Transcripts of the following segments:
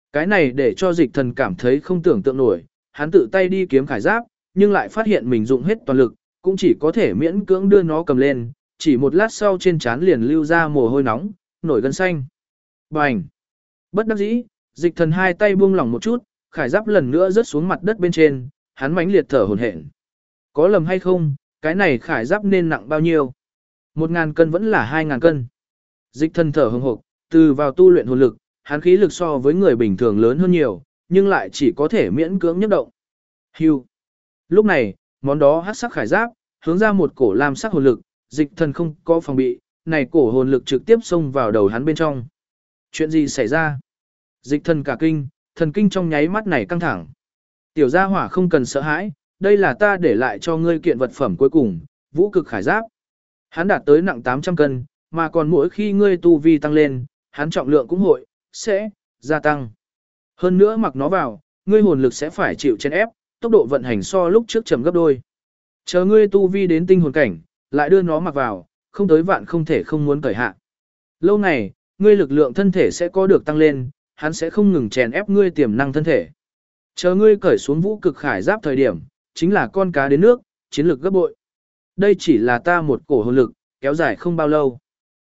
Cái này để cho dịch thần cảm thấy không tưởng tượng nổi, hắn tự tay đi kiếm khải giáp, nhưng lại phát hiện mình dụng hết toàn lực, cũng chỉ có thể miễn cưỡng đưa nó cầm lên, chỉ một lát sau trên trán liền lưu ra mồ hôi nóng, nổi gân xanh. Bành! Bất đắc dĩ, dịch thần hai tay buông lỏng một chút, khải giáp lần nữa rớt xuống mặt đất bên trên, hắn mãnh liệt thở hổn hển. Có lầm hay không, cái này khải giáp nên nặng bao nhiêu? 1.000 cân vẫn là 2.000 cân. Dịch thần thở hừng hực, từ vào tu luyện hồn lực, hắn khí lực so với người bình thường lớn hơn nhiều, nhưng lại chỉ có thể miễn cưỡng nhấc động. Hưu. Lúc này, món đó hắc sắc khải giáp, hướng ra một cổ lam sắc hồn lực, dịch thần không có phòng bị, này cổ hồn lực trực tiếp xông vào đầu hắn bên trong. Chuyện gì xảy ra? Dịch thần cả kinh, thần kinh trong nháy mắt này căng thẳng. Tiểu gia hỏa không cần sợ hãi, đây là ta để lại cho ngươi kiện vật phẩm cuối cùng, vũ cực khải giáp. Hắn đạt tới nặng 800 cân, mà còn mỗi khi ngươi tu vi tăng lên, hắn trọng lượng cũng sẽ gia tăng. Hơn nữa mặc nó vào, ngươi hồn lực sẽ phải chịu chèn ép, tốc độ vận hành so lúc trước chậm gấp đôi. Chờ ngươi tu vi đến tinh hồn cảnh, lại đưa nó mặc vào, không tới vạn không thể không muốn cởi hạ. Lâu này, ngươi lực lượng thân thể sẽ có được tăng lên, hắn sẽ không ngừng chèn ép ngươi tiềm năng thân thể. Chờ ngươi cởi xuống vũ cực khải giáp thời điểm, chính là con cá đến nước, chiến lược gấp bội. Đây chỉ là ta một cổ hồn lực, kéo dài không bao lâu.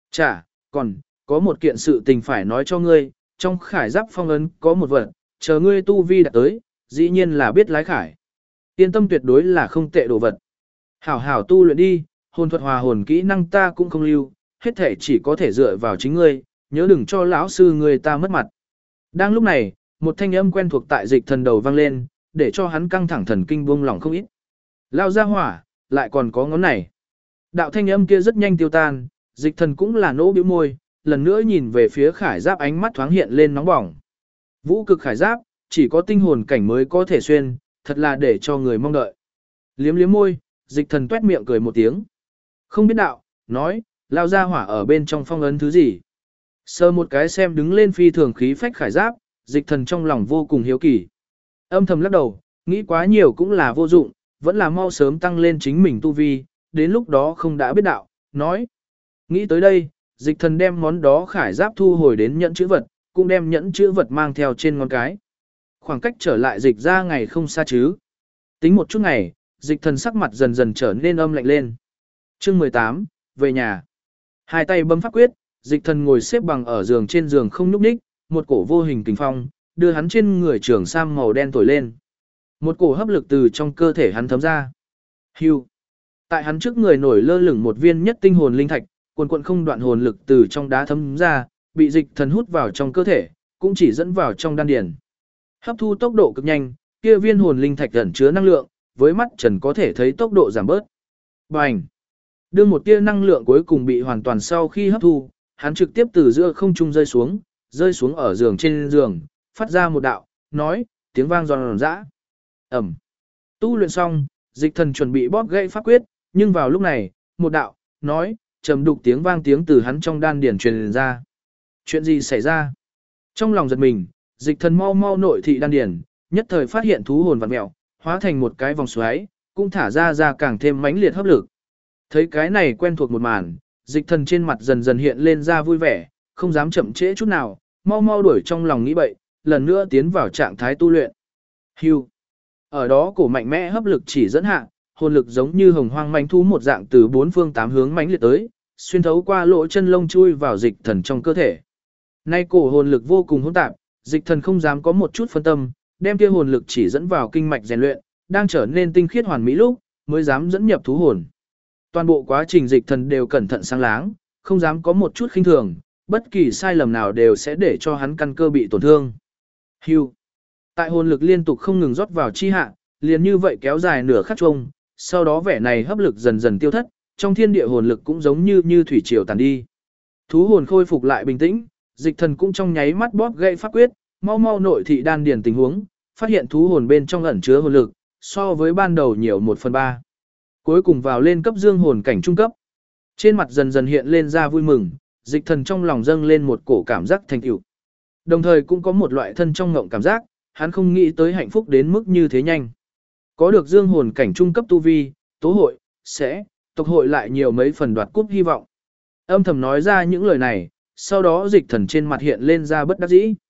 Còn, có một kiện sự tình phải nói cho ngươi, trong khải giáp phong ấn có một vật, chờ ngươi tu vi đạt tới, dĩ nhiên là biết lái khải. Yên tâm tuyệt đối là không tệ đồ vật. Hảo hảo tu luyện đi, hồn thuật hòa hồn kỹ năng ta cũng không lưu, hết thể chỉ có thể dựa vào chính ngươi, nhớ đừng cho lão sư người ta mất mặt. Đang lúc này, một thanh âm quen thuộc tại dịch thần đầu vang lên, để cho hắn căng thẳng thần kinh buông lỏng không ít. Lao ra hỏa, lại còn có ngón này. Đạo thanh âm kia rất nhanh tiêu tan, dịch thần cũng là nỗ bĩu môi, lần nữa nhìn về phía khải giáp ánh mắt thoáng hiện lên nóng bỏng. Vũ cực khải giáp, chỉ có tinh hồn cảnh mới có thể xuyên, thật là để cho người mong đợi. Liếm liếm môi, dịch thần tuét miệng cười một tiếng. Không biết đạo, nói, lao ra hỏa ở bên trong phong ấn thứ gì. Sơ một cái xem đứng lên phi thường khí phách khải giáp, dịch thần trong lòng vô cùng hiếu kỳ. Âm thầm lắc đầu, nghĩ quá nhiều cũng là vô dụng, vẫn là mau sớm tăng lên chính mình tu vi, đến lúc đó không đã biết đạo, nói. Nghĩ tới đây, dịch thần đem món đó khải giáp thu hồi đến nhẫn chữ vật, cũng đem nhẫn chữ vật mang theo trên ngón cái. Khoảng cách trở lại dịch ra ngày không xa chứ. Tính một chút ngày, dịch thần sắc mặt dần dần trở nên âm lạnh lên. Chương 18, về nhà. Hai tay bấm pháp quyết, dịch thần ngồi xếp bằng ở giường trên giường không nhúc nhích, một cổ vô hình kình phong, đưa hắn trên người trường sam màu đen thổi lên. Một cổ hấp lực từ trong cơ thể hắn thấm ra. Hưu. Tại hắn trước người nổi lơ lửng một viên nhất tinh hồn linh thạch, quần quần không đoạn hồn lực từ trong đá thấm ra, bị dịch thần hút vào trong cơ thể, cũng chỉ dẫn vào trong đan điền. Hấp thu tốc độ cực nhanh, kia viên hồn linh thạch ẩn chứa năng lượng, với mắt trần có thể thấy tốc độ giảm bớt. Bành! Đưa một tia năng lượng cuối cùng bị hoàn toàn sau khi hấp thu, hắn trực tiếp từ giữa không trung rơi xuống ở giường trên giường, phát ra một đạo, nói, tiếng vang giòn giã. Ẩm! Tu luyện xong, dịch thần chuẩn bị bóp gãy pháp quyết, nhưng vào lúc này, một đạo, nói, trầm đục tiếng vang tiếng từ hắn trong đan điển truyền ra. Chuyện gì xảy ra? Trong lòng giật mình, dịch thần mau mau nội thị đan điển, nhất thời phát hiện thú hồn vặn mèo, hóa thành một cái vòng xoáy, cũng thả ra càng thêm mãnh liệt hấp lực. Thấy cái này quen thuộc một màn, dịch thần trên mặt dần dần hiện lên ra vui vẻ, không dám chậm trễ chút nào, mau mau đuổi trong lòng nghĩ bậy, lần nữa tiến vào trạng thái tu luyện. Hưu. Ở đó cổ mạnh mẽ hấp lực chỉ dẫn hạ, hồn lực giống như hồng hoang mãnh thú một dạng từ bốn phương tám hướng mãnh liệt tới, xuyên thấu qua lỗ chân lông chui vào dịch thần trong cơ thể. Nay cổ hồn lực vô cùng hỗn tạp, dịch thần không dám có một chút phân tâm, đem kia hồn lực chỉ dẫn vào kinh mạch rèn luyện, đang trở nên tinh khiết hoàn mỹ lúc, mới dám dẫn nhập thú hồn. Toàn bộ quá trình dịch thần đều cẩn thận sáng láng, không dám có một chút khinh thường, bất kỳ sai lầm nào đều sẽ để cho hắn căn cơ bị tổn thương. Hưu. Tại hồn lực liên tục không ngừng rót vào chi hạ, liền như vậy kéo dài nửa khắc chung, sau đó vẻ này hấp lực dần dần tiêu thất, trong thiên địa hồn lực cũng giống như thủy triều tàn đi. Thú hồn khôi phục lại bình tĩnh, dịch thần cũng trong nháy mắt bóp gãy pháp quyết, mau mau nội thị đan điền tình huống, phát hiện thú hồn bên trong ẩn chứa hồn lực, so với ban đầu nhiều 1/3. Cuối cùng vào lên cấp dương hồn cảnh trung cấp. Trên mặt dần dần hiện lên ra vui mừng, dịch thần trong lòng dâng lên một cổ cảm giác thành tựu. Đồng thời cũng có một loại thân trong ngộng cảm giác, hắn không nghĩ tới hạnh phúc đến mức như thế nhanh. Có được dương hồn cảnh trung cấp tu vi, tố hội, tộc hội lại nhiều mấy phần đoạt cúp hy vọng. Âm thầm nói ra những lời này, sau đó dịch thần trên mặt hiện lên ra bất đắc dĩ.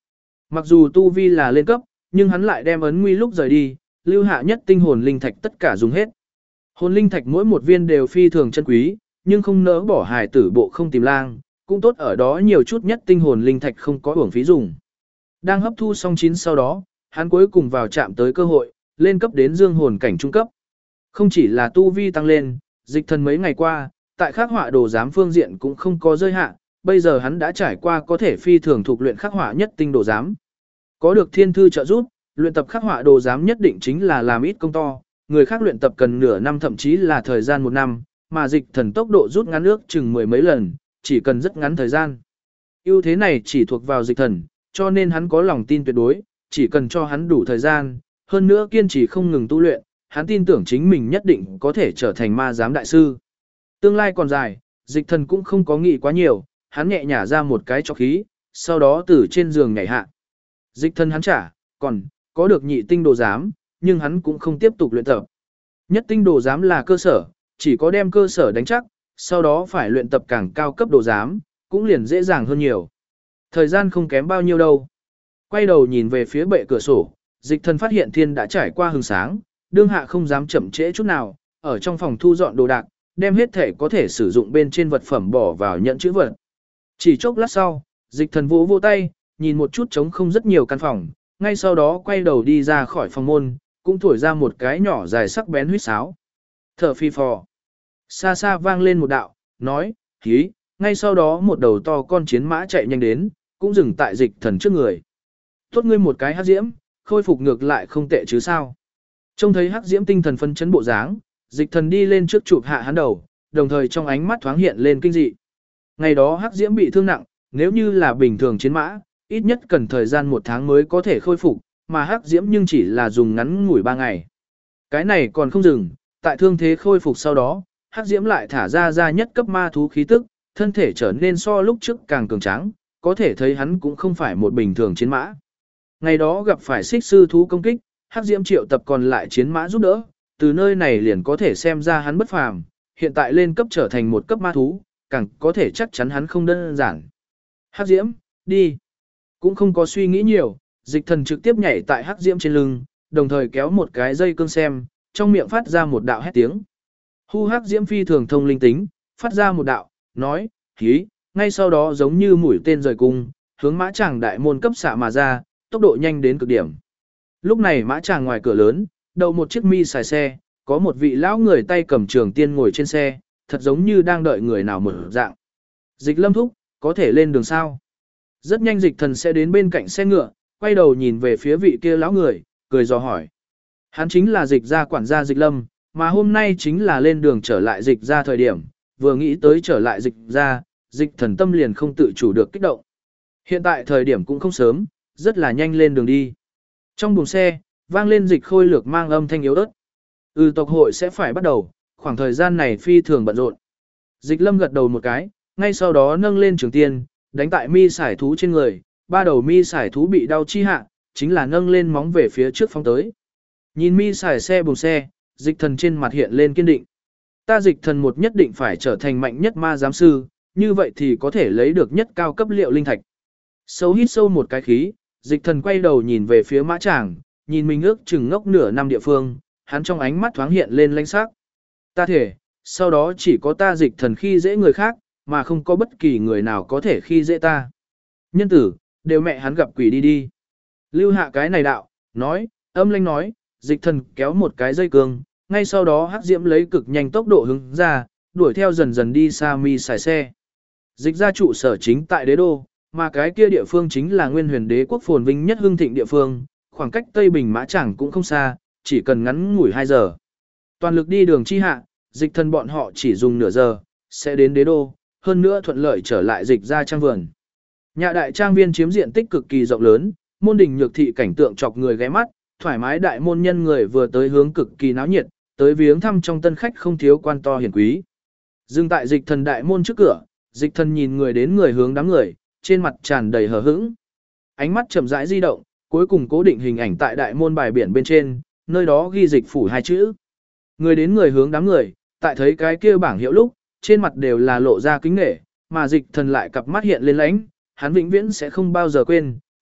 Mặc dù tu vi là lên cấp, nhưng hắn lại đem ấn nguy lúc rời đi, lưu hạ nhất tinh hồn linh thạch tất cả dùng hết. Hồn linh thạch mỗi một viên đều phi thường chân quý, nhưng không nỡ bỏ hài tử bộ không tìm lang, cũng tốt ở đó nhiều chút nhất tinh hồn linh thạch không có uổng phí dùng. Đang hấp thu xong chín sau đó, hắn cuối cùng vào chạm tới cơ hội, lên cấp đến dương hồn cảnh trung cấp. Không chỉ là tu vi tăng lên, Dịch Thần mấy ngày qua, tại khắc họa đồ giám phương diện cũng không có giới hạn, bây giờ hắn đã trải qua có thể phi thường thuộc luyện khắc họa nhất tinh đồ giám. Có được thiên thư trợ giúp, luyện tập khắc họa đồ giám nhất định chính là làm ít công to, người khác luyện tập cần nửa năm thậm chí là thời gian 1 năm, mà Dịch Thần tốc độ rút ngắn ước chừng 10 mấy lần, chỉ cần rất ngắn thời gian. Ưu thế này chỉ thuộc vào Dịch Thần, cho nên hắn có lòng tin tuyệt đối, chỉ cần cho hắn đủ thời gian, hơn nữa kiên trì không ngừng tu luyện, hắn tin tưởng chính mình nhất định có thể trở thành ma giám đại sư. Tương lai còn dài, Dịch Thần cũng không có nghĩ quá nhiều, hắn nhẹ nhả ra một cái cho khí, sau đó từ trên giường nhảy hạ. Dịch Thần hắn trả, còn có được nhị tinh đồ giám, nhưng hắn cũng không tiếp tục luyện tập. Nhất tinh đồ giám là cơ sở, chỉ có đem cơ sở đánh chắc, sau đó phải luyện tập càng cao cấp đồ giám, cũng liền dễ dàng hơn nhiều. Thời gian không kém bao nhiêu đâu. Quay đầu nhìn về phía bệ cửa sổ, Dịch Thần phát hiện thiên đã trải qua hừng sáng, đương hạ không dám chậm trễ chút nào, ở trong phòng thu dọn đồ đạc, đem hết thể có thể sử dụng bên trên vật phẩm bỏ vào nhận chữ vật. Chỉ chốc lát sau, Dịch Thần vỗ vỗ tay, nhìn một chút trống không rất nhiều căn phòng, ngay sau đó quay đầu đi ra khỏi phòng môn, cũng thổi ra một cái nhỏ dài sắc bén huýt sáo. Thở phi phò. Xa xa vang lên một đạo, nói, hí, ngay sau đó một đầu to con chiến mã chạy nhanh đến, cũng dừng tại Dịch Thần trước người. Tốt ngươi một cái hắc diễm, khôi phục ngược lại không tệ chứ sao. Trông thấy hắc diễm tinh thần phân chấn bộ dáng, Dịch Thần đi lên trước chụp hạ hắn đầu, đồng thời trong ánh mắt thoáng hiện lên kinh dị. Ngày đó hắc diễm bị thương nặng, nếu như là bình thường chiến mã, ít nhất cần thời gian 1 tháng mới có thể khôi phục, mà hắc diễm nhưng chỉ là dùng ngắn ngủi 3 ngày. Cái này còn không dừng, tại thương thế khôi phục sau đó, hắc diễm lại thả ra nhất cấp ma thú khí tức, thân thể trở nên so lúc trước càng cường tráng, có thể thấy hắn cũng không phải một bình thường chiến mã. Ngày đó gặp phải xích sư thú công kích, hắc diễm triệu tập còn lại chiến mã giúp đỡ, từ nơi này liền có thể xem ra hắn bất phàm, hiện tại lên cấp trở thành một cấp ma thú, càng có thể chắc chắn hắn không đơn giản. Hắc diễm, đi. Cũng không có suy nghĩ nhiều, Dịch Thần trực tiếp nhảy tại hắc diễm trên lưng, đồng thời kéo một cái dây cương xem, trong miệng phát ra một đạo hét tiếng. Hu hắc diễm phi thường thông linh tính, phát ra một đạo, nói, hí, ngay sau đó giống như mũi tên rời cung, hướng mã tràng đại môn cấp xạ mà ra, tốc độ nhanh đến cực điểm. Lúc này mã tràng ngoài cửa lớn, đậu một chiếc mi xài xe, có một vị lão người tay cầm trường tiên ngồi trên xe, thật giống như đang đợi người nào mở dạng. Dịch Lâm thúc, có thể lên đường sao? Rất nhanh Dịch Thần sẽ đến bên cạnh xe ngựa, quay đầu nhìn về phía vị kia lão người, cười dò hỏi. Hắn chính là Dịch gia quản gia Dịch Lâm, mà hôm nay chính là lên đường trở lại Dịch gia thời điểm, vừa nghĩ tới trở lại Dịch gia, Dịch Thần tâm liền không tự chủ được kích động. Hiện tại thời điểm cũng không sớm, rất là nhanh lên đường đi. Trong buồng xe, vang lên Dịch Khôi Lược mang âm thanh yếu ớt. Tộc hội sẽ phải bắt đầu, khoảng thời gian này phi thường bận rộn. Dịch Lâm gật đầu một cái, ngay sau đó nâng lên trường tiên, đánh tại mi sải thú trên người, 3 đầu mi sải thú bị đau chi hạ, chính là nâng lên móng về phía trước phóng tới. Nhìn mi sải xe buồng xe, Dịch Thần trên mặt hiện lên kiên định. Ta Dịch Thần một nhất định phải trở thành mạnh nhất ma giám sư, như vậy thì có thể lấy được nhất cao cấp liệu linh thạch. Sâu hít sâu một cái khí, Dịch Thần quay đầu nhìn về phía mã tràng, nhìn mình ước chừng ngốc nửa năm địa phương, hắn trong ánh mắt thoáng hiện lên lãnh sắc. Ta thể, sau đó chỉ có ta Dịch Thần khi dễ người khác, mà không có bất kỳ người nào có thể khi dễ ta. Nhân tử, đều mẹ hắn gặp quỷ đi đi. Lưu hạ cái này đạo, nói, âm lãnh nói, Dịch Thần kéo một cái dây cương, ngay sau đó hắc diễm lấy cực nhanh tốc độ hướng ra, đuổi theo dần dần đi xa mi xài xe. Dịch ra trụ sở chính tại đế đô, mà cái kia địa phương chính là nguyên huyền đế quốc phồn vinh nhất hưng thịnh địa phương, khoảng cách Tây Bình Mã Chẳng cũng không xa, chỉ cần ngắn ngủi 2 giờ. Toàn lực đi đường chi hạ, Dịch Thần bọn họ chỉ dùng nửa giờ, sẽ đến đế đô, hơn nữa thuận lợi trở lại Dịch ra trang vườn. Nhà đại trang viên chiếm diện tích cực kỳ rộng lớn, môn đình nhược thị cảnh tượng chọc người ghé mắt, thoải mái đại môn nhân người vừa tới hướng cực kỳ náo nhiệt, tới viếng thăm trong tân khách không thiếu quan to hiển quý. Dừng tại Dịch Thần đại môn trước cửa, Dịch Thần nhìn người đến người hướng đám người, trên mặt tràn đầy hờ hững. Ánh mắt chậm rãi di động, cuối cùng cố định hình ảnh tại đại môn bài biển bên trên, nơi đó ghi Dịch phủ 2 chữ. Người đến người hướng đám người, tại thấy cái kia bảng hiệu lúc, trên mặt đều là lộ ra kính nể, mà Dịch Thần lại cặp mắt hiện lên lãnh, hắn vĩnh viễn sẽ không bao giờ quên,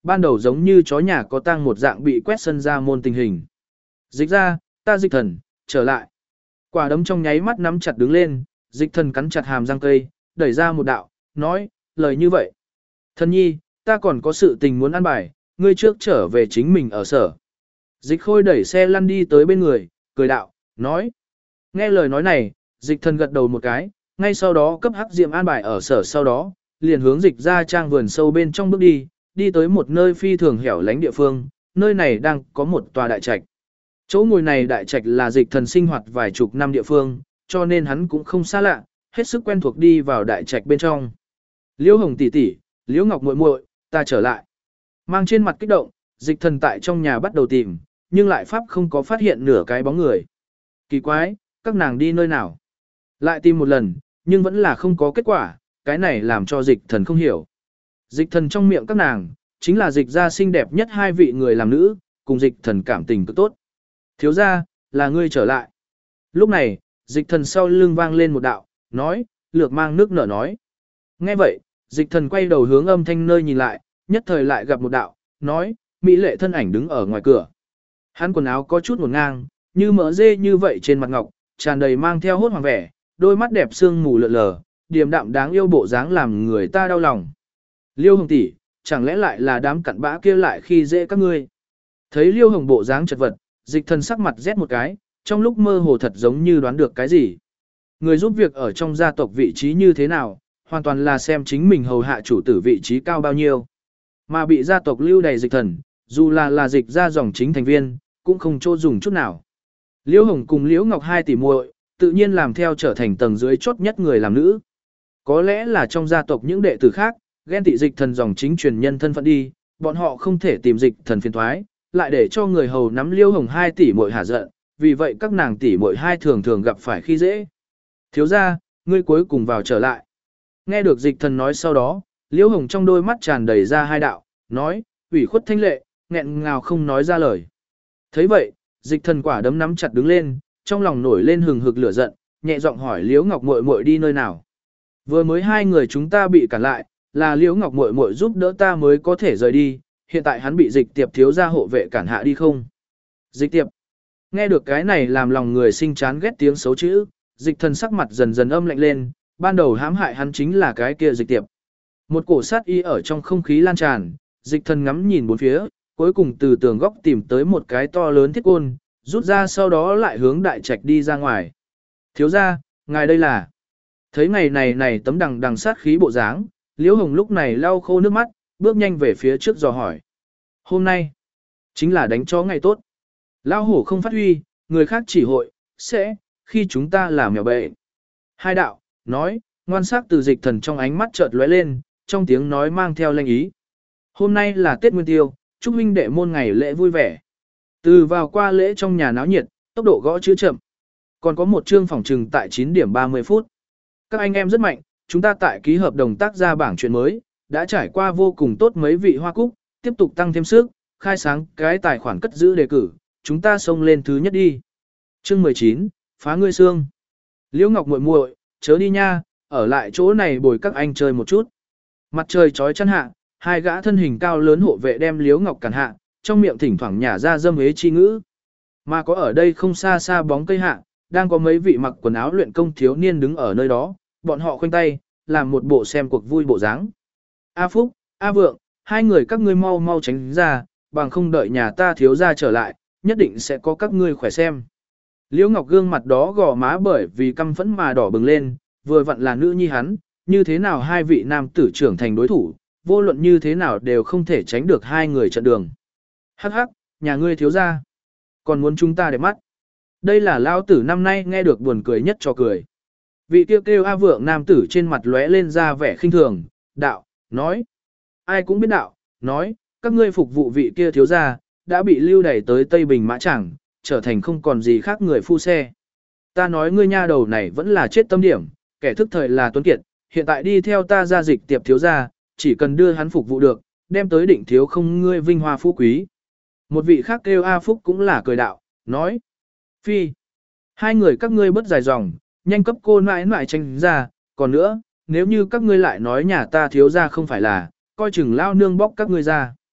ban đầu giống như chó nhà có tang một dạng bị quét sân ra môn tình hình. Dịch ra, ta dịch thần, trở lại. Quả đấm trong nháy mắt nắm chặt đứng lên, dịch thần cắn chặt hàm răng cây, đẩy ra một đạo, nói, lời như vậy. Thần nhi, ta còn có sự tình muốn ăn bài, ngươi trước trở về chính mình ở sở. Dịch khôi đẩy xe lăn đi tới bên người, cười đạo, nói. Nghe lời nói này, dịch thần gật đầu một cái, ngay sau đó cấp hắc diệm an bài ở sở sau đó, liền hướng dịch ra trang vườn sâu bên trong bước đi tới một nơi phi thường hẻo lánh địa phương, nơi này đang có một tòa đại trạch. Chỗ ngồi này đại trạch là dịch thần sinh hoạt vài chục năm địa phương, cho nên hắn cũng không xa lạ, hết sức quen thuộc đi vào đại trạch bên trong. Liễu Hồng tỷ tỷ, Liễu Ngọc muội muội, ta trở lại. Mang trên mặt kích động, dịch thần tại trong nhà bắt đầu tìm, nhưng lại pháp không có phát hiện nửa cái bóng người. Kỳ quái, các nàng đi nơi nào? Lại tìm một lần, nhưng vẫn là không có kết quả, cái này làm cho dịch thần không hiểu. Dịch thần trong miệng các nàng, chính là dịch gia xinh đẹp nhất hai vị người làm nữ, cùng dịch thần cảm tình cực tốt. Thiếu gia, là ngươi trở lại. Lúc này, dịch thần sau lưng vang lên một đạo, nói, lược mang nước nở nói. Nghe vậy, dịch thần quay đầu hướng âm thanh nơi nhìn lại, nhất thời lại gặp một đạo, nói, mỹ lệ thân ảnh đứng ở ngoài cửa. Hắn quần áo có chút ngổn ngang, như mỡ dê như vậy trên mặt ngọc, tràn đầy mang theo hốt hoàng vẻ, đôi mắt đẹp sương mù lượn lờ, điềm đạm đáng yêu bộ dáng làm người ta đau lòng. Liêu Hồng tỷ, chẳng lẽ lại là đám cặn bã kia lại khi dễ các ngươi? Thấy Liêu Hồng bộ dáng chật vật, dịch thần sắc mặt rét một cái, trong lúc mơ hồ thật giống như đoán được cái gì. Người giúp việc ở trong gia tộc vị trí như thế nào, hoàn toàn là xem chính mình hầu hạ chủ tử vị trí cao bao nhiêu. Mà bị gia tộc lưu đầy dịch thần, dù là dịch ra dòng chính thành viên, cũng không chỗ dùng chút nào. Liễu Hồng cùng Liễu Ngọc hai tỷ muội, tự nhiên làm theo trở thành tầng dưới chốt nhất người làm nữ. Có lẽ là trong gia tộc những đệ tử khác, ghen tị dịch thần dòng chính truyền nhân thân phận đi, bọn họ không thể tìm dịch thần phiền thoái, lại để cho người hầu nắm Liễu Hồng hai tỷ muội hả giận, vì vậy các nàng tỷ muội hai thường thường gặp phải khi dễ. Thiếu gia, ngươi cuối cùng vào trở lại. Nghe được dịch thần nói sau đó, Liễu Hồng trong đôi mắt tràn đầy ra hai đạo, nói, ủy khuất thanh lệ, nghẹn ngào không nói ra lời. Thấy vậy, dịch thần quả đấm nắm chặt đứng lên, trong lòng nổi lên hừng hực lửa giận, nhẹ giọng hỏi Liễu Ngọc muội muội đi nơi nào. Vừa mới hai người chúng ta bị cản lại, là Liễu Ngọc muội muội giúp đỡ ta mới có thể rời đi, hiện tại hắn bị dịch tiệp thiếu gia hộ vệ cản hạ đi không. Dịch tiệp. Nghe được cái này làm lòng người sinh chán ghét tiếng xấu chữ, dịch thần sắc mặt dần dần âm lạnh lên, ban đầu hãm hại hắn chính là cái kia dịch tiệp. Một cổ sát y ở trong không khí lan tràn, dịch thần ngắm nhìn bốn phía, cuối cùng từ tường góc tìm tới một cái to lớn thiết côn, rút ra sau đó lại hướng đại trạch đi ra ngoài. Thiếu gia, ngài đây là. Thấy ngày này tấm đằng sát khí bộ dáng, Liễu Hồng lúc này lau khô nước mắt, bước nhanh về phía trước dò hỏi. Hôm nay, chính là đánh chó ngày tốt. Lao hổ không phát huy, người khác chỉ hội, sẽ, khi chúng ta làm mèo bệ. Hai đạo, nói, ngoan sắc từ dịch thần trong ánh mắt chợt lóe lên, trong tiếng nói mang theo lệnh ý. Hôm nay là Tết Nguyên Tiêu, chúc huynh đệ môn ngày lễ vui vẻ. Từ vào qua lễ trong nhà náo nhiệt, tốc độ gõ chữ chậm. Còn có một chương phòng trừng tại 9 điểm 30 phút. Các anh em rất mạnh, chúng ta tại ký hợp đồng tác ra bảng chuyện mới, đã trải qua vô cùng tốt mấy vị hoa cúc, tiếp tục tăng thêm sức, khai sáng cái tài khoản cất giữ đề cử, chúng ta xông lên thứ nhất đi. Chương 19, phá ngươi xương. Liễu Ngọc muội muội, chớ đi nha, ở lại chỗ này bồi các anh chơi một chút. Mặt trời chói chăn hạ, hai gã thân hình cao lớn hộ vệ đem Liễu Ngọc cản hạ, trong miệng thỉnh thoảng nhả ra dâm hế chi ngữ. Mà có ở đây không xa xa bóng cây hạ, đang có mấy vị mặc quần áo luyện công thiếu niên đứng ở nơi đó, bọn họ khoanh tay, làm một bộ xem cuộc vui bộ dáng. A Phúc, A Vượng, hai người các ngươi mau mau tránh ra, bằng không đợi nhà ta thiếu gia trở lại, nhất định sẽ có các ngươi khỏe xem. Liễu Ngọc gương mặt đó gò má bởi vì căm phẫn mà đỏ bừng lên, vừa vặn là nữ nhi hắn, như thế nào hai vị nam tử trưởng thành đối thủ, vô luận như thế nào đều không thể tránh được hai người trận đường. Hắc hắc, nhà ngươi thiếu gia, còn muốn chúng ta để mắt. Đây là lao tử năm nay nghe được buồn cười nhất cho cười. Vị kêu A Vượng nam tử trên mặt lóe lên ra vẻ khinh thường, đạo, nói. Ai cũng biết đạo, nói, các ngươi phục vụ vị kia thiếu gia, đã bị lưu đày tới Tây Bình Mã Chẳng, trở thành không còn gì khác người phu xe. Ta nói ngươi nha đầu này vẫn là chết tâm điểm, kẻ thức thời là Tuấn Kiệt, hiện tại đi theo ta ra dịch tiệp thiếu gia, chỉ cần đưa hắn phục vụ được, đem tới định thiếu không ngươi vinh hoa phú quý. Một vị khác kêu A Phúc cũng là cười đạo, nói. Phi, hai người các ngươi bất dài dòng, nhanh cấp cô nãi nãi tranh ra, còn nữa, nếu như các ngươi lại nói nhà ta thiếu gia không phải là, coi chừng lao nương bóc các ngươi ra.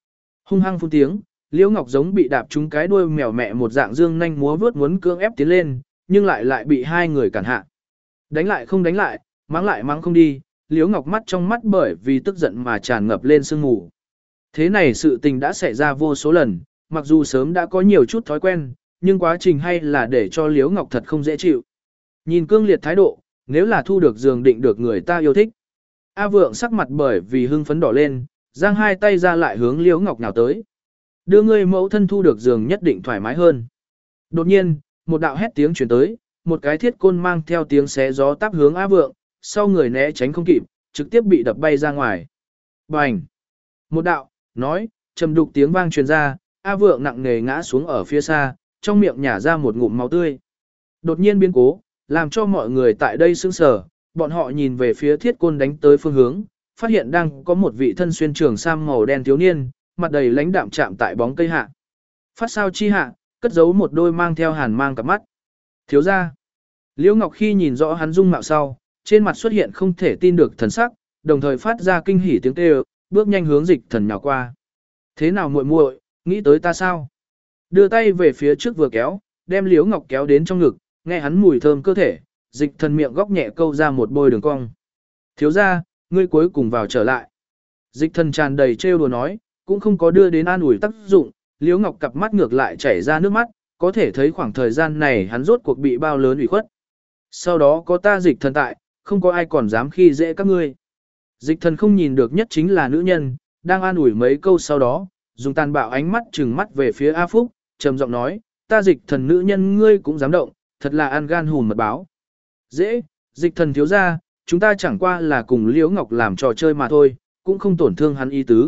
Hung hăng phun tiếng, Liễu Ngọc giống bị đạp trúng cái đuôi mèo mẹ một dạng dương nhanh múa vướt muốn cưỡng ép tiến lên, nhưng lại bị hai người cản hạ. Đánh lại không đánh lại mắng không đi, Liễu Ngọc mắt trong mắt bởi vì tức giận mà tràn ngập lên sương mù. Thế này sự tình đã xảy ra vô số lần, mặc dù sớm đã có nhiều chút thói quen, nhưng quá trình hay là để cho Liễu Ngọc thật không dễ chịu. Nhìn cương liệt thái độ, nếu là thu được giường định được người ta yêu thích. A Vượng sắc mặt bởi vì hưng phấn đỏ lên, giang hai tay ra lại hướng Liễu Ngọc nào tới. Đưa ngươi mẫu thân thu được giường nhất định thoải mái hơn. Đột nhiên, một đạo hét tiếng truyền tới, một cái thiết côn mang theo tiếng xé gió táp hướng A Vượng, sau người né tránh không kịp, trực tiếp bị đập bay ra ngoài. Bành! Một đạo, nói, trầm đục tiếng vang truyền ra, A Vượng nặng nề ngã xuống ở phía xa, trong miệng nhả ra một ngụm máu tươi. Đột nhiên biến cố, làm cho mọi người tại đây sững sờ, bọn họ nhìn về phía thiết côn đánh tới phương hướng, phát hiện đang có một vị thân xuyên trường sam màu đen thiếu niên, mặt đầy lãnh đạm chạm tại bóng cây hạ. Phát sao chi hạ, cất giấu một đôi mang theo hàn mang cặp mắt. Thiếu gia. Liễu Ngọc khi nhìn rõ hắn dung mạo sau, trên mặt xuất hiện không thể tin được thần sắc, đồng thời phát ra kinh hỉ tiếng kêu, bước nhanh hướng Dịch Thần nhào qua. Thế nào muội muội, nghĩ tới ta sao? Đưa tay về phía trước vừa kéo, đem Liễu Ngọc kéo đến trong ngực, nghe hắn mùi thơm cơ thể, Dịch Thần miệng góc nhẹ câu ra một bôi đường cong. Thiếu gia, ngươi cuối cùng vào trở lại. Dịch Thần tràn đầy trêu đùa nói, cũng không có đưa đến an ủi tác dụng, Liễu Ngọc cặp mắt ngược lại chảy ra nước mắt, có thể thấy khoảng thời gian này hắn rốt cuộc bị bao lớn ủy khuất. Sau đó có ta Dịch Thần tại, không có ai còn dám khi dễ các ngươi. Dịch Thần không nhìn được nhất chính là nữ nhân, đang an ủi mấy câu sau đó, dùng tàn bạo ánh mắt trừng mắt về phía A Phúc, trầm giọng nói, ta Dịch Thần nữ nhân ngươi cũng dám động, thật là ăn gan hùn mật báo. Dễ, Dịch Thần thiếu gia, chúng ta chẳng qua là cùng Liễu Ngọc làm trò chơi mà thôi, cũng không tổn thương hắn ý tứ.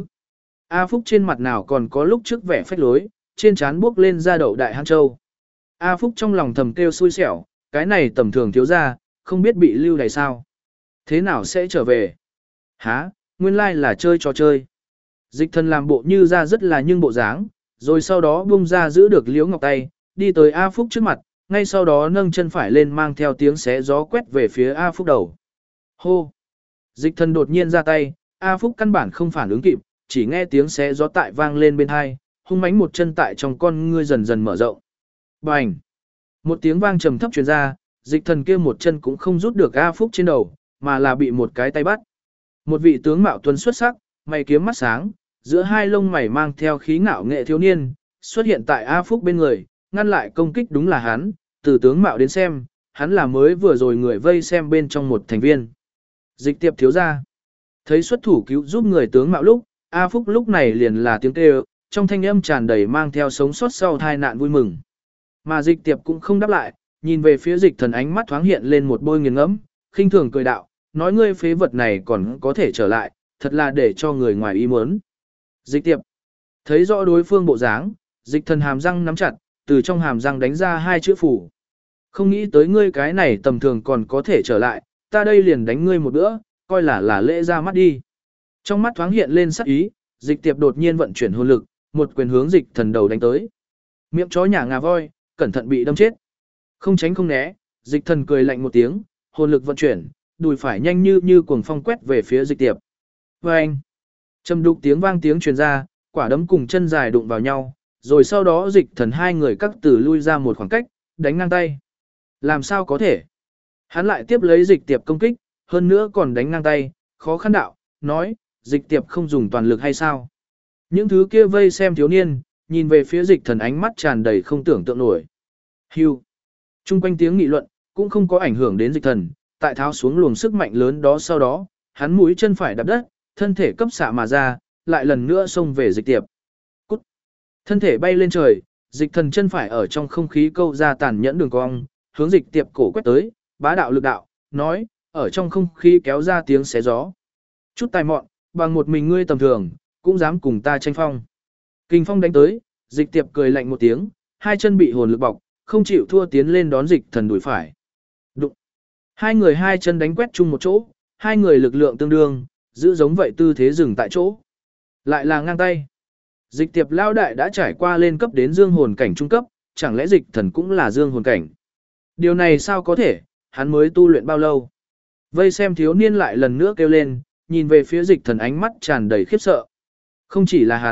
A Phúc trên mặt nào còn có lúc trước vẻ phách lối, trên trán bước lên da đậu đại hang châu. A Phúc trong lòng thầm kêu xui xẻo, cái này tầm thường thiếu gia, không biết bị lưu đày sao. Thế nào sẽ trở về? Hả, nguyên lai là chơi trò chơi. Dịch Thần làm bộ như ra rất là nhưng bộ dáng, rồi sau đó bung ra giữ được Liễu Ngọc tay, đi tới A Phúc trước mặt, ngay sau đó nâng chân phải lên mang theo tiếng xé gió quét về phía A Phúc đầu. Hô! Dịch Thần đột nhiên ra tay, A Phúc căn bản không phản ứng kịp, chỉ nghe tiếng xé gió tại vang lên bên hai, hung mãnh một chân tại trong con ngươi dần dần mở rộng. Bành! Một tiếng vang trầm thấp truyền ra, Dịch Thần kia một chân cũng không rút được A Phúc trên đầu, mà là bị một cái tay bắt. Một vị tướng mạo tuấn xuất sắc, mày kiếm mắt sáng, giữa hai lông mày mang theo khí ngạo nghệ thiếu niên, xuất hiện tại A Phúc bên người, ngăn lại công kích đúng là hắn, từ tướng mạo đến xem, hắn là mới vừa rồi người vây xem bên trong một thành viên. Dịch Tiệp thiếu gia. Thấy xuất thủ cứu giúp người tướng mạo lúc, A Phúc lúc này liền là tiếng kêu, trong thanh âm tràn đầy mang theo sống sót sau tai nạn vui mừng. Mà Dịch Tiệp cũng không đáp lại, nhìn về phía Dịch Thần ánh mắt thoáng hiện lên một bôi nghiền ngẫm, khinh thường cười đạo, nói ngươi phế vật này còn có thể trở lại, thật là để cho người ngoài ý muốn. Dịch Tiệp. Thấy rõ đối phương bộ dáng, Dịch Thần hàm răng nắm chặt, từ trong hàm răng đánh ra hai chữ phủ. Không nghĩ tới ngươi cái này tầm thường còn có thể trở lại, ta đây liền đánh ngươi một bữa, coi là lễ ra mắt đi. Trong mắt thoáng hiện lên sắc ý, Dịch Tiệp đột nhiên vận chuyển hồn lực, một quyền hướng Dịch Thần đầu đánh tới. Miệng chó nhả ngà voi, cẩn thận bị đâm chết. Không tránh không né, Dịch Thần cười lạnh một tiếng, hồn lực vận chuyển, đùi phải nhanh như cuồng phong quét về phía Dịch Tiệp. Oeng! Trầm đục tiếng vang tiếng truyền ra, quả đấm cùng chân dài đụng vào nhau, rồi sau đó Dịch Thần hai người cắt từ lui ra một khoảng cách, đánh ngang tay. Làm sao có thể? Hắn lại tiếp lấy Dịch Tiệp công kích, hơn nữa còn đánh ngang tay, khó khăn đạo, nói, Dịch Tiệp không dùng toàn lực hay sao? Những thứ kia vây xem thiếu niên, nhìn về phía Dịch Thần ánh mắt tràn đầy không tưởng tượng nổi. Hưu. Trung quanh tiếng nghị luận, cũng không có ảnh hưởng đến Dịch Thần, tại tháo xuống luồng sức mạnh lớn đó sau đó, hắn mũi chân phải đạp đất, thân thể cấp xạ mà ra, lại lần nữa xông về Dịch Tiệp. Cút. Thân thể bay lên trời, Dịch Thần chân phải ở trong không khí câu ra tàn nhẫn đường cong, hướng Dịch Tiệp cổ quét tới, bá đạo lực đạo, nói, ở trong không khí kéo ra tiếng xé gió. Chút tài mọn, bằng một mình ngươi tầm thường, cũng dám cùng ta tranh phong. Kình phong đánh tới, Dịch Tiệp cười lạnh một tiếng, hai chân bị hồn lực bọc, không chịu thua tiến lên đón Dịch Thần đuổi phải. Đụng. Hai người hai chân đánh quét chung một chỗ, hai người lực lượng tương đương, giữ giống vậy tư thế dừng tại chỗ. Lại là ngang tay. Dịch Tiệp lao đại đã trải qua lên cấp đến dương hồn cảnh trung cấp, chẳng lẽ Dịch Thần cũng là dương hồn cảnh? Điều này sao có thể, hắn mới tu luyện bao lâu? Vây xem thiếu niên lại lần nữa kêu lên, nhìn về phía Dịch Thần ánh mắt tràn đầy khiếp sợ. Không chỉ là hắn,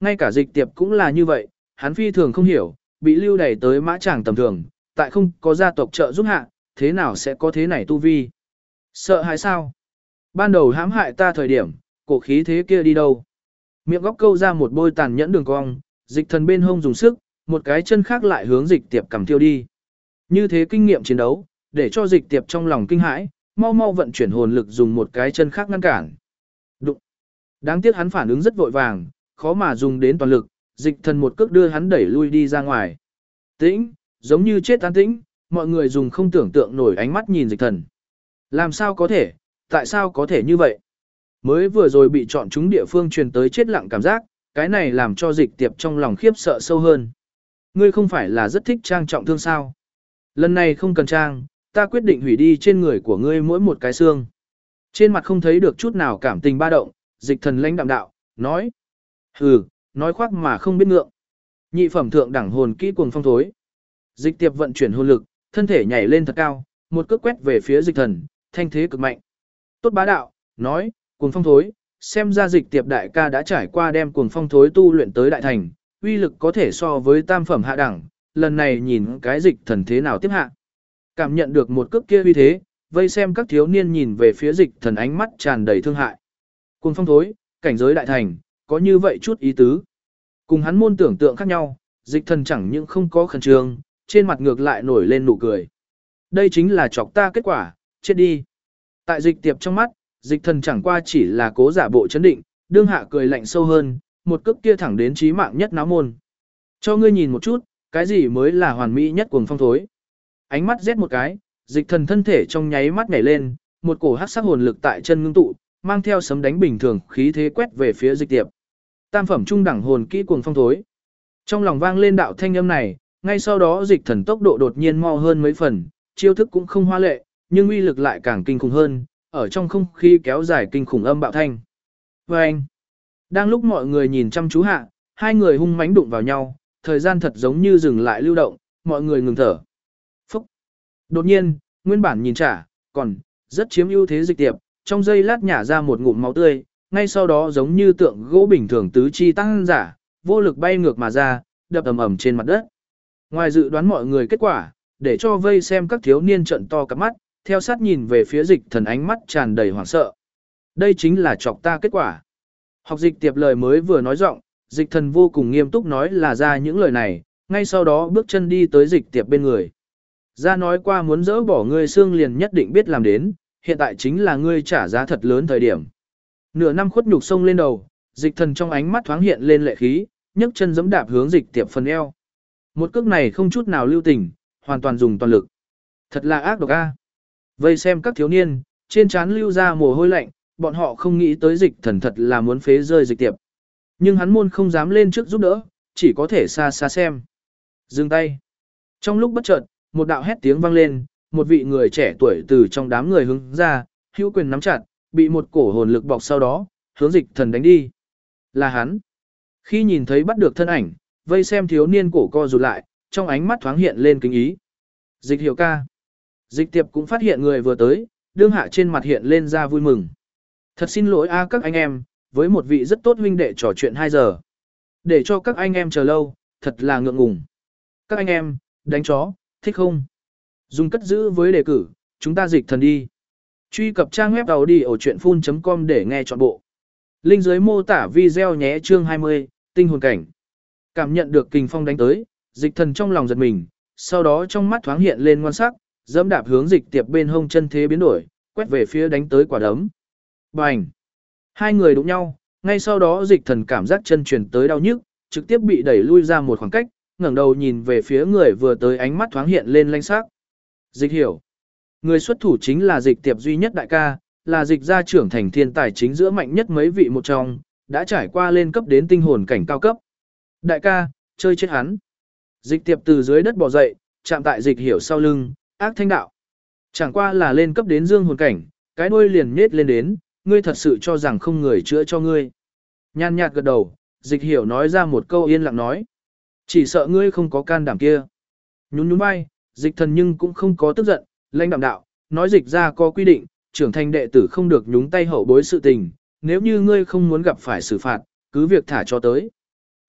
Ngay cả dịch tiệp cũng là như vậy, hắn phi thường không hiểu, bị lưu đày tới mã tràng tầm thường, tại không có gia tộc trợ giúp hạ, thế nào sẽ có thế này tu vi. Sợ hãi sao? Ban đầu hãm hại ta thời điểm, cổ khí thế kia đi đâu? Miệng góc câu ra một bôi tàn nhẫn đường cong, dịch thần bên hông dùng sức, một cái chân khác lại hướng dịch tiệp cầm thiêu đi. Như thế kinh nghiệm chiến đấu, để cho dịch tiệp trong lòng kinh hãi, mau mau vận chuyển hồn lực dùng một cái chân khác ngăn cản. Đụng. Đáng tiếc hắn phản ứng rất vội vàng, khó mà dùng đến toàn lực, dịch thần một cước đưa hắn đẩy lui đi ra ngoài. Tĩnh, giống như chết an tĩnh, mọi người dùng không tưởng tượng nổi ánh mắt nhìn dịch thần. Làm sao có thể, tại sao có thể như vậy? Mới vừa rồi bị chọn chúng địa phương truyền tới chết lặng cảm giác, cái này làm cho dịch tiệp trong lòng khiếp sợ sâu hơn. Ngươi không phải là rất thích trang trọng thương sao? Lần này không cần trang, ta quyết định hủy đi trên người của ngươi mỗi một cái xương. Trên mặt không thấy được chút nào cảm tình ba động, dịch thần lãnh đạm đạo, nói. Hừ, nói khoác mà không biết ngượng. Nhị phẩm thượng đẳng hồn kỹ cuồng phong thối. Dịch tiệp vận chuyển hồn lực, thân thể nhảy lên thật cao, một cước quét về phía dịch thần, thanh thế cực mạnh. Tốt bá đạo, nói, cuồng phong thối, xem ra dịch tiệp đại ca đã trải qua đem cuồng phong thối tu luyện tới đại thành, uy lực có thể so với tam phẩm hạ đẳng, lần này nhìn cái dịch thần thế nào tiếp hạ. Cảm nhận được một cước kia uy thế, vây xem các thiếu niên nhìn về phía dịch thần ánh mắt tràn đầy thương hại. Cuồng phong thối, cảnh giới đại thành, có như vậy chút ý tứ. Cùng hắn môn tưởng tượng khác nhau, dịch thần chẳng những không có khẩn trương, trên mặt ngược lại nổi lên nụ cười. Đây chính là chọc ta kết quả, chết đi. Tại dịch tiệp trong mắt, dịch thần chẳng qua chỉ là cố giả bộ chấn định, đương hạ cười lạnh sâu hơn, một cước kia thẳng đến chí mạng nhất náo môn. Cho ngươi nhìn một chút, cái gì mới là hoàn mỹ nhất cuồng phong thối. Ánh mắt rét một cái, dịch thần thân thể trong nháy mắt nhảy lên, một cổ hắc sắc hồn lực tại chân ngưng tụ, mang theo sấm đánh bình thường khí thế quét về phía dịch tiệp. Tam phẩm trung đẳng hồn kỹ cuồng phong thối. Trong lòng vang lên đạo thanh âm này, ngay sau đó dịch thần tốc độ đột nhiên mau hơn mấy phần, chiêu thức cũng không hoa lệ, nhưng uy lực lại càng kinh khủng hơn, ở trong không khí kéo dài kinh khủng âm bạo thanh. Vâng! Đang lúc mọi người nhìn chăm chú hạ, hai người hung mãnh đụng vào nhau, thời gian thật giống như dừng lại lưu động, mọi người ngừng thở. Phúc! Đột nhiên, nguyên bản nhìn trả, còn rất chiếm ưu thế dịch tiệp, trong giây lát nhả ra một ngụm máu tươi, ngay sau đó giống như tượng gỗ bình thường tứ chi tăng giả, vô lực bay ngược mà ra, đập ầm ầm trên mặt đất. Ngoài dự đoán mọi người kết quả, để cho vây xem các thiếu niên trận to cặp mắt, theo sát nhìn về phía dịch thần ánh mắt tràn đầy hoảng sợ. Đây chính là chọc ta kết quả. Học dịch tiệp lời mới vừa nói giọng, dịch thần vô cùng nghiêm túc nói là ra những lời này, ngay sau đó bước chân đi tới dịch tiệp bên người. Ra nói qua muốn dỡ bỏ ngươi xương liền nhất định biết làm đến, hiện tại chính là ngươi trả giá thật lớn thời điểm. Nửa năm khuất nhục sông lên đầu, dịch thần trong ánh mắt thoáng hiện lên lệ khí, nhấc chân giẫm đạp hướng dịch tiệp phần eo. Một cước này không chút nào lưu tình, hoàn toàn dùng toàn lực. Thật là ác độc a. Vây xem các thiếu niên, trên trán lưu ra mồ hôi lạnh, bọn họ không nghĩ tới dịch thần thật là muốn phế rơi dịch tiệp. Nhưng hắn môn không dám lên trước giúp đỡ, chỉ có thể xa xa xem. Dừng tay. Trong lúc bất chợt, một đạo hét tiếng vang lên, một vị người trẻ tuổi từ trong đám người hướng ra, hữu quyền nắm chặt, bị một cổ hồn lực bọc sau đó, hướng dịch thần đánh đi. Là hắn. Khi nhìn thấy bắt được thân ảnh, vây xem thiếu niên cổ co rụt lại, trong ánh mắt thoáng hiện lên kính ý. Dịch hiểu ca. Dịch tiệp cũng phát hiện người vừa tới, đương hạ trên mặt hiện lên ra vui mừng. Thật xin lỗi a các anh em, với một vị rất tốt huynh đệ trò chuyện 2 giờ. Để cho các anh em chờ lâu, thật là ngượng ngùng. Các anh em, đánh chó, thích không? Dùng cất giữ với đề cử, chúng ta dịch thần đi. Truy cập trang web audiochuyenphun.com để nghe trọn bộ. Link dưới mô tả video nhé chương 20, tinh hồn cảnh. Cảm nhận được kình phong đánh tới, dịch thần trong lòng giật mình, sau đó trong mắt thoáng hiện lên ngoan sắc, dẫm đạp hướng dịch tiệp bên hông chân thế biến đổi, quét về phía đánh tới quả đấm. Bành! Hai người đụng nhau, ngay sau đó dịch thần cảm giác chân truyền tới đau nhức, trực tiếp bị đẩy lui ra một khoảng cách, ngẩng đầu nhìn về phía người vừa tới ánh mắt thoáng hiện lên lanh sắc. Dịch hiểu. Người xuất thủ chính là dịch tiệp duy nhất đại ca, là dịch gia trưởng thành thiên tài chính giữa mạnh nhất mấy vị một trong, đã trải qua lên cấp đến tinh hồn cảnh cao cấp. Đại ca, chơi chết hắn. Dịch tiệp từ dưới đất bò dậy, chạm tại dịch hiểu sau lưng, ác thanh đạo. Chẳng qua là lên cấp đến dương hồn cảnh, cái đuôi liền nhết lên đến, ngươi thật sự cho rằng không người chữa cho ngươi. Nhàn nhạt gật đầu, dịch hiểu nói ra một câu yên lặng nói. Chỉ sợ ngươi không có can đảm kia. Nhún nhún vai, dịch thần nhưng cũng không có tức giận, lãnh đạm đạo, nói dịch ra có quy định, trưởng thành đệ tử không được nhúng tay hậu bối sự tình, nếu như ngươi không muốn gặp phải xử phạt, cứ việc thả cho tới.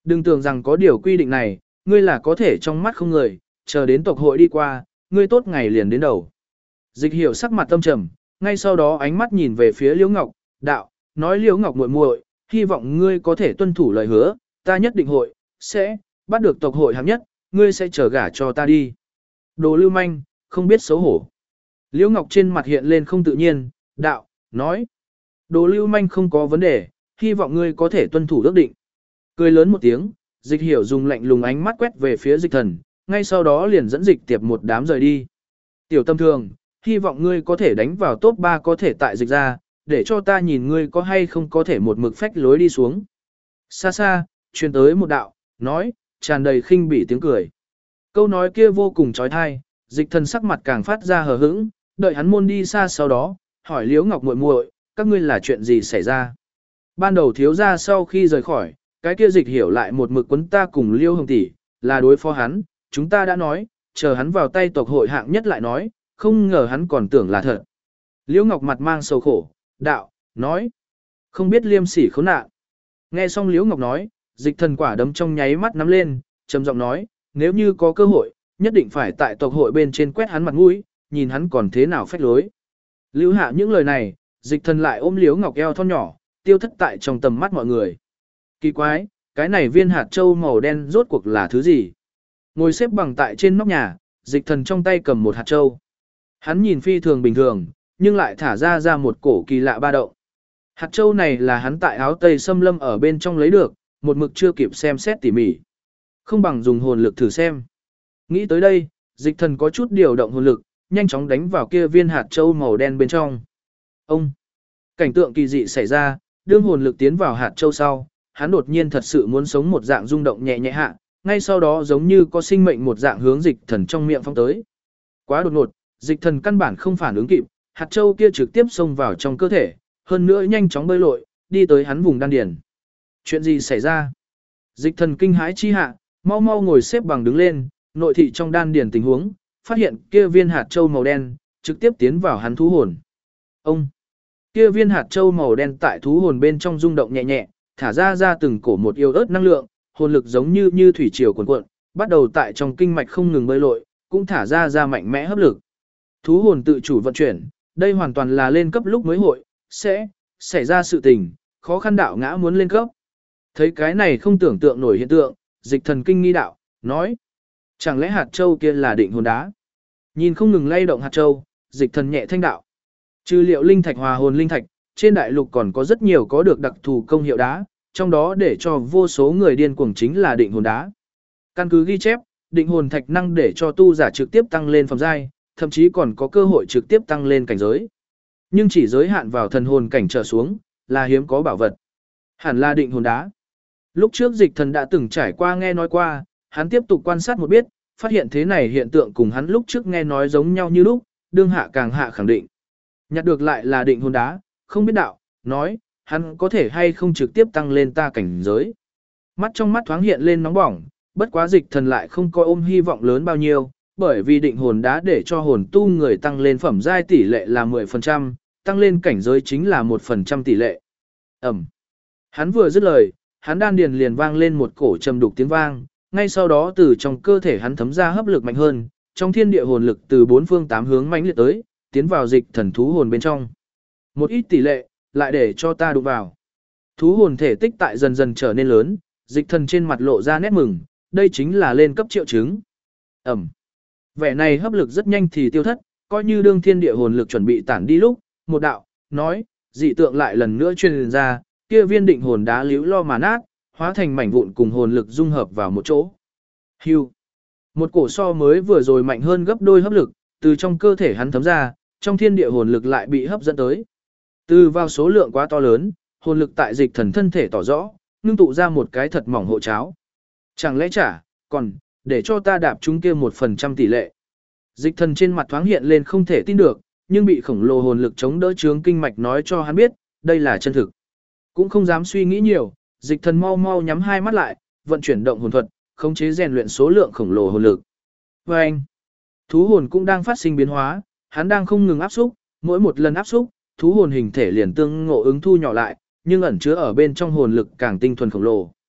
Đừng tưởng rằng có điều quy định này, ngươi là có thể trong mắt không người, chờ đến tộc hội đi qua, ngươi tốt ngày liền đến đầu. Dịch hiểu sắc mặt tâm trầm, ngay sau đó ánh mắt nhìn về phía Liễu Ngọc, đạo, nói Liễu Ngọc muội muội, hy vọng ngươi có thể tuân thủ lời hứa, ta nhất định sẽ bắt được tộc hội hạng nhất, ngươi sẽ trở gả cho ta đi. Đồ lưu manh, không biết xấu hổ. Liễu Ngọc trên mặt hiện lên không tự nhiên, đạo, nói, đồ lưu manh không có vấn đề, hy vọng ngươi có thể tuân thủ ước định. Cười lớn một tiếng, Dịch hiểu dùng lạnh lùng ánh mắt quét về phía Dịch thần, ngay sau đó liền dẫn Dịch tiệp một đám rời đi. Tiểu tâm thường, hy vọng ngươi có thể đánh vào top 3 có thể tại Dịch ra, để cho ta nhìn ngươi có hay không có thể một mực phách lối đi xuống. Xa xa, truyền tới một đạo, nói, tràn đầy khinh bỉ tiếng cười. Câu nói kia vô cùng trói thai, Dịch thần sắc mặt càng phát ra hờ hững, đợi hắn môn đi xa sau đó, hỏi Liễu Ngọc muội muội, các ngươi là chuyện gì xảy ra? Ban đầu thiếu gia sau khi rời khỏi, cái kia Dịch hiểu lại một mực quấn ta cùng Liêu Hồng tỷ, là đối phó hắn, chúng ta đã nói, chờ hắn vào tay tộc hội hạng nhất lại nói, không ngờ hắn còn tưởng là thật. Liễu Ngọc mặt mang sầu khổ, đạo, nói, không biết liêm sỉ khốn nạn. Nghe xong Liễu Ngọc nói, Dịch thần quả đấm trong nháy mắt nắm lên, trầm giọng nói, nếu như có cơ hội, nhất định phải tại tộc hội bên trên quét hắn mặt mũi, nhìn hắn còn thế nào phách lối. Lưu hạ những lời này, Dịch thần lại ôm Liễu Ngọc eo thon nhỏ, tiêu thất tại trong tầm mắt mọi người. Kỳ quái, cái này viên hạt châu màu đen rốt cuộc là thứ gì? Ngồi xếp bằng tại trên nóc nhà, Dịch thần trong tay cầm một hạt châu. Hắn nhìn phi thường bình thường, nhưng lại thả ra một cổ kỳ lạ ba động. Hạt châu này là hắn tại áo tây xâm lâm ở bên trong lấy được, một mực chưa kịp xem xét tỉ mỉ. Không bằng dùng hồn lực thử xem. Nghĩ tới đây, Dịch thần có chút điều động hồn lực, nhanh chóng đánh vào kia viên hạt châu màu đen bên trong. Ông! Cảnh tượng kỳ dị xảy ra, đương hồn lực tiến vào hạt châu sau, hắn đột nhiên thật sự muốn sống một dạng rung động nhẹ nhẹ hạ, ngay sau đó giống như có sinh mệnh một dạng hướng Dịch thần trong miệng phong tới. Quá đột ngột, Dịch thần căn bản không phản ứng kịp, hạt châu kia trực tiếp xông vào trong cơ thể, hơn nữa nhanh chóng bơi lội, đi tới hắn vùng đan điền. Chuyện gì xảy ra? Dịch thần kinh hãi chi hạ, mau mau ngồi xếp bằng đứng lên, nội thị trong đan điền tình huống, phát hiện kia viên hạt châu màu đen, trực tiếp tiến vào hắn thú hồn. Ông! Kia viên hạt châu màu đen tại thú hồn bên trong rung động nhẹ nhẹ, thả ra từng cổ một yêu ớt năng lượng, hồn lực giống như thủy triều cuồn cuộn, bắt đầu tại trong kinh mạch không ngừng bơi lội, cũng thả ra mạnh mẽ hấp lực. Thú hồn tự chủ vận chuyển, đây hoàn toàn là lên cấp lúc mới hội, sẽ xảy ra sự tình, khó khăn đạo ngã muốn lên cấp. Thấy cái này không tưởng tượng nổi hiện tượng, Dịch thần kinh nghi đạo, nói, chẳng lẽ hạt châu kia là định hồn đá? Nhìn không ngừng lay động hạt châu, Dịch thần nhẹ thanh đạo. Trừ liệu linh thạch hòa hồn linh thạch, trên đại lục còn có rất nhiều có được đặc thù công hiệu đá, trong đó để cho vô số người điên cuồng chính là định hồn đá. Căn cứ ghi chép, định hồn thạch năng để cho tu giả trực tiếp tăng lên phẩm giai, thậm chí còn có cơ hội trực tiếp tăng lên cảnh giới. Nhưng chỉ giới hạn vào thần hồn cảnh trở xuống, là hiếm có bảo vật. Hẳn là định hồn đá. Lúc trước Dịch thần đã từng trải qua nghe nói qua, hắn tiếp tục quan sát một biết, phát hiện thế này hiện tượng cùng hắn lúc trước nghe nói giống nhau như lúc, đương hạ càng hạ khẳng định. Nhặt được lại là định hồn đá, không biết đạo, nói, hắn có thể hay không trực tiếp tăng lên ta cảnh giới. Mắt trong mắt thoáng hiện lên nóng bỏng, bất quá Dịch thần lại không coi ôm hy vọng lớn bao nhiêu, bởi vì định hồn đá để cho hồn tu người tăng lên phẩm giai tỷ lệ là 10%, tăng lên cảnh giới chính là 1% tỷ lệ. Ẩm. Hắn vừa dứt lời, hắn đan điền liền vang lên một cổ trầm đục tiếng vang, ngay sau đó từ trong cơ thể hắn thấm ra hấp lực mạnh hơn, trong thiên địa hồn lực từ bốn phương tám hướng mãnh liệt tới, tiến vào Dịch thần thú hồn bên trong. Một ít tỷ lệ, lại để cho ta đụng vào. Thú hồn thể tích tại dần dần trở nên lớn, Dịch thần trên mặt lộ ra nét mừng, đây chính là lên cấp triệu chứng. Ẩm. Vẻ này hấp lực rất nhanh thì tiêu thất, coi như đương thiên địa hồn lực chuẩn bị tản đi lúc, một đạo, nói, dị tượng lại lần nữa truyền ra, kia viên định hồn đá liễu lo mà nát, hóa thành mảnh vụn cùng hồn lực dung hợp vào một chỗ. Hưu. Một cổ so mới vừa rồi mạnh hơn gấp đôi hấp lực, từ trong cơ thể hắn thấm ra, trong thiên địa hồn lực lại bị hấp dẫn tới. Từ vào số lượng quá to lớn, hồn lực tại Dịch thần thân thể tỏ rõ, ngưng tụ ra một cái thật mỏng hộ cháo. Chẳng lẽ còn, để cho ta đạp chúng kia 1% tỷ lệ. Dịch thần trên mặt thoáng hiện lên không thể tin được, nhưng bị khổng lồ hồn lực chống đỡ chướng kinh mạch nói cho hắn biết, đây là chân thực. Cũng không dám suy nghĩ nhiều, Dịch thần mau mau nhắm hai mắt lại, vận chuyển động hồn thuật, khống chế rèn luyện số lượng khổng lồ hồn lực. Và anh, thú hồn cũng đang phát sinh biến hóa, hắn đang không ngừng áp xúc, mỗi một lần áp xúc, thú hồn hình thể liền tương ngộ ứng thu nhỏ lại, nhưng ẩn chứa ở bên trong hồn lực càng tinh thuần khổng lồ.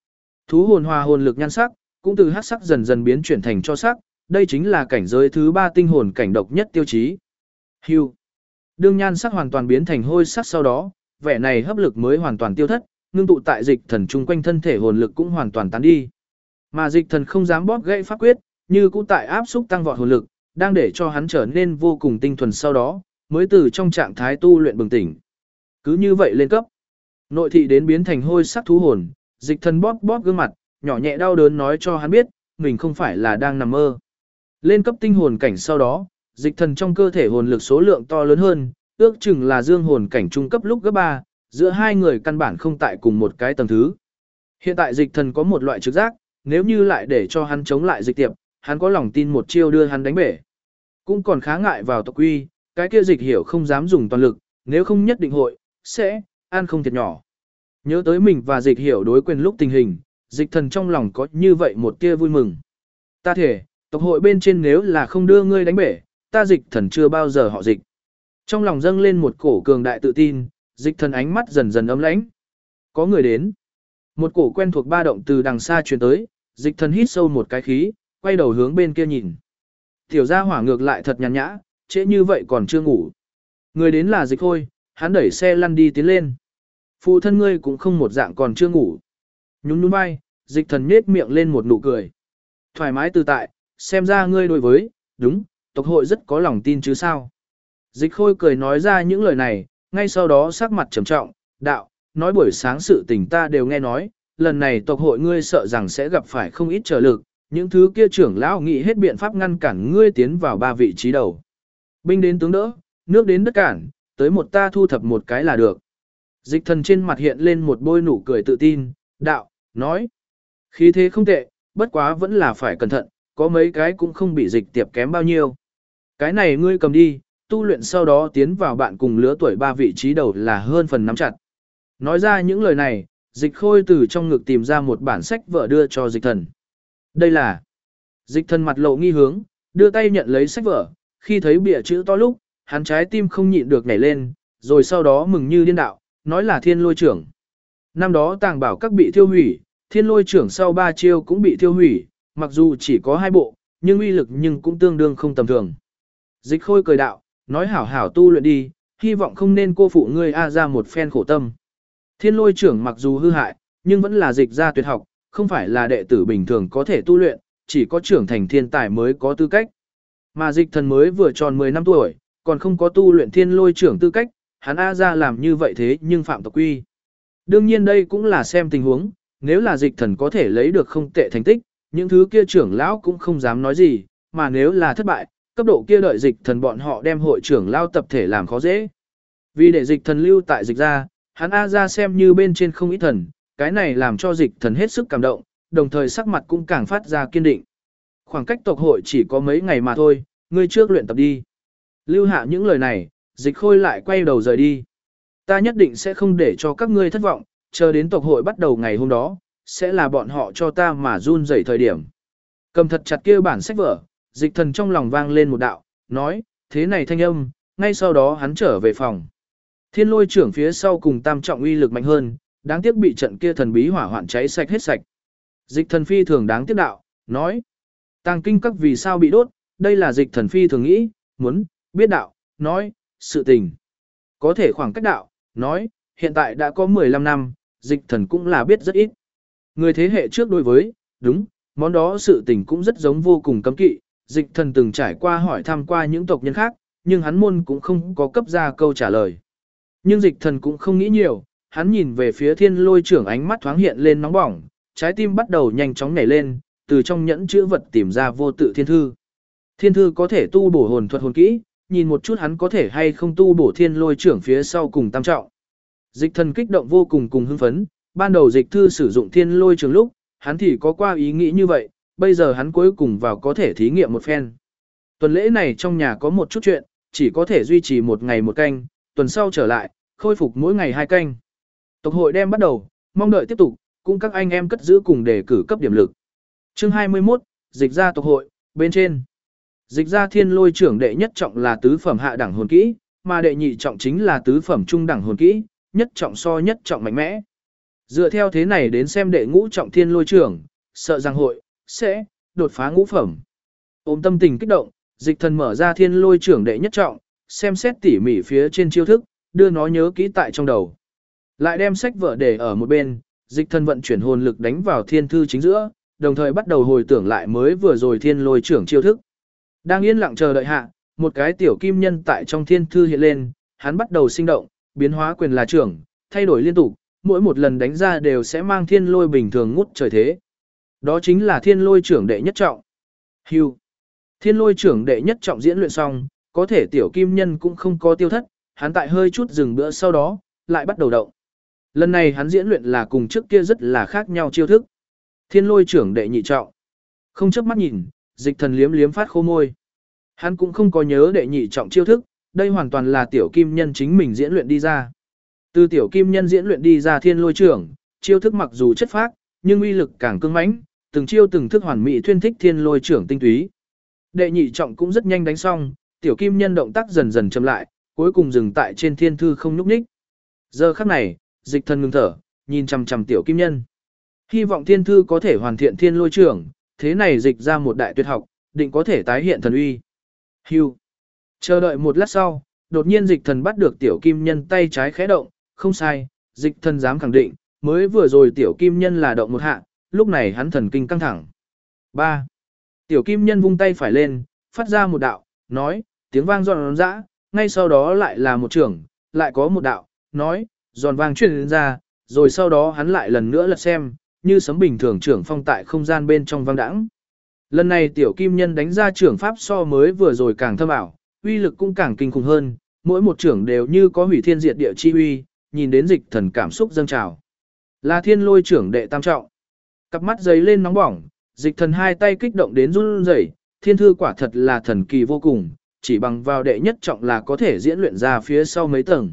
Thú hồn hòa hồn lực nhan sắc, cũng từ hắc sắc dần dần biến chuyển thành cho sắc, đây chính là cảnh giới thứ 3 tinh hồn cảnh độc nhất tiêu chí. Hưu. Đương nhan sắc hoàn toàn biến thành hôi sắc sau đó, vẻ này hấp lực mới hoàn toàn tiêu thất, ngưng tụ tại dịch thần chung quanh thân thể hồn lực cũng hoàn toàn tán đi. Mà dịch thần không dám bóp gãy pháp quyết, như cũ tại áp xúc tăng vọt hồn lực, đang để cho hắn trở nên vô cùng tinh thuần sau đó, mới từ trong trạng thái tu luyện bừng tỉnh. Cứ như vậy lên cấp. Nội thị đến biến thành hôi sắc thú hồn, dịch thần bóp bóp gương mặt, nhỏ nhẹ đau đớn nói cho hắn biết, mình không phải là đang nằm mơ. Lên cấp tinh hồn cảnh sau đó, dịch thần trong cơ thể hồn lực số lượng to lớn hơn, ước chừng là dương hồn cảnh trung cấp lúc gấp 3, giữa hai người căn bản không tại cùng một cái tầng thứ. Hiện tại dịch thần có một loại trực giác, nếu như lại để cho hắn chống lại dịch tiệp, hắn có lòng tin một chiêu đưa hắn đánh bể. Cũng còn khá ngại vào tộc quy, cái kia dịch hiểu không dám dùng toàn lực, nếu không nhất định hội, sẽ, ăn không thiệt nhỏ. Nhớ tới mình và dịch hiểu đối quyền lúc tình hình, dịch thần trong lòng có như vậy một tia vui mừng. Ta thể, tộc hội bên trên nếu là không đưa ngươi đánh bể, ta dịch thần chưa bao giờ họ dịch. Trong lòng dâng lên một cổ cường đại tự tin, dịch thần ánh mắt dần dần ấm lãnh. Có người đến. Một cổ quen thuộc ba động từ đằng xa truyền tới, dịch thần hít sâu một cái khí, quay đầu hướng bên kia nhìn. Tiểu gia hỏa ngược lại thật nhàn nhã, trễ như vậy còn chưa ngủ. Người đến là dịch khôi, hắn đẩy xe lăn đi tiến lên. Phụ thân ngươi cũng không một dạng còn chưa ngủ. Nhún nhún vai, dịch thần nhếch miệng lên một nụ cười. Thoải mái tự tại, xem ra ngươi đối với, đúng, tộc hội rất có lòng tin chứ sao. Dịch khôi cười nói ra những lời này, ngay sau đó sắc mặt trầm trọng, đạo, nói buổi sáng sự tình ta đều nghe nói, lần này tộc hội ngươi sợ rằng sẽ gặp phải không ít trở lực, những thứ kia trưởng lão nghĩ hết biện pháp ngăn cản ngươi tiến vào 3 vị trí đầu. Binh đến tướng đỡ, nước đến đất cản, tới một ta thu thập một cái là được. Dịch thần trên mặt hiện lên một bôi nụ cười tự tin, đạo, nói. Khí thế không tệ, bất quá vẫn là phải cẩn thận, có mấy cái cũng không bị dịch tiệp kém bao nhiêu. Cái này ngươi cầm đi, tu luyện sau đó tiến vào bạn cùng lứa tuổi 3 vị trí đầu là hơn phần nắm chặt. Nói ra những lời này, dịch khôi từ trong ngực tìm ra một bản sách vở đưa cho dịch thần. Đây là dịch thần mặt lộ nghi hướng, đưa tay nhận lấy sách vở, khi thấy bìa chữ to lúc, hắn trái tim không nhịn được nhảy lên, rồi sau đó mừng như điên đạo, nói là thiên lôi trưởng. Năm đó tàng bảo các bị thiêu hủy, thiên lôi trưởng sau 3 chiêu cũng bị thiêu hủy, mặc dù chỉ có 2 bộ, nhưng uy lực nhưng cũng tương đương không tầm thường. Dịch khôi cười đạo, nói hảo hảo tu luyện đi, hy vọng không nên cô phụ ngươi ra một phen khổ tâm. Thiên lôi trưởng mặc dù hư hại, nhưng vẫn là dịch ra tuyệt học, không phải là đệ tử bình thường có thể tu luyện, chỉ có trưởng thành thiên tài mới có tư cách. Mà dịch thần mới vừa tròn 10 năm tuổi, còn không có tu luyện thiên lôi trưởng tư cách, hắn ra làm như vậy thế nhưng phạm tộc quy. Đương nhiên đây cũng là xem tình huống, nếu là dịch thần có thể lấy được không tệ thành tích, những thứ kia trưởng lão cũng không dám nói gì, mà nếu là thất bại, cấp độ kia đợi dịch thần bọn họ đem hội trưởng lao tập thể làm khó dễ. Vì để dịch thần lưu tại dịch ra, hắn ra xem như bên trên không ít thần, cái này làm cho dịch thần hết sức cảm động, đồng thời sắc mặt cũng càng phát ra kiên định. Khoảng cách tộc hội chỉ có mấy ngày mà thôi, ngươi trước luyện tập đi. Lưu hạ những lời này, dịch khôi lại quay đầu rời đi. Ta nhất định sẽ không để cho các ngươi thất vọng, chờ đến tộc hội bắt đầu ngày hôm đó, sẽ là bọn họ cho ta mà run rẩy thời điểm. Cầm thật chặt kia bản sách vở, dịch thần trong lòng vang lên một đạo, nói, thế này thanh âm, ngay sau đó hắn trở về phòng. Thiên lôi trưởng phía sau cùng tam trọng uy lực mạnh hơn, đáng tiếc bị trận kia thần bí hỏa hoạn cháy sạch hết sạch. Dịch thần phi thường đáng tiếc đạo, nói, tàng kinh các vì sao bị đốt, đây là dịch thần phi thường nghĩ, muốn, biết đạo, nói, sự tình. Có thể khoảng cách đạo, nói, hiện tại đã có 15 năm, dịch thần cũng là biết rất ít. Người thế hệ trước đối với, đúng, món đó sự tình cũng rất giống vô cùng cấm kỵ, dịch thần từng trải qua hỏi thăm qua những tộc nhân khác, nhưng hắn môn cũng không có cấp ra câu trả lời. Nhưng dịch thần cũng không nghĩ nhiều, hắn nhìn về phía thiên lôi trưởng ánh mắt thoáng hiện lên nóng bỏng, trái tim bắt đầu nhanh chóng nhảy lên, từ trong nhẫn chữ vật tìm ra vô tự thiên thư. Thiên thư có thể tu bổ hồn thuật hồn kỹ, nhìn một chút hắn có thể hay không tu bổ thiên lôi trưởng phía sau cùng tam trọng. Dịch thần kích động vô cùng cùng hưng phấn, ban đầu dịch thư sử dụng thiên lôi trưởng lúc, hắn thì có qua ý nghĩ như vậy, bây giờ hắn cuối cùng vào có thể thí nghiệm một phen. Tuần lễ này trong nhà có một chút chuyện, chỉ có thể duy trì một ngày một canh, tuần sau trở lại, khôi phục mỗi ngày 2 canh. Tộc hội đem bắt đầu, mong đợi tiếp tục, cùng các anh em cất giữ cùng đề cử cấp điểm lực. Chương 21, dịch ra tộc hội, bên trên. Dịch ra thiên lôi trưởng đệ nhất trọng là tứ phẩm hạ đẳng hồn kỹ, mà đệ nhị trọng chính là tứ phẩm trung đẳng hồn kỹ, nhất trọng so nhất trọng mạnh mẽ. Dựa theo thế này đến xem đệ ngũ trọng thiên lôi trưởng, sợ rằng hội, sẽ, đột phá ngũ phẩm. Ôm tâm tình kích động, dịch thần mở ra thiên lôi trưởng đệ nhất trọng, xem xét tỉ mỉ phía trên chiêu thức, đưa nó nhớ kỹ tại trong đầu. Lại đem sách vở để ở một bên, dịch thần vận chuyển hồn lực đánh vào thiên thư chính giữa, đồng thời bắt đầu hồi tưởng lại mới vừa rồi thiên lôi trưởng chiêu thức. Đang yên lặng chờ đợi hạ, một cái tiểu kim nhân tại trong thiên thư hiện lên, hắn bắt đầu sinh động, biến hóa quyền là trưởng, thay đổi liên tục, mỗi một lần đánh ra đều sẽ mang thiên lôi bình thường ngút trời thế. Đó chính là thiên lôi trưởng đệ nhất trọng. Hưu. Thiên lôi trưởng đệ nhất trọng diễn luyện xong, có thể tiểu kim nhân cũng không có tiêu thất, hắn tại hơi chút dừng bữa sau đó, lại bắt đầu động. Lần này hắn diễn luyện là cùng trước kia rất là khác nhau chiêu thức. Thiên lôi trưởng đệ nhị trọng. Không chớp mắt nhìn, dịch thần liếm liếm phát khô môi. Hắn cũng không có nhớ đệ nhị trọng chiêu thức, đây hoàn toàn là tiểu kim nhân chính mình diễn luyện đi ra. Từ tiểu kim nhân diễn luyện đi ra thiên lôi trưởng, chiêu thức mặc dù chất phác, nhưng uy lực càng cứng mãnh, từng chiêu từng thức hoàn mỹ thuyên thích thiên lôi trưởng tinh túy. Đệ nhị trọng cũng rất nhanh đánh xong, tiểu kim nhân động tác dần dần chậm lại, cuối cùng dừng tại trên thiên thư không nhúc nhích. Giờ khắc này, dịch thần ngừng thở, nhìn chằm chằm tiểu kim nhân. Hy vọng thiên thư có thể hoàn thiện thiên lôi trưởng, thế này dịch ra một đại tuyệt học, định có thể tái hiện thần uy. Hưu. Chờ đợi một lát sau, đột nhiên dịch thần bắt được tiểu kim nhân tay trái khẽ động, không sai, dịch thần dám khẳng định, mới vừa rồi tiểu kim nhân là động một hạ, lúc này hắn thần kinh căng thẳng. 3. Tiểu kim nhân vung tay phải lên, phát ra một đạo, nói, tiếng vang giòn giã, ngay sau đó lại là một trưởng, lại có một đạo, nói, giòn vang truyền ra, rồi sau đó hắn lại lần nữa lật xem, như sấm bình thường trưởng phong tại không gian bên trong vang đãng. Lần này tiểu kim nhân đánh ra trưởng pháp so mới vừa rồi càng thâm ảo, uy lực cũng càng kinh khủng hơn, mỗi một trưởng đều như có hủy thiên diệt địa chi uy, nhìn đến dịch thần cảm xúc dâng trào. Là thiên lôi trưởng đệ tam trọng. Cặp mắt giấy lên nóng bỏng, dịch thần hai tay kích động đến run rẩy, thiên thư quả thật là thần kỳ vô cùng, chỉ bằng vào đệ nhất trọng là có thể diễn luyện ra phía sau mấy tầng.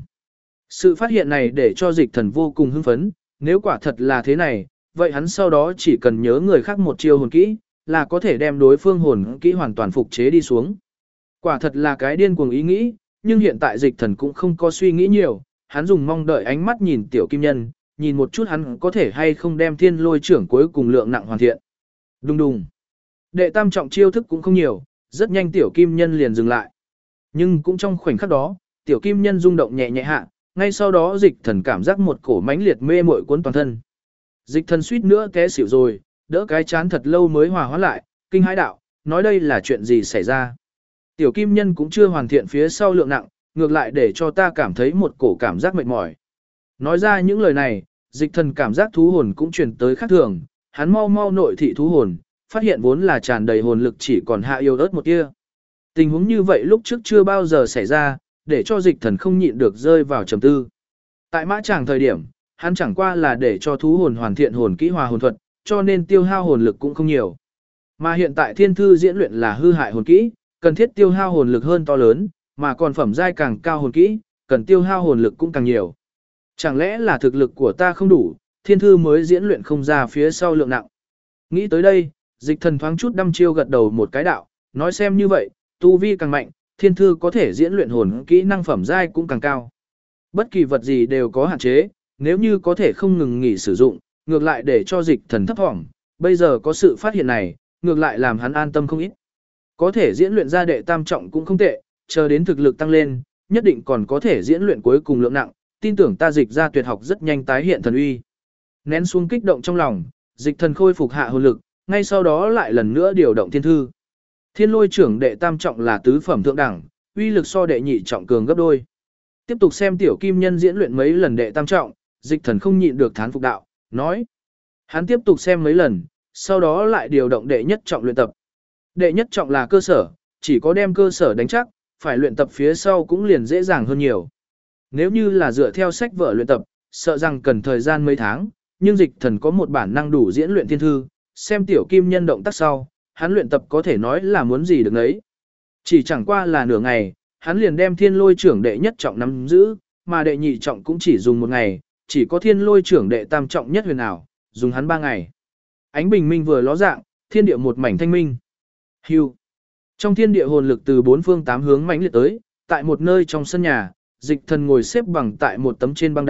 Sự phát hiện này để cho dịch thần vô cùng hưng phấn, nếu quả thật là thế này, vậy hắn sau đó chỉ cần nhớ người khác một chiêu hồn kỹ, là có thể đem đối phương hồn kỹ hoàn toàn phục chế đi xuống. Quả thật là cái điên cuồng ý nghĩ, nhưng hiện tại dịch thần cũng không có suy nghĩ nhiều, hắn dùng mong đợi ánh mắt nhìn tiểu kim nhân, nhìn một chút hắn có thể hay không đem thiên lôi trưởng cuối cùng lượng nặng hoàn thiện. Đùng đùng. Đệ tam trọng chiêu thức cũng không nhiều, rất nhanh tiểu kim nhân liền dừng lại. Nhưng cũng trong khoảnh khắc đó, tiểu kim nhân rung động nhẹ nhẹ hạ, ngay sau đó dịch thần cảm giác một cổ mãnh liệt mê muội cuốn toàn thân. Dịch thần suýt nữa té xỉu rồi, đỡ cái chán thật lâu mới hòa hóa lại, kinh hãi đạo, nói đây là chuyện gì xảy ra. Tiểu kim nhân cũng chưa hoàn thiện phía sau lượng nặng, ngược lại để cho ta cảm thấy một cổ cảm giác mệt mỏi. Nói ra những lời này, dịch thần cảm giác thú hồn cũng truyền tới khác thường, hắn mau mau nội thị thú hồn, phát hiện vốn là tràn đầy hồn lực chỉ còn hạ yêu ớt một tia. Tình huống như vậy lúc trước chưa bao giờ xảy ra, để cho dịch thần không nhịn được rơi vào trầm tư. Tại mã tràng thời điểm, hắn chẳng qua là để cho thú hồn hoàn thiện hồn kỹ hòa hồn thuật, cho nên tiêu hao hồn lực cũng không nhiều. Mà hiện tại thiên thư diễn luyện là hư hại hồn kỹ, cần thiết tiêu hao hồn lực hơn to lớn, mà còn phẩm giai càng cao hồn kỹ, cần tiêu hao hồn lực cũng càng nhiều. Chẳng lẽ là thực lực của ta không đủ, thiên thư mới diễn luyện không ra phía sau lượng nặng. Nghĩ tới đây, dịch thần thoáng chút đăm chiêu gật đầu một cái đạo, nói xem như vậy, tu vi càng mạnh, thiên thư có thể diễn luyện hồn kỹ năng phẩm giai cũng càng cao. Bất kỳ vật gì đều có hạn chế, nếu như có thể không ngừng nghỉ sử dụng, ngược lại để cho dịch thần thấp thỏm, bây giờ có sự phát hiện này, ngược lại làm hắn an tâm không ít. Có thể diễn luyện ra đệ tam trọng cũng không tệ, chờ đến thực lực tăng lên, nhất định còn có thể diễn luyện cuối cùng lượng nặng, tin tưởng ta dịch ra tuyệt học rất nhanh tái hiện thần uy. Nén xuống kích động trong lòng, dịch thần khôi phục hạ hồn lực, ngay sau đó lại lần nữa điều động thiên thư. Thiên lôi trưởng đệ tam trọng là tứ phẩm thượng đẳng, uy lực so đệ nhị trọng cường gấp đôi. Tiếp tục xem tiểu kim nhân diễn luyện mấy lần đệ tam trọng, dịch thần không nhịn được thán phục đạo, nói. Hắn tiếp tục xem mấy lần, sau đó lại điều động đệ nhất trọng luyện tập. Đệ nhất trọng là cơ sở, chỉ có đem cơ sở đánh chắc, phải luyện tập phía sau cũng liền dễ dàng hơn nhiều. Nếu như là dựa theo sách vở luyện tập, sợ rằng cần thời gian mấy tháng, nhưng dịch thần có một bản năng đủ diễn luyện thiên thư, xem tiểu kim nhân động tác sau, hắn luyện tập có thể nói là muốn gì được nấy. Chỉ chẳng qua là nửa ngày, hắn liền đem thiên lôi trưởng đệ nhất trọng nắm giữ, mà đệ nhị trọng cũng chỉ dùng một ngày, chỉ có thiên lôi trưởng đệ tam trọng nhất huyền ảo, dùng hắn 3 ngày. Ánh bình minh vừa ló dạng, thiên địa một mảnh thanh minh. Hưu. Trong thiên địa hồn lực từ bốn phương tám hướng mãnh liệt tới, tại một nơi trong sân nhà, dịch thần ngồi xếp bằng tại một tấm trên băng đá,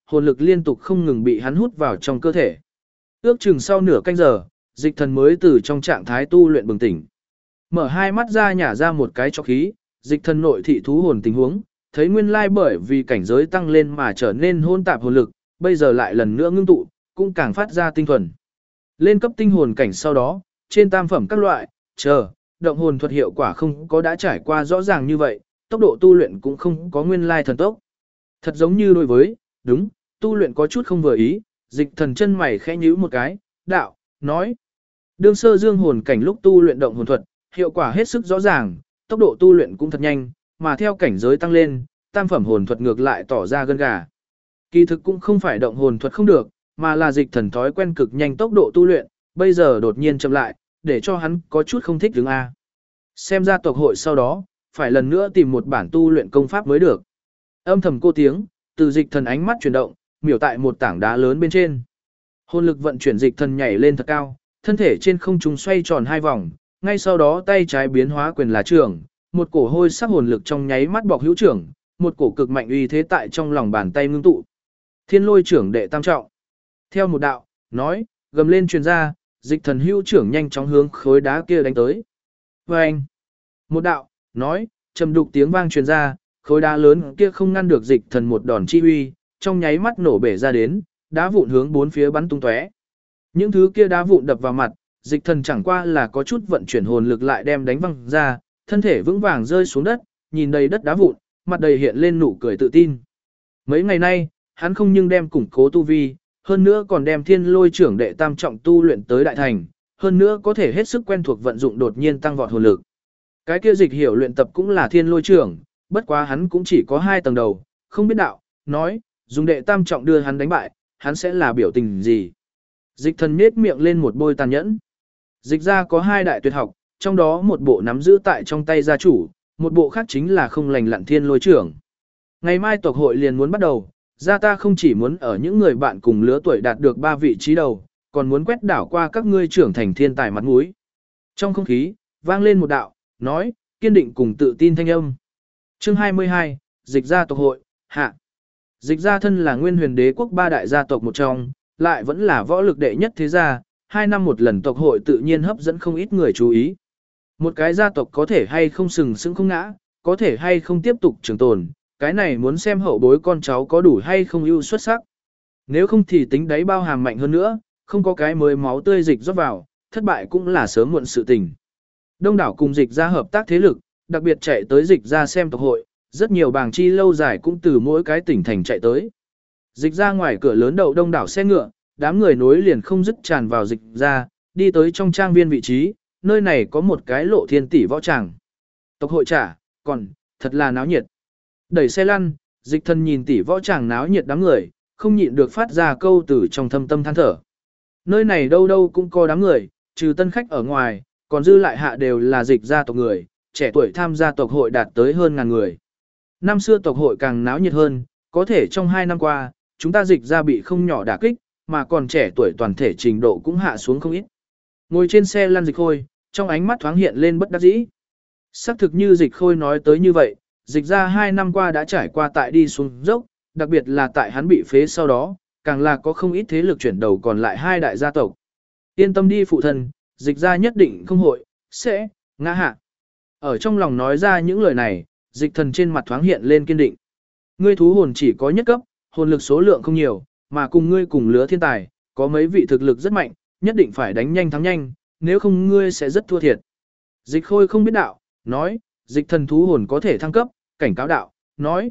hồn lực liên tục không ngừng bị hắn hút vào trong cơ thể. Ước chừng sau nửa canh giờ, dịch thần mới từ trong trạng thái tu luyện bừng tỉnh. Mở hai mắt ra nhả ra một cái cho khí, dịch thần nội thị thú hồn tình huống, thấy nguyên lai bởi vì cảnh giới tăng lên mà trở nên hôn tạp hồn lực, bây giờ lại lần nữa ngưng tụ, cũng càng phát ra tinh thuần. Lên cấp tinh hồn cảnh sau đó, trên tam phẩm các loại, động hồn thuật hiệu quả không có đã trải qua rõ ràng như vậy, tốc độ tu luyện cũng không có nguyên lai thần tốc. Thật giống như đối với, đúng, tu luyện có chút không vừa ý, dịch thần chân mày khẽ nhíu một cái, đạo, nói. Đương sơ dương hồn cảnh lúc tu luyện động hồn thuật, hiệu quả hết sức rõ ràng, tốc độ tu luyện cũng thật nhanh, mà theo cảnh giới tăng lên, tam phẩm hồn thuật ngược lại tỏ ra gân gà. Kỳ thực cũng không phải động hồn thuật không được, mà là dịch thần thói quen cực nhanh tốc độ tu luyện, bây giờ đột nhiên chậm lại, để cho hắn có chút không thích đứng A. Xem ra tộc hội sau đó, phải lần nữa tìm một bản tu luyện công pháp mới được. Âm thầm cô tiếng, từ dịch thần ánh mắt chuyển động, miểu tại một tảng đá lớn bên trên. Hồn lực vận chuyển dịch thần nhảy lên thật cao, thân thể trên không trung xoay tròn 2 vòng, ngay sau đó tay trái biến hóa quyền là trưởng, một cổ hôi sắc hồn lực trong nháy mắt bọc hữu trưởng, một cổ cực mạnh uy thế tại trong lòng bàn tay ngưng tụ. Thiên Lôi trưởng đệ tam trọng. Theo một đạo, nói, gầm lên truyền ra, dịch thần hữu trưởng nhanh chóng hướng khối đá kia đánh tới. Vâng! Một đạo, nói, trầm đục tiếng vang truyền ra, khối đá lớn kia không ngăn được dịch thần một đòn chi uy, trong nháy mắt nổ bể ra đến, đá vụn hướng bốn phía bắn tung tóe. Những thứ kia đá vụn đập vào mặt, dịch thần chẳng qua là có chút vận chuyển hồn lực lại đem đánh văng ra, thân thể vững vàng rơi xuống đất, nhìn đầy đất đá vụn, mặt đầy hiện lên nụ cười tự tin. Mấy ngày nay, hắn không nhưng đem củng cố tu vi, hơn nữa còn đem Thiên Lôi trưởng đệ tam trọng tu luyện tới đại thành, hơn nữa có thể hết sức quen thuộc vận dụng đột nhiên tăng vọt hồn lực. Cái kia dịch hiểu luyện tập cũng là Thiên Lôi trưởng, bất quá hắn cũng chỉ có 2 tầng đầu, không biết đạo, nói, dùng đệ tam trọng đưa hắn đánh bại, hắn sẽ là biểu tình gì. Dịch thần nhếch miệng lên một bôi tàn nhẫn. Dịch ra có 2 đại tuyệt học, trong đó một bộ nắm giữ tại trong tay gia chủ, một bộ khác chính là không lành lặn Thiên Lôi trưởng. Ngày mai tộc hội liền muốn bắt đầu, gia ta không chỉ muốn ở những người bạn cùng lứa tuổi đạt được 3 vị trí đầu, còn muốn quét đảo qua các ngươi trưởng thành thiên tài mặt mũi. Trong không khí, vang lên một đạo, nói, kiên định cùng tự tin thanh âm. Chương 22, Dịch gia tộc hội, hạ. Dịch gia thân là Nguyên Huyền Đế quốc 3 đại gia tộc một trong, lại vẫn là võ lực đệ nhất thế gia, 2 năm một lần tộc hội tự nhiên hấp dẫn không ít người chú ý. Một cái gia tộc có thể hay không sừng sững không ngã, có thể hay không tiếp tục trường tồn, cái này muốn xem hậu bối con cháu có đủ hay không ưu xuất sắc. Nếu không thì tính đáy bao hàm mạnh hơn nữa, không có cái mới máu tươi dịch rót vào, thất bại cũng là sớm muộn sự tình. Đông đảo cùng dịch ra hợp tác thế lực, đặc biệt chạy tới dịch ra xem tộc hội, rất nhiều bảng chi lâu dài cũng từ mỗi cái tỉnh thành chạy tới. Dịch ra ngoài cửa lớn đậu đông đảo xe ngựa, đám người nối liền không dứt tràn vào dịch ra, đi tới trong trang viên vị trí, nơi này có một cái lộ thiên tỷ võ tràng. Tộc hội trả, còn, thật là náo nhiệt. Đẩy xe lăn, dịch thần nhìn tỷ võ tràng náo nhiệt đám người, không nhịn được phát ra câu từ trong thâm tâm than thở. Nơi này đâu đâu cũng có đám người, trừ tân khách ở ngoài, còn dư lại hạ đều là dịch gia tộc người, trẻ tuổi tham gia tộc hội đạt tới hơn 1000 người. Năm xưa tộc hội càng náo nhiệt hơn, có thể trong 2 năm qua, chúng ta dịch gia bị không nhỏ đả kích, mà còn trẻ tuổi toàn thể trình độ cũng hạ xuống không ít. Ngồi trên xe lăn dịch khôi, trong ánh mắt thoáng hiện lên bất đắc dĩ. Xác thực như dịch khôi nói tới như vậy, dịch ra 2 năm qua đã trải qua tại đi xuống dốc, đặc biệt là tại hắn bị phế sau đó, càng là có không ít thế lực chuyển đầu còn lại 2 đại gia tộc. Yên tâm đi phụ thân, dịch ra nhất định không hội, sẽ, ngã hạ. Ở trong lòng nói ra những lời này, dịch thần trên mặt thoáng hiện lên kiên định. Ngươi thú hồn chỉ có nhất cấp, hồn lực số lượng không nhiều, mà cùng ngươi cùng lứa thiên tài, có mấy vị thực lực rất mạnh, nhất định phải đánh nhanh thắng nhanh, nếu không ngươi sẽ rất thua thiệt. Dịch khôi không biết đạo, nói, dịch thần thú hồn có thể thăng cấp, cảnh cáo đạo, nói,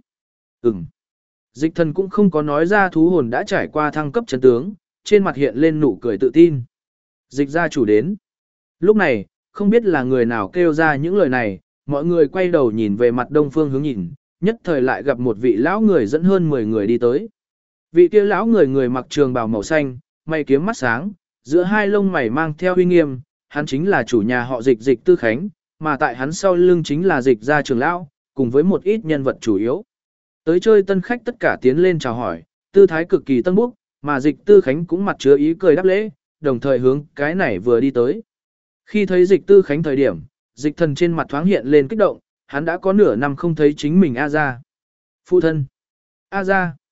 Dịch thần cũng không có nói ra thú hồn đã trải qua thăng cấp chân tướng, trên mặt hiện lên nụ cười tự tin. Dịch gia chủ đến. Lúc này, không biết là người nào kêu ra những lời này, mọi người quay đầu nhìn về mặt đông phương hướng nhìn, nhất thời lại gặp một vị lão người dẫn hơn 10 người đi tới. Vị kia lão người mặc trường bào màu xanh, mày kiếm mắt sáng, giữa hai lông mày mang theo uy nghiêm, hắn chính là chủ nhà họ Dịch Dịch Tư Khánh, mà tại hắn sau lưng chính là Dịch gia trưởng lão, cùng với một ít nhân vật chủ yếu. Tới chơi tân khách tất cả tiến lên chào hỏi, tư thái cực kỳ tân búc, mà Dịch Tư Khánh cũng mặt chứa ý cười đáp lễ, đồng thời hướng cái này vừa đi tới. Khi thấy Dịch Tư Khánh thời điểm, Dịch thần trên mặt thoáng hiện lên kích động, hắn đã có nửa năm không thấy chính mình A gia. Phụ thân. A gia.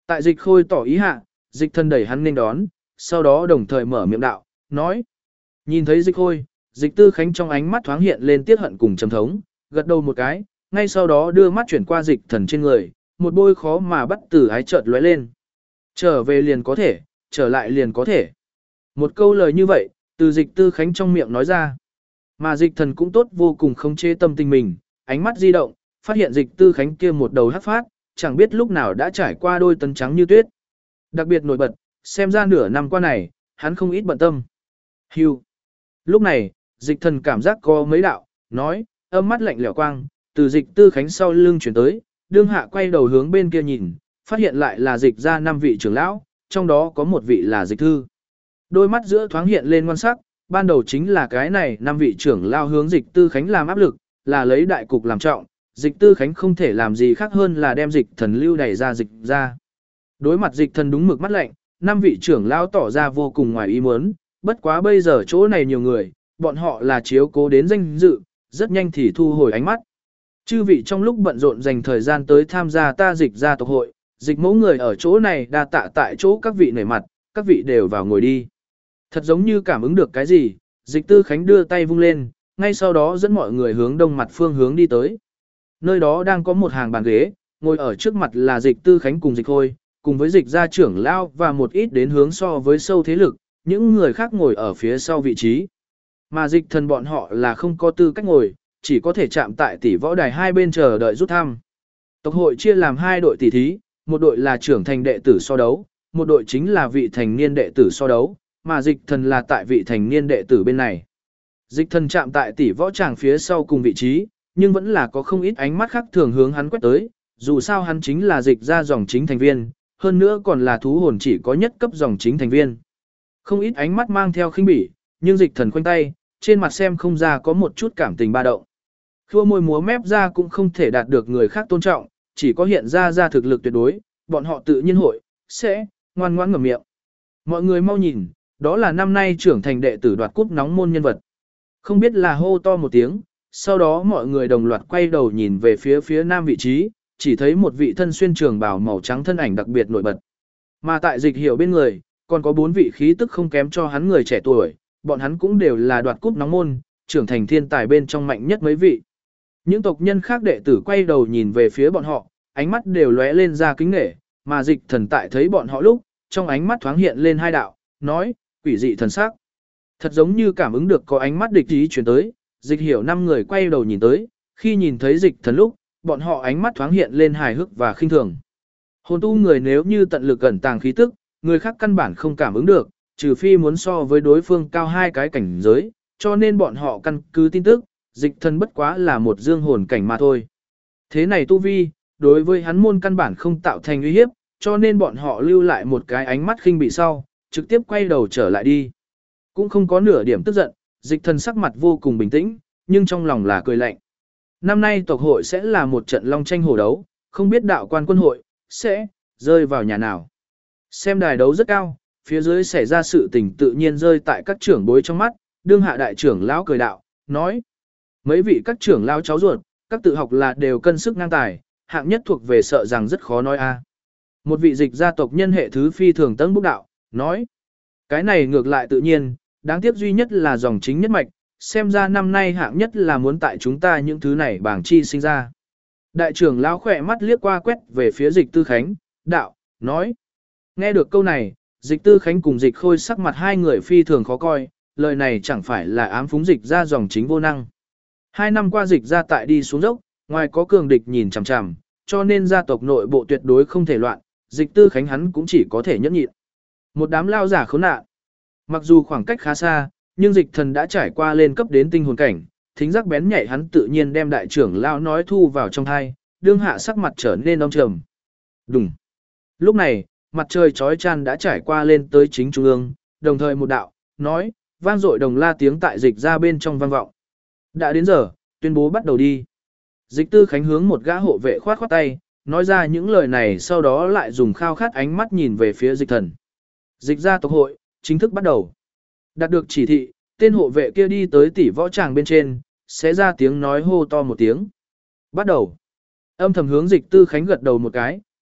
Tại Dịch Khôi tỏ ý hạ, Dịch Thần đẩy hắn nên đón, sau đó đồng thời mở miệng đạo, nói. Nhìn thấy Dịch Khôi, Dịch Tư Khánh trong ánh mắt thoáng hiện lên tiếc hận cùng trầm thống, gật đầu một cái, ngay sau đó đưa mắt chuyển qua Dịch Thần trên người, một bôi khó mà bắt từ ái chợt lóe lên. Trở về liền có thể, trở lại liền có thể. Một câu lời như vậy, từ Dịch Tư Khánh trong miệng nói ra. Mà Dịch Thần cũng tốt vô cùng khống chế tâm tình mình, ánh mắt di động, phát hiện Dịch Tư Khánh kia một đầu hắc phát, chẳng biết lúc nào đã trải qua đôi tấn trắng như tuyết. Đặc biệt nổi bật, xem ra nửa năm qua này, hắn không ít bận tâm. Hưu. Lúc này, Dịch Thần cảm giác có mấy đạo, nói, âm mắt lạnh lẽo quang, từ Dịch Tư Khánh sau lưng chuyển tới, đương hạ quay đầu hướng bên kia nhìn, phát hiện lại là Dịch ra 5 vị trưởng lão, trong đó có một vị là Dịch Thư. Đôi mắt giữa thoáng hiện lên ngoan sắc, ban đầu chính là cái này 5 vị trưởng lão hướng Dịch Tư Khánh làm áp lực, là lấy đại cục làm trọng, Dịch Tư Khánh không thể làm gì khác hơn là đem Dịch Thần lưu đẩy ra Dịch ra. Đối mặt Dịch Thần đúng mực mắt lạnh, 5 vị trưởng lão tỏ ra vô cùng ngoài ý muốn, bất quá bây giờ chỗ này nhiều người, bọn họ là chiếu cố đến danh dự, rất nhanh thì thu hồi ánh mắt. Chư vị trong lúc bận rộn dành thời gian tới tham gia ta Dịch gia tộc hội, Dịch mẫu người ở chỗ này đa tạ tại chỗ các vị nể mặt, các vị đều vào ngồi đi. Thật giống như cảm ứng được cái gì, Dịch Tư Khánh đưa tay vung lên, ngay sau đó dẫn mọi người hướng đông mặt phương hướng đi tới. Nơi đó đang có một hàng bàn ghế, ngồi ở trước mặt là Dịch Tư Khánh cùng Dịch Khôi, cùng với Dịch gia trưởng lão và một ít đến hướng so với sâu thế lực, những người khác ngồi ở phía sau vị trí. Mà Dịch Thần bọn họ là không có tư cách ngồi, chỉ có thể chạm tại tỷ võ đài hai bên chờ đợi rút thăm. Tộc hội chia làm 2 đội tỷ thí, một đội là trưởng thành đệ tử so đấu, một đội chính là vị thành niên đệ tử so đấu, mà Dịch Thần là tại vị thành niên đệ tử bên này. Dịch Thần chạm tại tỷ võ tràng phía sau cùng vị trí, nhưng vẫn là có không ít ánh mắt khác thường hướng hắn quét tới, dù sao hắn chính là Dịch ra dòng chính thành viên, hơn nữa còn là thú hồn chỉ có nhất cấp dòng chính thành viên. Không ít ánh mắt mang theo khinh bỉ, nhưng Dịch Thần khoanh tay, trên mặt xem không ra có một chút cảm tình ba động. Khua môi múa mép ra cũng không thể đạt được người khác tôn trọng, chỉ có hiện ra thực lực tuyệt đối, bọn họ tự nhiên sẽ ngoan ngoãn ngậm miệng. Mọi người mau nhìn, đó là năm nay trưởng thành đệ tử đoạt cúp nóng môn nhân vật. Không biết là hô to một tiếng, sau đó mọi người đồng loạt quay đầu nhìn về phía nam vị trí, chỉ thấy một vị thân xuyên trường bào màu trắng thân ảnh đặc biệt nổi bật. Mà tại Dịch Hiểu bên người, còn có 4 vị khí tức không kém cho hắn người trẻ tuổi, bọn hắn cũng đều là đoạt cúp nóng môn, trưởng thành thiên tài bên trong mạnh nhất mấy vị. Những tộc nhân khác đệ tử quay đầu nhìn về phía bọn họ, ánh mắt đều lóe lên ra kính nể, mà Dịch Thần tại thấy bọn họ lúc, trong ánh mắt thoáng hiện lên 2 đạo, nói, quỷ dị thần sắc. Thật giống như cảm ứng được có ánh mắt địch ý chuyển tới, Dịch Hiểu 5 người quay đầu nhìn tới, khi nhìn thấy Dịch Thần lúc, bọn họ ánh mắt thoáng hiện lên hài hước và khinh thường. Hồn tu người nếu như tận lực ẩn tàng khí tức, người khác căn bản không cảm ứng được, trừ phi muốn so với đối phương cao 2 cái cảnh giới, cho nên bọn họ căn cứ tin tức, Dịch Thần bất quá là một dương hồn cảnh mà thôi. Thế này tu vi, đối với hắn môn căn bản không tạo thành uy hiếp, cho nên bọn họ lưu lại một cái ánh mắt khinh bị sau, trực tiếp quay đầu trở lại đi. Cũng không có nửa điểm tức giận, Dịch Thần sắc mặt vô cùng bình tĩnh, nhưng trong lòng là cười lạnh. Năm nay tộc hội sẽ là một trận long tranh hổ đấu, không biết đạo quan quân hội sẽ rơi vào nhà nào. Xem đài đấu rất cao, phía dưới xảy ra sự tình tự nhiên rơi tại các trưởng bối trong mắt, đương hạ đại trưởng lão cười đạo, nói. Mấy vị các trưởng lão cháu ruột, các tự học là đều cân sức ngang tài, hạng nhất thuộc về sợ rằng rất khó nói a. Một vị Dịch gia tộc nhân hệ thứ phi thường tấn bốc đạo, nói. Cái này ngược lại tự nhiên, đáng tiếc duy nhất là dòng chính nhất mạch, xem ra năm nay hạng nhất là muốn tại chúng ta những thứ này bảng chi sinh ra. Đại trưởng lão khỏe mắt liếc qua quét về phía Dịch Tư Khánh, đạo, nói. Nghe được câu này, Dịch Tư Khánh cùng Dịch Khôi sắc mặt 2 người phi thường khó coi, lời này chẳng phải là ám phúng Dịch ra dòng chính vô năng. 2 năm qua Dịch ra tại đi xuống dốc, ngoài có cường địch nhìn chằm chằm, cho nên gia tộc nội bộ tuyệt đối không thể loạn, Dịch Tư Khánh hắn cũng chỉ có thể nhẫn nhịn. Một đám lao giả khốn nạn. Mặc dù khoảng cách khá xa, nhưng Dịch Thần đã trải qua lên cấp đến tinh hồn cảnh, thính giác bén nhạy hắn tự nhiên đem đại trưởng lão nói thu vào trong tai, đương hạ sắc mặt trở nên âm trầm. Đùng. Lúc này, mặt trời chói chang đã trải qua lên tới chính trung ương, đồng thời một đạo, nói, vang dội đồng la tiếng tại Dịch ra bên trong vang vọng. Đã đến giờ, tuyên bố bắt đầu đi. Dịch Tư Khánh hướng một gã hộ vệ khoát khoát tay, nói ra những lời này sau đó lại dùng khao khát ánh mắt nhìn về phía Dịch Thần. Dịch ra tộc hội, chính thức bắt đầu. Đạt được chỉ thị, tên hộ vệ kia đi tới tỷ võ tràng bên trên, sẽ ra tiếng nói hô to một tiếng. Bắt đầu. Âm thầm hướng Dịch Tư Khánh gật đầu một cái,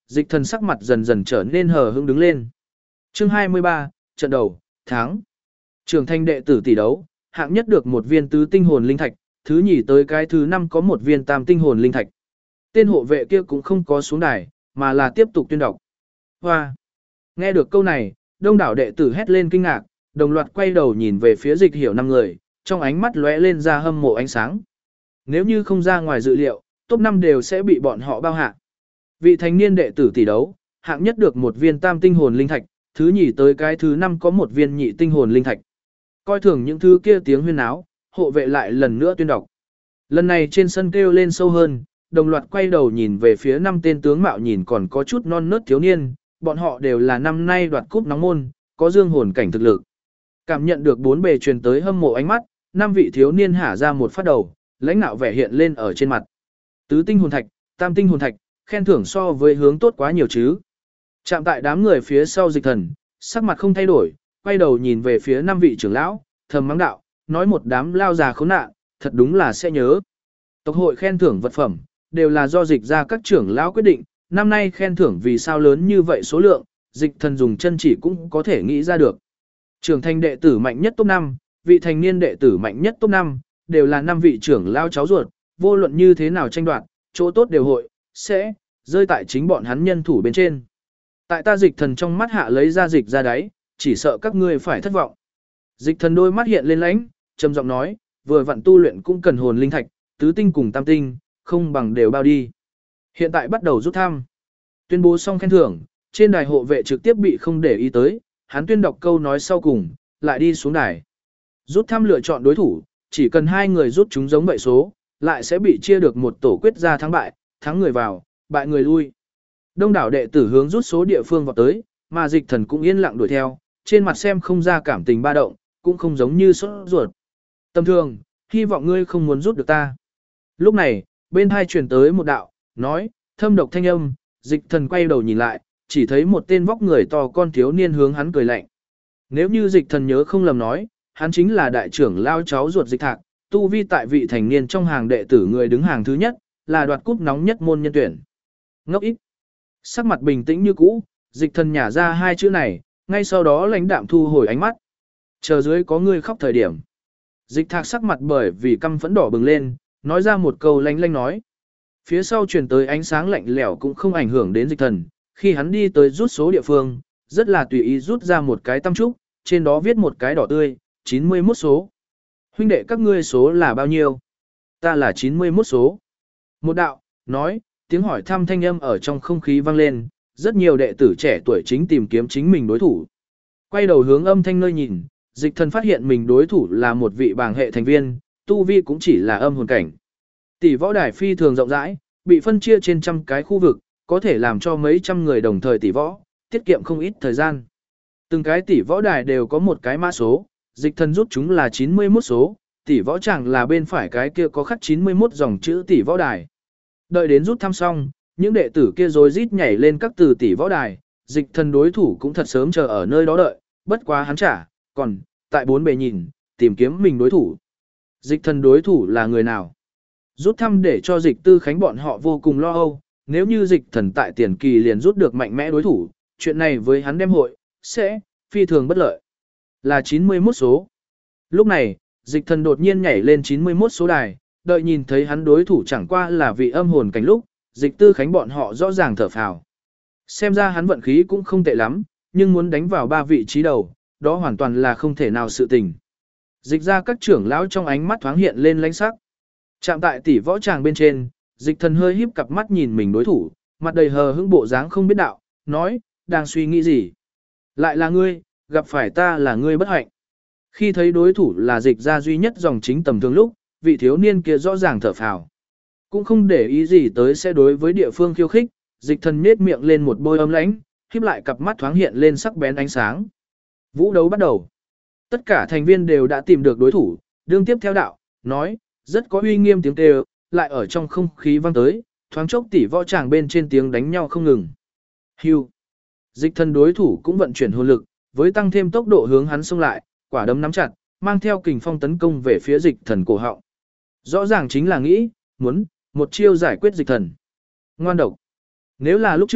dịch thần sắc mặt dần dần trở nên hờ hững đứng lên. Chương 23, trận đầu, tháng. Trưởng thành đệ tử tỷ đấu, hạng nhất được một viên tứ tinh hồn linh thạch, thứ nhì tới cái thứ năm có một viên tam tinh hồn linh thạch. Tên hộ vệ kia cũng không có xuống đài, mà là tiếp tục tuyên đọc. Hoa! Nghe được câu này, đông đảo đệ tử hét lên kinh ngạc, đồng loạt quay đầu nhìn về phía Dịch Hiểu năm người, trong ánh mắt lóe lên ra hâm mộ ánh sáng. Nếu như không ra ngoài dự liệu, top 5 đều sẽ bị bọn họ bao hạ. Vị thành niên đệ tử tỷ đấu, hạng nhất được một viên tam tinh hồn linh thạch, thứ nhì tới cái thứ năm có một viên nhị tinh hồn linh thạch. Coi thường những thứ kia tiếng huyên náo, hộ vệ lại lần nữa tuyên đọc. Lần này trên sân kêu lên sâu hơn, đồng loạt quay đầu nhìn về phía năm tên tướng mạo nhìn còn có chút non nớt thiếu niên, bọn họ đều là năm nay đoạt cúp nóng môn, có dương hồn cảnh thực lực. Cảm nhận được bốn bề truyền tới hâm mộ ánh mắt, năm vị thiếu niên hả ra một phát đầu, lãnh nạo vẻ hiện lên ở trên mặt. Tứ tinh hồn thạch, tam tinh hồn thạch, khen thưởng so với hướng tốt quá nhiều chứ. Chạm tại đám người phía sau Dịch Thần, sắc mặt không thay đổi, quay đầu nhìn về phía năm vị trưởng lão, thầm mắng đạo, nói một đám lao già khốn nạn, thật đúng là sẽ nhớ. Tộc hội khen thưởng vật phẩm, đều là do Dịch ra các trưởng lão quyết định, năm nay khen thưởng vì sao lớn như vậy số lượng, Dịch Thần dùng chân chỉ cũng có thể nghĩ ra được. Trưởng thành đệ tử mạnh nhất top 5, vị thành niên đệ tử mạnh nhất top 5, đều là năm vị trưởng lão cháu ruột, vô luận như thế nào tranh đoạt, chỗ tốt đều hội, sẽ, rơi tại chính bọn hắn nhân thủ bên trên. Tại ta Dịch Thần trong mắt hạ lấy ra dịch ra đáy, chỉ sợ các ngươi phải thất vọng. Dịch Thần đôi mắt hiện lên lãnh, trầm giọng nói, vừa vặn tu luyện cũng cần hồn linh thạch, tứ tinh cùng tam tinh, không bằng đều bao đi. Hiện tại bắt đầu rút thăm. Tuyên bố xong khen thưởng, trên đài hộ vệ trực tiếp bị không để ý tới, hắn tuyên đọc câu nói sau cùng, lại đi xuống đài. Rút thăm lựa chọn đối thủ, chỉ cần hai người rút chúng giống vậy số, lại sẽ bị chia được một tổ quyết ra thắng bại, thắng người vào, bại người lui. Đông đảo đệ tử hướng rút số địa phương vào tới, mà Dịch Thần cũng yên lặng đuổi theo, trên mặt xem không ra cảm tình ba động, cũng không giống như sốt ruột. Tầm thường, hy vọng ngươi không muốn rút được ta. Lúc này, bên hai truyền tới một đạo, nói, thâm độc thanh âm, Dịch Thần quay đầu nhìn lại, chỉ thấy một tên vóc người to con thiếu niên hướng hắn cười lạnh. Nếu như Dịch Thần nhớ không lầm nói, hắn chính là đại trưởng lao cháu ruột Dịch Thạc, tu vi tại vị thành niên trong hàng đệ tử người đứng hàng thứ nhất, là đoạt cúp nóng nhất môn nhân tuyển. Ngốc ít. Sắc mặt bình tĩnh như cũ, Dịch Thần nhả ra hai chữ này, ngay sau đó lãnh đạm thu hồi ánh mắt. Chờ dưới có người khóc thời điểm. Dịch Thạc sắc mặt bởi vì căm phẫn đỏ bừng lên, nói ra một câu lanh lanh nói. Phía sau truyền tới ánh sáng lạnh lẽo cũng không ảnh hưởng đến Dịch Thần, khi hắn đi tới rút số địa phương, rất là tùy ý rút ra một cái tăm trúc, trên đó viết một cái đỏ tươi, 91 số. Huynh đệ các ngươi số là bao nhiêu? Ta là 91 số. Một đạo, nói, tiếng hỏi thăm thanh âm ở trong không khí vang lên, rất nhiều đệ tử trẻ tuổi chính tìm kiếm chính mình đối thủ. Quay đầu hướng âm thanh nơi nhìn, Dịch Thần phát hiện mình đối thủ là một vị bảng hệ thành viên, tu vi cũng chỉ là âm hồn cảnh. Tỷ võ đài phi thường rộng rãi, bị phân chia trên trăm cái khu vực, có thể làm cho mấy trăm người đồng thời tỷ võ, tiết kiệm không ít thời gian. Từng cái tỷ võ đài đều có một cái mã số, Dịch Thần rút chúng là 91 số, tỷ võ chẳng là bên phải cái kia có khắc 91 dòng chữ tỷ võ đài. Đợi đến rút thăm xong, những đệ tử kia rối rít nhảy lên các từ tỷ võ đài, Dịch Thần đối thủ cũng thật sớm chờ ở nơi đó đợi, bất quá hắn trả, còn, tại bốn bề nhìn, tìm kiếm mình đối thủ. Dịch Thần đối thủ là người nào? Rút thăm để cho Dịch Tư Khánh bọn họ vô cùng lo âu, nếu như Dịch Thần tại tiền kỳ liền rút được mạnh mẽ đối thủ, chuyện này với hắn đem hội, sẽ, phi thường bất lợi. Là 91 số. Lúc này, Dịch Thần đột nhiên nhảy lên 91 số đài, đợi nhìn thấy hắn đối thủ chẳng qua là vị âm hồn cảnh lúc, Dịch Tư Khánh bọn họ rõ ràng thở phào. Xem ra hắn vận khí cũng không tệ lắm, nhưng muốn đánh vào 3 vị trí đầu, đó hoàn toàn là không thể nào sự tình. Dịch ra các trưởng lão trong ánh mắt thoáng hiện lên lãnh sắc. Chạm tại tỷ võ tràng bên trên, Dịch Thần hơi híp cặp mắt nhìn mình đối thủ, mặt đầy hờ hững bộ dáng không biết đạo, nói, đang suy nghĩ gì? Lại là ngươi, gặp phải ta là ngươi bất hạnh. Khi thấy đối thủ là Dịch ra duy nhất dòng chính tầm thường lúc, vị thiếu niên kia rõ ràng thở phào. Cũng không để ý gì tới sẽ đối với địa phương khiêu khích, Dịch Thần nhếch miệng lên một bôi âm lãnh, híp lại cặp mắt thoáng hiện lên sắc bén ánh sáng. Vũ đấu bắt đầu. Tất cả thành viên đều đã tìm được đối thủ, đương tiếp theo đạo, nói, rất có uy nghiêm tiếng kêu, lại ở trong không khí vang tới, thoáng chốc tỷ võ tràng bên trên tiếng đánh nhau không ngừng. Hưu. Dịch Thần đối thủ cũng vận chuyển hồn lực, với tăng thêm tốc độ hướng hắn xông lại, quả đấm nắm chặt, mang theo kình phong tấn công về phía Dịch Thần cổ họng. Rõ ràng chính là nghĩ, muốn một chiêu giải quyết Dịch Thần. Ngoan độc. Nếu là lúc trước,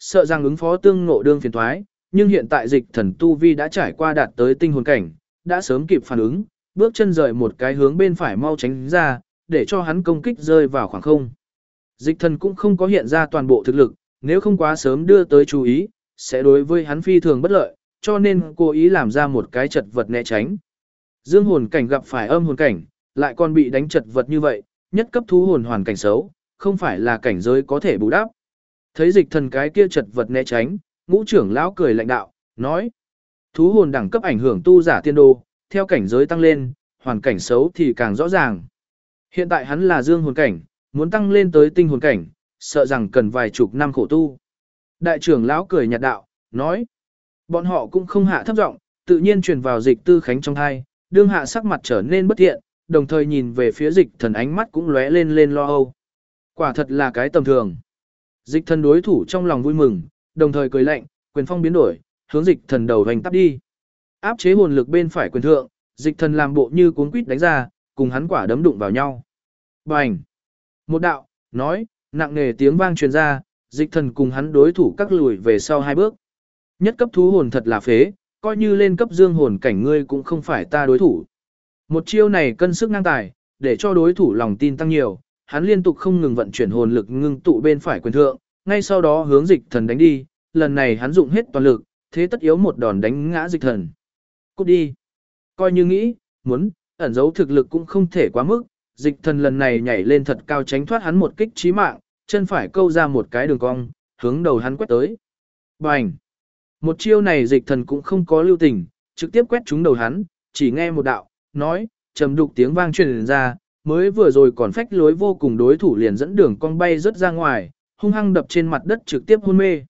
sợ rằng ứng phó tương ngộ đương phiền thoái, nhưng hiện tại dịch thần tu vi đã trải qua đạt tới tinh hồn cảnh, đã sớm kịp phản ứng, bước chân rời một cái hướng bên phải mau tránh ra, để cho hắn công kích rơi vào khoảng không. Dịch thần cũng không có hiện ra toàn bộ thực lực, nếu không quá sớm đưa tới chú ý, sẽ đối với hắn phi thường bất lợi, cho nên cố ý làm ra một cái chật vật né tránh. Dương hồn cảnh gặp phải âm hồn cảnh, lại còn bị đánh chật vật như vậy, nhất cấp thú hồn hoàn cảnh xấu, không phải là cảnh giới có thể bù đắp. Thấy dịch thần cái kia chật vật né tránh, ngũ trưởng lão cười lạnh đạo, nói: thú hồn đẳng cấp ảnh hưởng tu giả tiên đô, theo cảnh giới tăng lên, hoàn cảnh xấu thì càng rõ ràng. Hiện tại hắn là dương hồn cảnh, muốn tăng lên tới tinh hồn cảnh, sợ rằng cần vài chục năm khổ tu. Đại trưởng lão cười nhạt đạo, nói: bọn họ cũng không hạ thấp giọng, tự nhiên truyền vào dịch tư khánh trong thai, đương hạ sắc mặt trở nên bất thiện, đồng thời nhìn về phía dịch thần ánh mắt cũng lóe lên lên lo âu. Quả thật là cái tầm thường. Dịch thần đối thủ trong lòng vui mừng, đồng thời cười lạnh, quyền phong biến đổi, hướng dịch thần đầu hành tắp đi. Áp chế hồn lực bên phải quyền thượng, dịch thần làm bộ như cuốn quýt đánh ra, cùng hắn quả đấm đụng vào nhau. Bành! Một đạo, nói, nặng nề tiếng vang truyền ra, dịch thần cùng hắn đối thủ các lùi về sau hai bước. Nhất cấp thú hồn thật là phế, coi như lên cấp dương hồn cảnh ngươi cũng không phải ta đối thủ. Một chiêu này cân sức ngang tài, để cho đối thủ lòng tin tăng nhiều, hắn liên tục không ngừng vận chuyển hồn lực ngưng tụ bên phải quyền thượng, ngay sau đó hướng dịch thần đánh đi, lần này hắn dụng hết toàn lực, thế tất yếu một đòn đánh ngã dịch thần. Cút đi. Coi như nghĩ, muốn, ẩn giấu thực lực cũng không thể quá mức, dịch thần lần này nhảy lên thật cao tránh thoát hắn một kích chí mạng, chân phải câu ra một cái đường cong, hướng đầu hắn quét tới. Bành! Một chiêu này dịch thần cũng không có lưu tình, trực tiếp quét trúng đầu hắn, chỉ nghe một đạo, nói, trầm đục tiếng vang truyền ra, mới vừa rồi còn phách lối vô cùng đối thủ liền dẫn đường cong bay rất ra ngoài, hung hăng đập trên mặt đất trực tiếp hôn mê.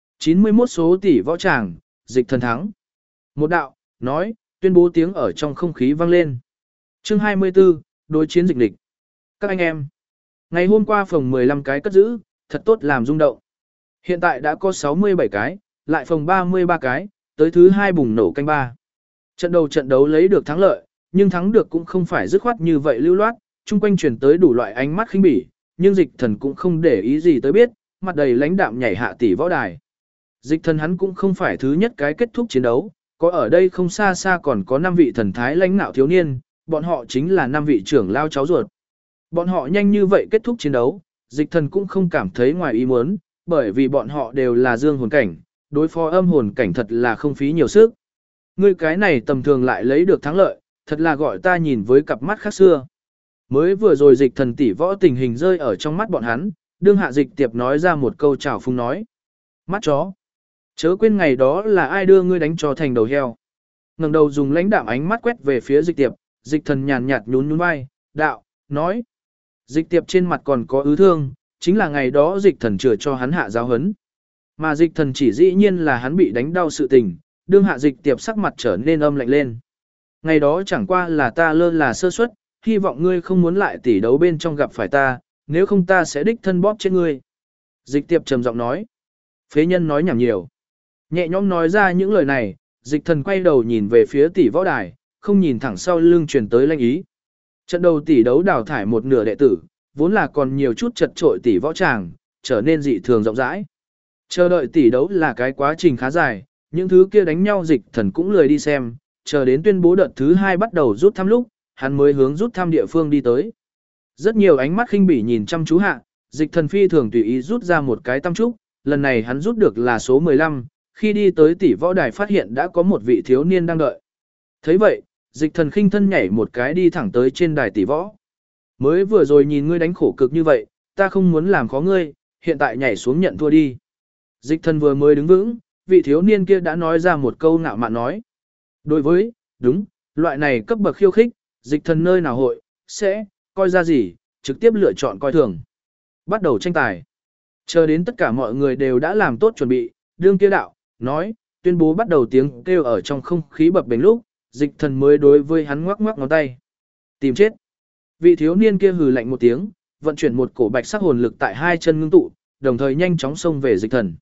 91 số tỷ võ tràng, dịch thần thắng. Một đạo, nói, tuyên bố tiếng ở trong không khí vang lên. Chương 24, đối chiến dịch địch. Các anh em, ngày hôm qua phòng 15 cái cất giữ, thật tốt làm rung động. Hiện tại đã có 67 cái, lại phòng 33 cái, tới thứ 2 bùng nổ canh 3. Trận đấu lấy được thắng lợi, nhưng thắng được cũng không phải dứt khoát như vậy lưu loát, chung quanh truyền tới đủ loại ánh mắt khinh bỉ, nhưng dịch thần cũng không để ý gì tới biết, mặt đầy lãnh đạm nhảy hạ tỷ võ đài. Dịch thần hắn cũng không phải thứ nhất cái kết thúc chiến đấu, có ở đây không xa xa còn có 5 vị thần thái lãnh nạo thiếu niên, bọn họ chính là 5 vị trưởng lao cháu ruột. Bọn họ nhanh như vậy kết thúc chiến đấu, dịch thần cũng không cảm thấy ngoài ý muốn, bởi vì bọn họ đều là dương hồn cảnh, đối phó âm hồn cảnh thật là không phí nhiều sức. Ngươi cái này tầm thường lại lấy được thắng lợi, thật là gọi ta nhìn với cặp mắt khác xưa. Mới vừa rồi dịch thần tỷ võ tình hình rơi ở trong mắt bọn hắn, đương hạ dịch tiệp nói ra một câu chào phung nói. Mắt chó. Chớ quên ngày đó là ai đưa ngươi đánh cho thành đầu heo. Ngẩng đầu dùng lãnh đạm ánh mắt quét về phía dịch tiệp, dịch thần nhàn nhạt nhún nhún vai, đạo, nói. Dịch tiệp trên mặt còn có ứ thương, chính là ngày đó dịch thần chừa cho hắn hạ giáo hấn. Mà dịch thần chỉ dĩ nhiên là hắn bị đánh đau sự tình, đương hạ dịch tiệp sắc mặt trở nên âm lạnh lên. Ngày đó chẳng qua là ta lơ là sơ suất, hy vọng ngươi không muốn lại tỉ đấu bên trong gặp phải ta, nếu không ta sẽ đích thân bóp chết ngươi. Dịch tiệp trầm giọng nói. Phế nhân nói nhảm nhiều. Nhẹ nhõm nói ra những lời này, dịch thần quay đầu nhìn về phía tỷ võ đài, không nhìn thẳng sau lưng truyền tới lanh ý. Trận đầu tỷ đấu đào thải một nửa đệ tử, vốn là còn nhiều chút chật trội tỷ võ tràng, trở nên dị thường rộng rãi. Chờ đợi tỷ đấu là cái quá trình khá dài, những thứ kia đánh nhau dịch thần cũng lười đi xem, chờ đến tuyên bố đợt thứ 2 bắt đầu rút thăm lúc, hắn mới hướng rút thăm địa phương đi tới. Rất nhiều ánh mắt khinh bỉ nhìn chăm chú hạ, dịch thần phi thường tùy ý rút ra một cái tam trúc, lần này hắn rút được là số 15, khi đi tới tỷ võ đài phát hiện đã có một vị thiếu niên đang đợi. Thấy vậy, dịch thần khinh thân nhảy một cái đi thẳng tới trên đài tỷ võ. Mới vừa rồi nhìn ngươi đánh khổ cực như vậy, ta không muốn làm khó ngươi, hiện tại nhảy xuống nhận thua đi. Dịch thần vừa mới đứng vững, vị thiếu niên kia đã nói ra một câu ngạo mạn nói. Đối với, đúng, loại này cấp bậc khiêu khích, dịch thần nơi nào hội, sẽ, coi ra gì, trực tiếp lựa chọn coi thường. Bắt đầu tranh tài. Chờ đến tất cả mọi người đều đã làm tốt chuẩn bị, đương kia đạo, nói, tuyên bố bắt đầu tiếng kêu ở trong không khí bập bềnh lúc, dịch thần mới đối với hắn ngoắc ngoắc ngón tay. Tìm chết. Vị thiếu niên kia hừ lạnh một tiếng, vận chuyển một cổ bạch sắc hồn lực tại hai chân ngưng tụ, đồng thời nhanh chóng xông về dịch thần.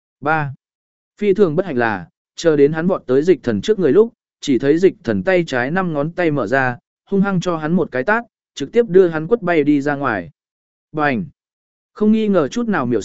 3. Phi thường bất hạnh là, chờ đến hắn vọt tới dịch thần trước người lúc, chỉ thấy dịch thần tay trái 5 ngón tay mở ra, hung hăng cho hắn một cái tát, trực tiếp đưa hắn quất bay đi ra ngoài. Bành! Không nghi ngờ chút nào miểu sát,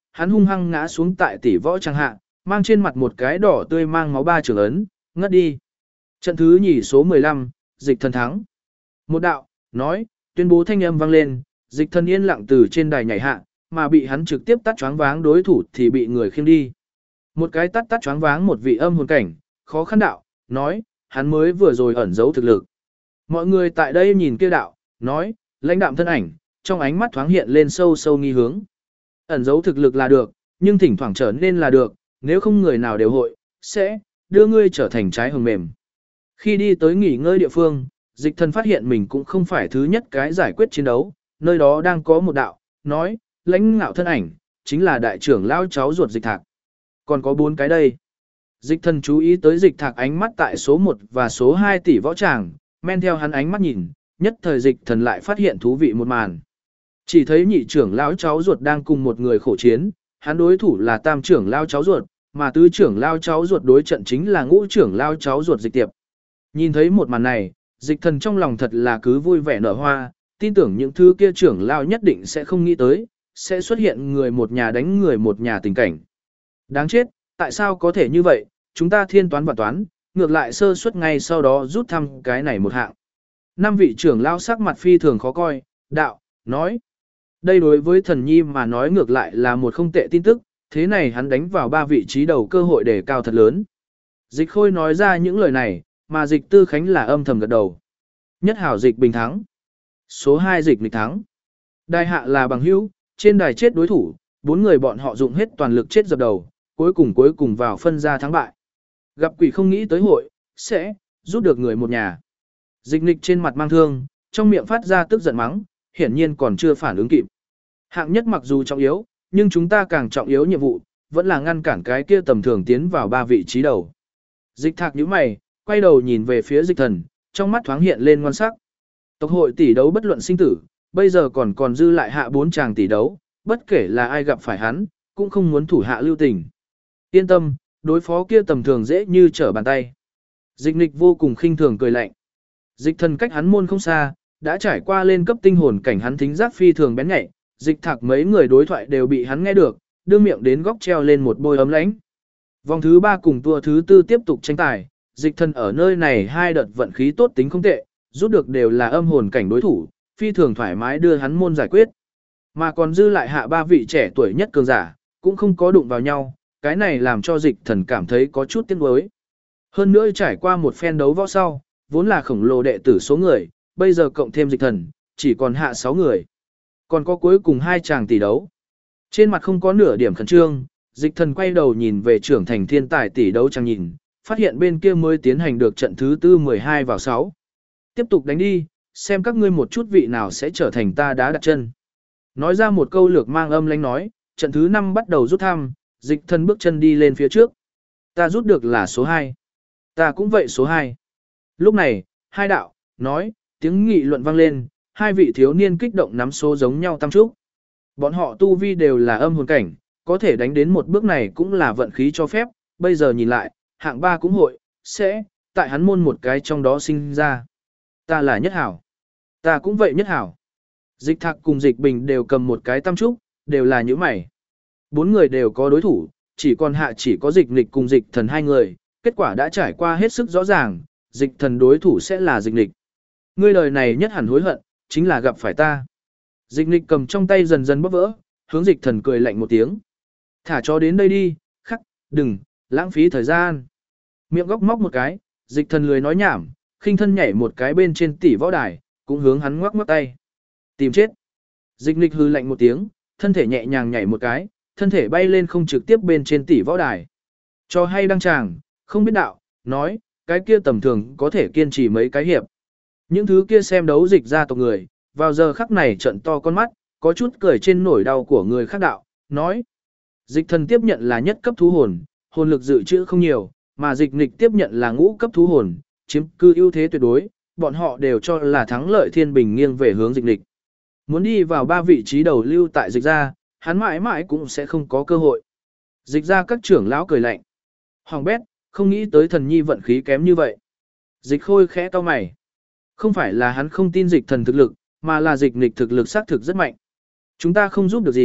hắn hung hăng ngã xuống tại tỷ võ trang hạ, mang trên mặt một cái đỏ tươi mang máu ba trường ấn, ngất đi. Trận thứ nhì số 15, dịch thần thắng. Một đạo, nói, tuyên bố thanh âm vang lên, dịch thần yên lặng từ trên đài nhảy hạ, mà bị hắn trực tiếp tắt choáng váng đối thủ thì bị người khiêng đi. Một cái tắt choáng váng một vị âm hồn cảnh, khó khăn đạo, nói, hắn mới vừa rồi ẩn giấu thực lực. Mọi người tại đây nhìn kia đạo, nói, lãnh đạm thân ảnh, trong ánh mắt thoáng hiện lên sâu sâu nghi hướng. Ẩn giấu thực lực là được, nhưng thỉnh thoảng trở nên là được, nếu không người nào đều hội, sẽ đưa ngươi trở thành trái hồng mềm. Khi đi tới nghỉ ngơi địa phương, dịch thần phát hiện mình cũng không phải thứ nhất cái giải quyết chiến đấu, nơi đó đang có một đạo, nói, lãnh ngạo thân ảnh, chính là đại trưởng lao cháu ruột dịch thạc. Còn có 4 cái đây. Dịch thần chú ý tới dịch thạc ánh mắt tại số 1 và số 2 tỷ võ tràng, men theo hắn ánh mắt nhìn, nhất thời dịch thần lại phát hiện thú vị một màn. Chỉ thấy nhị trưởng lão cháu ruột đang cùng một người khổ chiến, hắn đối thủ là tam trưởng lao cháu ruột, mà tứ trưởng lao cháu ruột đối trận chính là ngũ trưởng lao cháu ruột dịch tiệp. Nhìn thấy một màn này, dịch thần trong lòng thật là cứ vui vẻ nở hoa, tin tưởng những thứ kia trưởng lao nhất định sẽ không nghĩ tới, sẽ xuất hiện người một nhà đánh người một nhà tình cảnh. Đáng chết, tại sao có thể như vậy, chúng ta thiên toán và toán, ngược lại sơ suất ngay sau đó rút thăm cái này một hạng. 5 vị trưởng lao sắc mặt phi thường khó coi, đạo, nói. Đây đối với thần nhi mà nói ngược lại là một không tệ tin tức, thế này hắn đánh vào 3 vị trí đầu cơ hội đề cao thật lớn. Dịch khôi nói ra những lời này, mà dịch tư khánh là âm thầm gật đầu. Nhất hảo dịch bình thắng. Số 2 dịch nghịch thắng. Đài hạ là bằng hữu, trên đài chết đối thủ, 4 người bọn họ dụng hết toàn lực chết dập đầu, cuối cùng vào phân ra thắng bại. Gặp quỷ không nghĩ tới hội, sẽ giúp được người một nhà. Dịch nghịch trên mặt mang thương, trong miệng phát ra tức giận mắng, hiển nhiên còn chưa phản ứng kịp. Hạng nhất mặc dù trọng yếu, nhưng chúng ta càng trọng yếu nhiệm vụ, vẫn là ngăn cản cái kia tầm thường tiến vào 3 vị trí đầu. Dịch thạc nhíu mày, quay đầu nhìn về phía dịch thần, trong mắt thoáng hiện lên ngoan sắc. Tộc hội tỷ đấu bất luận sinh tử, bây giờ còn dư lại hạ 4 chàng tỷ đấu, bất kể là ai gặp phải hắn, cũng không muốn thủ hạ lưu tình. Yên tâm, đối phó kia tầm thường dễ như trở bàn tay. Dịch nghịch vô cùng khinh thường cười lạnh. Dịch thần cách hắn môn không xa, đã trải qua lên cấp tinh hồn cảnh hắn thính giác phi thường bén nhạy, dịch thạc mấy người đối thoại đều bị hắn nghe được, đưa miệng đến góc treo lên một bôi ấm lãnh. Vòng thứ 3 cùng tua thứ 4 tiếp tục tranh tài, dịch thần ở nơi này 2 đợt vận khí tốt tính không tệ, rút được đều là âm hồn cảnh đối thủ, phi thường thoải mái đưa hắn môn giải quyết. Mà còn dư lại hạ 3 vị trẻ tuổi nhất cường giả, cũng không có đụng vào nhau, cái này làm cho dịch thần cảm thấy có chút tiếc nuối. Hơn nữa trải qua một phen đấu võ sau, vốn là khổng lồ đệ tử số người, bây giờ cộng thêm dịch thần, chỉ còn hạ 6 người. Còn có cuối cùng 2 chàng tỷ đấu. Trên mặt không có nửa điểm khẩn trương, dịch thần quay đầu nhìn về trưởng thành thiên tài tỷ đấu chẳng nhìn, phát hiện bên kia mới tiến hành được trận thứ 4 12 vào 6. Tiếp tục đánh đi, xem các ngươi một chút vị nào sẽ trở thành ta đá đặt chân. Nói ra một câu lược mang âm lãnh nói, trận thứ 5 bắt đầu rút thăm, dịch thần bước chân đi lên phía trước. Ta rút được là số 2. Ta cũng vậy số 2. Lúc này, hai đạo, nói, tiếng nghị luận vang lên, 2 vị thiếu niên kích động nắm số giống nhau tam trúc. Bọn họ tu vi đều là âm hồn cảnh, có thể đánh đến một bước này cũng là vận khí cho phép, bây giờ nhìn lại, hạng 3 cũng hội, sẽ, tại hắn môn một cái trong đó sinh ra. Ta là nhất hảo. Ta cũng vậy nhất hảo. Dịch thạc cùng dịch bình đều cầm một cái tam trúc, đều là những mày. 4 người đều có đối thủ, chỉ còn hạ chỉ có dịch nghịch cùng dịch thần 2 người, kết quả đã trải qua hết sức rõ ràng, dịch thần đối thủ sẽ là dịch nghịch. Ngươi đời này nhất hẳn hối hận, chính là gặp phải ta. Dịch nghịch cầm trong tay dần dần bóp vỡ, hướng dịch thần cười lạnh một tiếng. Thả cho đến đây đi, khắc, đừng, lãng phí thời gian. Miệng góc móc một cái, dịch thần lười nói nhảm, khinh thân nhảy một cái bên trên tỷ võ đài, cũng hướng hắn ngoắc ngoắc tay. Tìm chết. Dịch nghịch hư lạnh một tiếng, thân thể nhẹ nhàng nhảy một cái, thân thể bay lên không trực tiếp bên trên tỷ võ đài. Cho hay đăng tràng, không biết đạo, nói, cái kia tầm thường có thể kiên trì mấy cái hiệp. Những thứ kia xem đấu dịch ra tộc người, vào giờ khắc này trận to con mắt, có chút cười trên nỗi đau của người khác đạo, nói. Dịch thần tiếp nhận là nhất cấp thú hồn, hồn lực dự trữ không nhiều, mà dịch nghịch tiếp nhận là ngũ cấp thú hồn, chiếm cư ưu thế tuyệt đối, bọn họ đều cho là thắng lợi thiên bình nghiêng về hướng dịch nghịch. Muốn đi vào 3 vị trí đầu lưu tại dịch ra, hắn mãi mãi cũng sẽ không có cơ hội. Dịch ra các trưởng lão cười lạnh. Hoàng bét, không nghĩ tới thần nhi vận khí kém như vậy. Dịch khôi khẽ cau mày. Không phải là hắn không tin dịch thần thực lực, mà là dịch nghịch thực lực xác thực rất mạnh. Chúng ta không giúp được gì,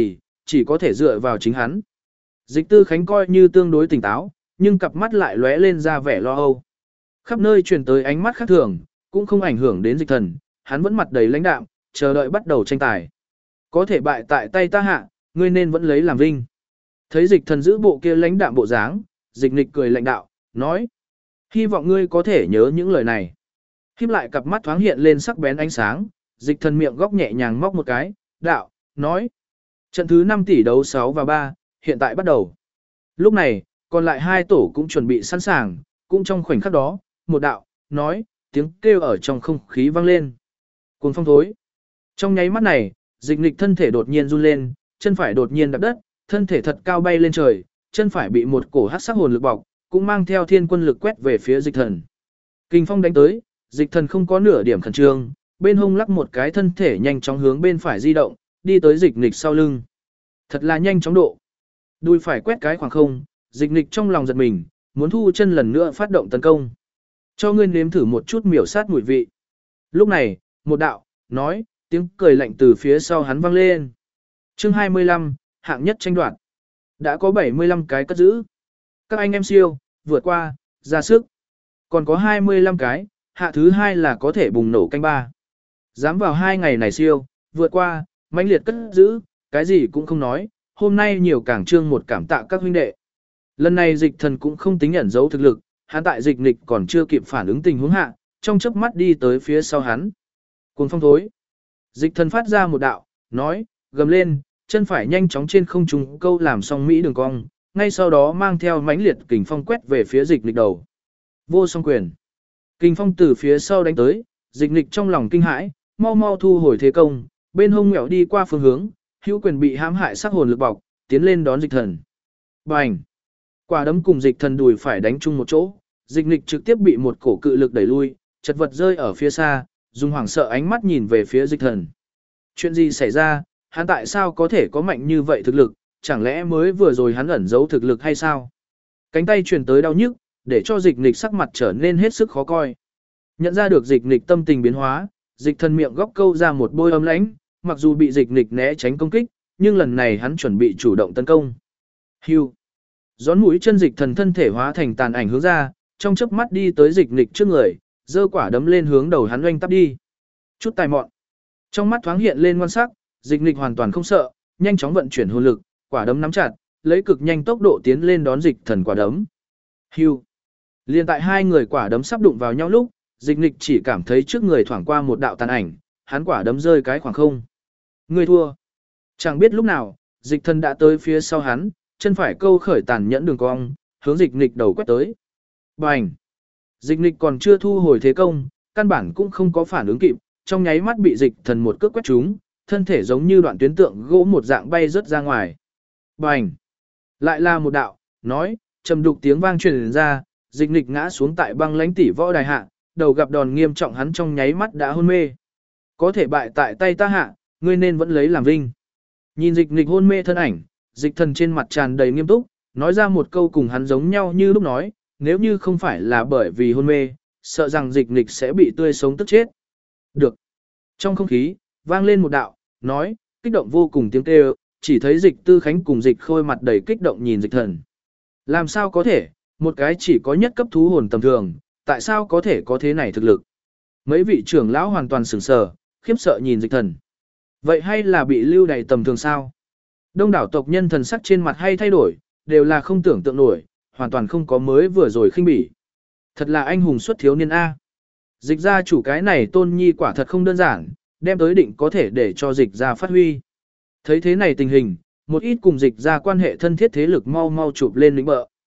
chỉ có thể dựa vào chính hắn. Dịch Tư Khánh coi như tương đối tỉnh táo, nhưng cặp mắt lại lóe lên ra vẻ lo âu. Khắp nơi truyền tới ánh mắt khác thường, cũng không ảnh hưởng đến Dịch Thần, hắn vẫn mặt đầy lãnh đạm, chờ đợi bắt đầu tranh tài. Có thể bại tại tay ta hạ, ngươi nên vẫn lấy làm vinh. Thấy Dịch Thần giữ bộ kia lãnh đạm bộ dáng, Dịch Nịch cười lãnh đạo, nói: hy vọng ngươi có thể nhớ những lời này. Khiếp lại cặp mắt thoáng hiện lên sắc bén ánh sáng, Dịch Thần miệng góc nhẹ nhàng móc một cái, đạo, nói: trận thứ 5 tỷ đấu 6 và 3, hiện tại bắt đầu. Lúc này, còn lại 2 tổ cũng chuẩn bị sẵn sàng, cũng trong khoảnh khắc đó, một đạo, nói, tiếng kêu ở trong không khí vang lên. Cuồng phong thối. Trong nháy mắt này, Dịch Nịch thân thể đột nhiên run lên, chân phải đột nhiên đạp đất, thân thể thật cao bay lên trời, chân phải bị một cổ hắc sắc hồn lực bọc, cũng mang theo thiên quân lực quét về phía Dịch Thần. Kình phong đánh tới, Dịch Thần không có nửa điểm khẩn trương, bên hông lắc một cái thân thể nhanh chóng hướng bên phải di động, đi tới Dịch Nịch sau lưng. Thật là nhanh chóng độ. Đùi phải quét cái khoảng không, Dịch Nịch trong lòng giật mình, muốn thu chân lần nữa phát động tấn công. Cho ngươi nếm thử một chút miểu sát mùi vị. Lúc này, một đạo, nói, tiếng cười lạnh từ phía sau hắn vang lên. Chương 25, hạng nhất tranh đoạt. Đã có 75 cái cất giữ. Các anh em siêu, vượt qua, ra sức. Còn có 25 cái, hạ thứ 2 là có thể bùng nổ canh 3. Dám vào 2 ngày này siêu, vượt qua, mãnh liệt cất giữ, cái gì cũng không nói, hôm nay nhiều cảng trương một cảm tạ các huynh đệ. Lần này Dịch Thần cũng không tính ẩn giấu thực lực, hắn tại Dịch Nịch còn chưa kịp phản ứng tình huống hạ, trong chớp mắt đi tới phía sau hắn. Cuồng phong thối. Dịch Thần phát ra một đạo, nói, gầm lên, chân phải nhanh chóng trên không trung câu làm xong mỹ đường cong, ngay sau đó mang theo mãnh liệt kình phong quét về phía Dịch Nịch đầu. Vô song quyền. Kình phong từ phía sau đánh tới, Dịch Nịch trong lòng kinh hãi, mau mau thu hồi thế công, bên hông ngẹo đi qua phương hướng, hữu quyền bị hãm hại sắc hồn lực bọc, tiến lên đón Dịch Thần. Bành! Quả đấm cùng Dịch Thần đùi phải đánh chung một chỗ, Dịch Nịch trực tiếp bị một cổ cự lực đẩy lui, chật vật rơi ở phía xa, dùng hoảng sợ ánh mắt nhìn về phía Dịch Thần. Chuyện gì xảy ra, hắn tại sao có thể có mạnh như vậy thực lực, chẳng lẽ mới vừa rồi hắn ẩn giấu thực lực hay sao? Cánh tay truyền tới đau nhức, để cho Dịch Nịch sắc mặt trở nên hết sức khó coi. Nhận ra được Dịch Nịch tâm tình biến hóa, Dịch Thần miệng góc câu ra một bôi âm lãnh, mặc dù bị Dịch Nịch né tránh công kích, nhưng lần này hắn chuẩn bị chủ động tấn công. Hưu. Gión mũi chân Dịch Thần thân thể hóa thành tàn ảnh hướng ra, trong chớp mắt đi tới Dịch Nịch trước người, giơ quả đấm lên hướng đầu hắn oanh tắp đi. Chút tài mọn. Trong mắt thoáng hiện lên ngoan sắc, Dịch Nịch hoàn toàn không sợ, nhanh chóng vận chuyển hồn lực, quả đấm nắm chặt, lấy cực nhanh tốc độ tiến lên đón Dịch Thần quả đấm. Hưu. Liên tại hai người quả đấm sắp đụng vào nhau lúc, Dịch Nịch chỉ cảm thấy trước người thoảng qua một đạo tàn ảnh, hắn quả đấm rơi cái khoảng không. Người thua. Chẳng biết lúc nào, Dịch Thần đã tới phía sau hắn, chân phải câu khởi tàn nhẫn đường cong, hướng Dịch Nịch đầu quét tới. Bành! Dịch Nịch còn chưa thu hồi thế công, căn bản cũng không có phản ứng kịp, trong nháy mắt bị Dịch Thần một cước quét trúng, thân thể giống như đoạn tuyến tượng gỗ một dạng bay rớt ra ngoài. Bành! Lại là một đạo, nói, trầm đục tiếng vang truyền ra, Dịch Nịch ngã xuống tại băng lãnh tỷ võ đài hạ, đầu gặp đòn nghiêm trọng hắn trong nháy mắt đã hôn mê. Có thể bại tại tay ta hạ, ngươi nên vẫn lấy làm vinh. Nhìn Dịch Nịch hôn mê thân ảnh, Dịch Thần trên mặt tràn đầy nghiêm túc, nói ra một câu cùng hắn giống nhau như lúc nói, nếu như không phải là bởi vì hôn mê, sợ rằng Dịch Nịch sẽ bị tươi sống tức chết. Được. Trong không khí, vang lên một đạo, nói, kích động vô cùng tiếng kêu, chỉ thấy Dịch Tư Khánh cùng Dịch Khôi mặt đầy kích động nhìn Dịch Thần. Làm sao có thể, một cái chỉ có nhất cấp thú hồn tầm thường, tại sao có thể có thế này thực lực? Mấy vị trưởng lão hoàn toàn sửng sờ, khiếp sợ nhìn Dịch Thần. Vậy hay là bị lưu đày tầm thường sao? Đông đảo tộc nhân thần sắc trên mặt hay thay đổi, đều là không tưởng tượng nổi, hoàn toàn không có mới vừa rồi khinh bỉ. Thật là anh hùng xuất thiếu niên A. Dịch gia chủ cái này tôn nhi quả thật không đơn giản, đem tới định có thể để cho dịch gia phát huy. Thấy thế này tình hình, một ít cùng dịch gia quan hệ thân thiết thế lực mau mau chụp lên lĩnh bợ.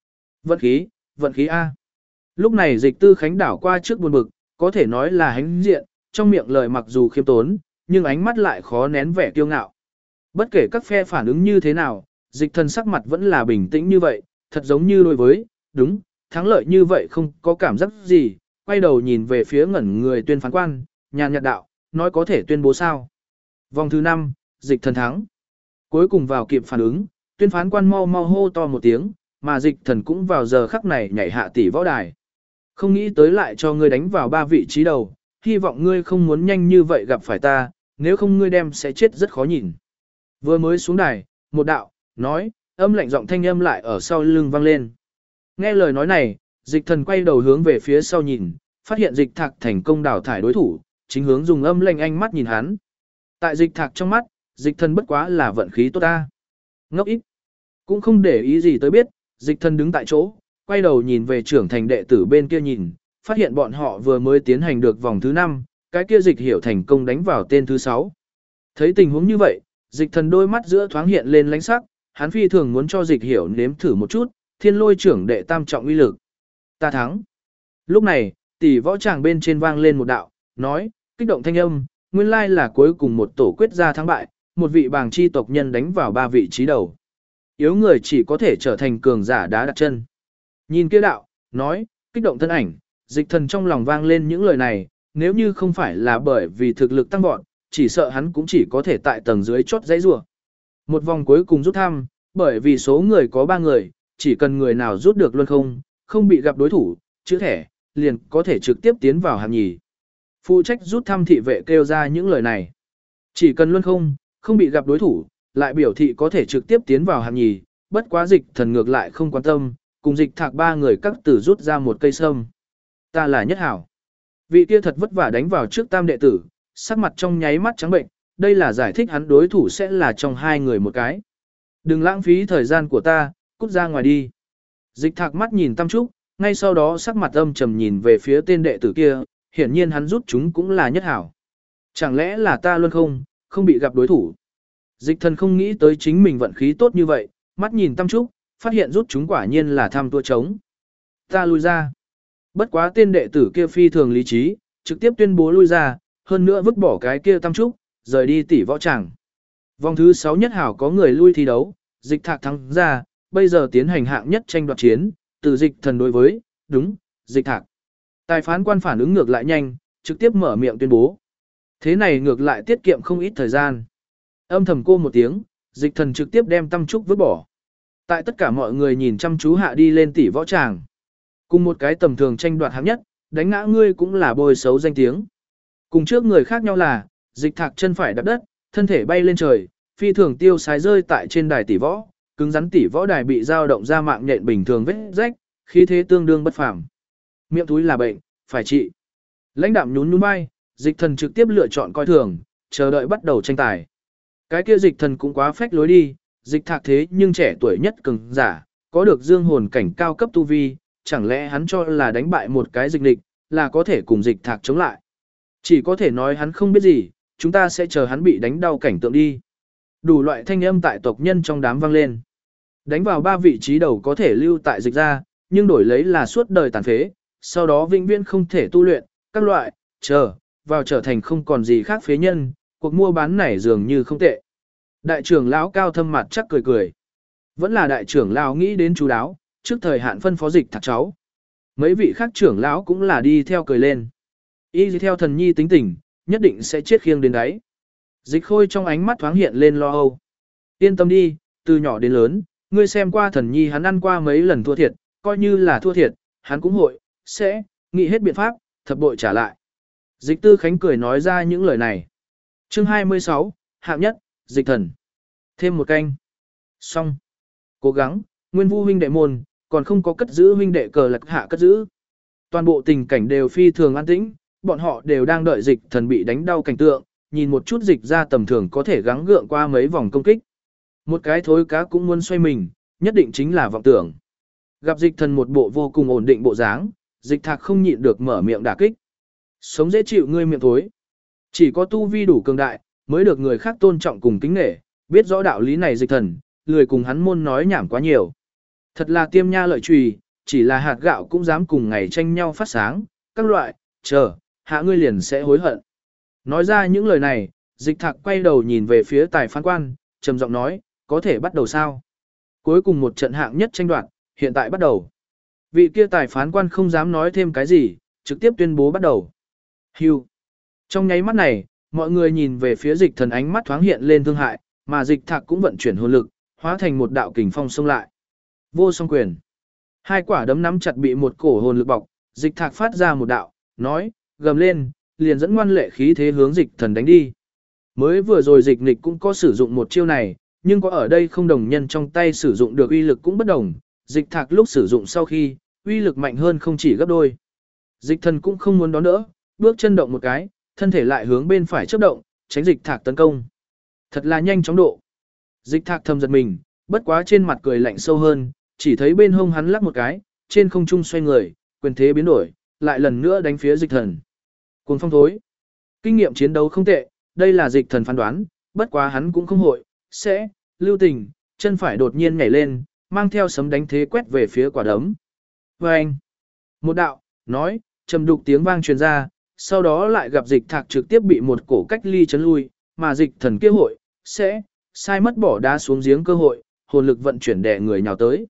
Vận khí A. Lúc này Dịch Tư Khánh đảo qua trước buồn bực, có thể nói là hãnh diện, trong miệng lời mặc dù khiêm tốn, nhưng ánh mắt lại khó nén vẻ kiêu ngạo. Bất kể các phe phản ứng như thế nào, Dịch Thần sắc mặt vẫn là bình tĩnh như vậy, thật giống như đối với, đúng, thắng lợi như vậy không có cảm giác gì, quay đầu nhìn về phía ngẩn người tuyên phán quan, nhàn nhạt đạo, nói có thể tuyên bố sao. Vòng thứ 5, Dịch Thần thắng. Cuối cùng vào kịp phản ứng, tuyên phán quan mau mau hô to một tiếng, mà Dịch Thần cũng vào giờ khắc này nhảy hạ tỷ võ đài. Không nghĩ tới lại cho ngươi đánh vào 3 vị trí đầu, hy vọng ngươi không muốn nhanh như vậy gặp phải ta, nếu không ngươi đem sẽ chết rất khó nhìn. Vừa mới xuống đài, một đạo, nói, âm lạnh giọng thanh âm lại ở sau lưng vang lên. Nghe lời nói này, dịch thần quay đầu hướng về phía sau nhìn, phát hiện dịch thạc thành công đào thải đối thủ, chính hướng dùng âm lạnh ánh mắt nhìn hắn. Tại dịch thạc trong mắt, dịch thần bất quá là vận khí tốt ta. Ngốc ít. Cũng không để ý gì tới biết, dịch thần đứng tại chỗ, quay đầu nhìn về trưởng thành đệ tử bên kia nhìn, phát hiện bọn họ vừa mới tiến hành được vòng thứ 5, cái kia dịch hiểu thành công đánh vào tên thứ 6. Thấy tình huống như vậy, dịch thần đôi mắt giữa thoáng hiện lên lánh sắc, hắn phi thường muốn cho dịch hiểu nếm thử một chút, thiên lôi trưởng đệ tam trọng uy lực. Ta thắng. Lúc này, tỷ võ tràng bên trên vang lên một đạo, nói, kích động thanh âm, nguyên lai là cuối cùng một tổ quyết ra thắng bại, một vị bàng chi tộc nhân đánh vào 3 vị trí đầu. Yếu người chỉ có thể trở thành cường giả đá đặt chân. Nhìn kia đạo, nói, kích động thân ảnh, dịch thần trong lòng vang lên những lời này, nếu như không phải là bởi vì thực lực tăng vọt, chỉ sợ hắn cũng chỉ có thể tại tầng dưới chốt dãy rủa. Một vòng cuối cùng rút thăm, bởi vì số người có 3 người, chỉ cần người nào rút được luân không bị gặp đối thủ, chữ thẻ, liền có thể trực tiếp tiến vào hạng nhì. Phụ trách rút thăm thị vệ kêu ra những lời này. Chỉ cần luân không bị gặp đối thủ, lại biểu thị có thể trực tiếp tiến vào hạng nhì, bất quá dịch thần ngược lại không quan tâm, cùng dịch thạc 3 người các tử rút ra một cây sâm. Ta là nhất hảo. Vị kia thật vất vả đánh vào trước tam đệ tử, sắc mặt trong nháy mắt trắng bệnh, đây là giải thích hắn đối thủ sẽ là trong 2 người một cái. Đừng lãng phí thời gian của ta, cút ra ngoài đi. Dịch thạc mắt nhìn Tam Trúc, ngay sau đó sắc mặt âm trầm nhìn về phía tên đệ tử kia, hiển nhiên hắn rút chúng cũng là nhất hảo. Chẳng lẽ là ta luôn không bị gặp đối thủ. Dịch thần không nghĩ tới chính mình vận khí tốt như vậy, mắt nhìn Tam Trúc, phát hiện rút chúng quả nhiên là tham tua trống. Ta lui ra. Bất quá tên đệ tử kia phi thường lý trí, trực tiếp tuyên bố lui ra, hơn nữa vứt bỏ cái kia Tam Trúc, rời đi tỷ võ tràng. Vòng thứ 6 nhất hảo có người lui thi đấu, dịch thạc thắng ra, bây giờ tiến hành hạng nhất tranh đoạt chiến, từ dịch thần đối với, đúng, dịch thạc. Tài phán quan phản ứng ngược lại nhanh, trực tiếp mở miệng tuyên bố. Thế này ngược lại tiết kiệm không ít thời gian. Âm thầm cô một tiếng, dịch thần trực tiếp đem Tam Trúc vứt bỏ. Tại tất cả mọi người nhìn chăm chú hạ đi lên tỷ võ tràng. Cùng một cái tầm thường tranh đoạt hạng nhất, đánh ngã ngươi cũng là bôi xấu danh tiếng. Cùng trước người khác nhau là, dịch thạc chân phải đạp đất, thân thể bay lên trời, phi thường tiêu sái rơi tại trên đài tỷ võ, cứng rắn tỷ võ đài bị dao động ra mạng nhện bình thường vết rách, khí thế tương đương bất phàm. Miệng túi là bệnh, phải trị. Lãnh đạm nhún nhún vai, dịch thần trực tiếp lựa chọn coi thường, chờ đợi bắt đầu tranh tài. Cái kia dịch thần cũng quá phách lối đi, dịch thạc thế nhưng trẻ tuổi nhất cường giả, có được dương hồn cảnh cao cấp tu vi, chẳng lẽ hắn cho là đánh bại một cái dịch địch, là có thể cùng dịch thạc chống lại. Chỉ có thể nói hắn không biết gì, chúng ta sẽ chờ hắn bị đánh đau cảnh tượng đi. Đủ loại thanh âm tại tộc nhân trong đám vang lên. Đánh vào 3 vị trí đầu có thể lưu tại dịch ra, nhưng đổi lấy là suốt đời tàn phế, sau đó vĩnh viễn không thể tu luyện, các loại, vào trở thành không còn gì khác phế nhân, cuộc mua bán này dường như không tệ. Đại trưởng lão cao thâm mặt chắc cười cười. Vẫn là đại trưởng lão nghĩ đến chú đáo, trước thời hạn phân phó dịch thạc cháu. Mấy vị khác trưởng lão cũng là đi theo cười lên. Y theo thần nhi tính tình, nhất định sẽ chết khiêng đến đáy. Dịch khôi trong ánh mắt thoáng hiện lên lo âu. Yên tâm đi, từ nhỏ đến lớn, ngươi xem qua thần nhi hắn ăn qua mấy lần thua thiệt, coi như là thua thiệt, hắn cũng sẽ nghĩ hết biện pháp, thập bội trả lại. Dịch tư khánh cười nói ra những lời này. Chương 26, hạng nhất, dịch thần. Thêm một canh. Xong. Cố gắng, nguyên vu huynh đệ môn, còn không có cất giữ huynh đệ cờ lạc hạ cất giữ. Toàn bộ tình cảnh đều phi thường an tĩnh, bọn họ đều đang đợi dịch thần bị đánh đau cảnh tượng, nhìn một chút dịch ra tầm thường có thể gắng gượng qua mấy vòng công kích. Một cái thối cá cũng muốn xoay mình, nhất định chính là vọng tưởng. Gặp dịch thần một bộ vô cùng ổn định bộ dáng, dịch thạc không nhịn được mở miệng đả kích. Sống dễ chịu ngươi miệng thối. Chỉ có tu vi đủ cường đại, mới được người khác tôn trọng cùng kính nể, biết rõ đạo lý này dịch thần, lười cùng hắn môn nói nhảm quá nhiều. Thật là tiêm nha lợi trùy, chỉ là hạt gạo cũng dám cùng ngày tranh nhau phát sáng, các loại, hạ ngươi liền sẽ hối hận. Nói ra những lời này, dịch thạc quay đầu nhìn về phía tài phán quan, trầm giọng nói, có thể bắt đầu sao? Cuối cùng một trận hạng nhất tranh đoạt, hiện tại bắt đầu. Vị kia tài phán quan không dám nói thêm cái gì, trực tiếp tuyên bố bắt đầu. Hưu. Trong nháy mắt này, mọi người nhìn về phía dịch thần ánh mắt thoáng hiện lên thương hại, mà dịch thạc cũng vận chuyển hồn lực, hóa thành một đạo kình phong xông lại. Vô song quyền. 2 quả đấm nắm chặt bị một cổ hồn lực bọc, dịch thạc phát ra một đạo, nói, gầm lên, liền dẫn ngoan lệ khí thế hướng dịch thần đánh đi. Mới vừa rồi dịch nghịch cũng có sử dụng một chiêu này, nhưng có ở đây không đồng nhân trong tay sử dụng được uy lực cũng bất đồng, dịch thạc lúc sử dụng sau khi, uy lực mạnh hơn không chỉ gấp đôi. Dịch thần cũng không muốn đón đỡ, bước chân động một cái, thân thể lại hướng bên phải chớp động, tránh dịch thạc tấn công. Thật là nhanh chóng độ. Dịch thạc thầm giật mình, bất quá trên mặt cười lạnh sâu hơn, chỉ thấy bên hông hắn lắc một cái, trên không trung xoay người, quyền thế biến đổi, lại lần nữa đánh phía dịch thần. Cuồng phong thối. Kinh nghiệm chiến đấu không tệ, đây là dịch thần phán đoán, bất quá hắn cũng không hội, sẽ, lưu tình, chân phải đột nhiên nhảy lên, mang theo sấm đánh thế quét về phía quả đấm. Và anh, một đạo, nói, trầm đục tiếng vang truyền ra, sau đó lại gặp dịch thạc trực tiếp bị một cổ cách ly chấn lui, mà dịch thần kia hội, sẽ, sai mất bỏ đá xuống giếng cơ hội, hồn lực vận chuyển đè người nhào tới.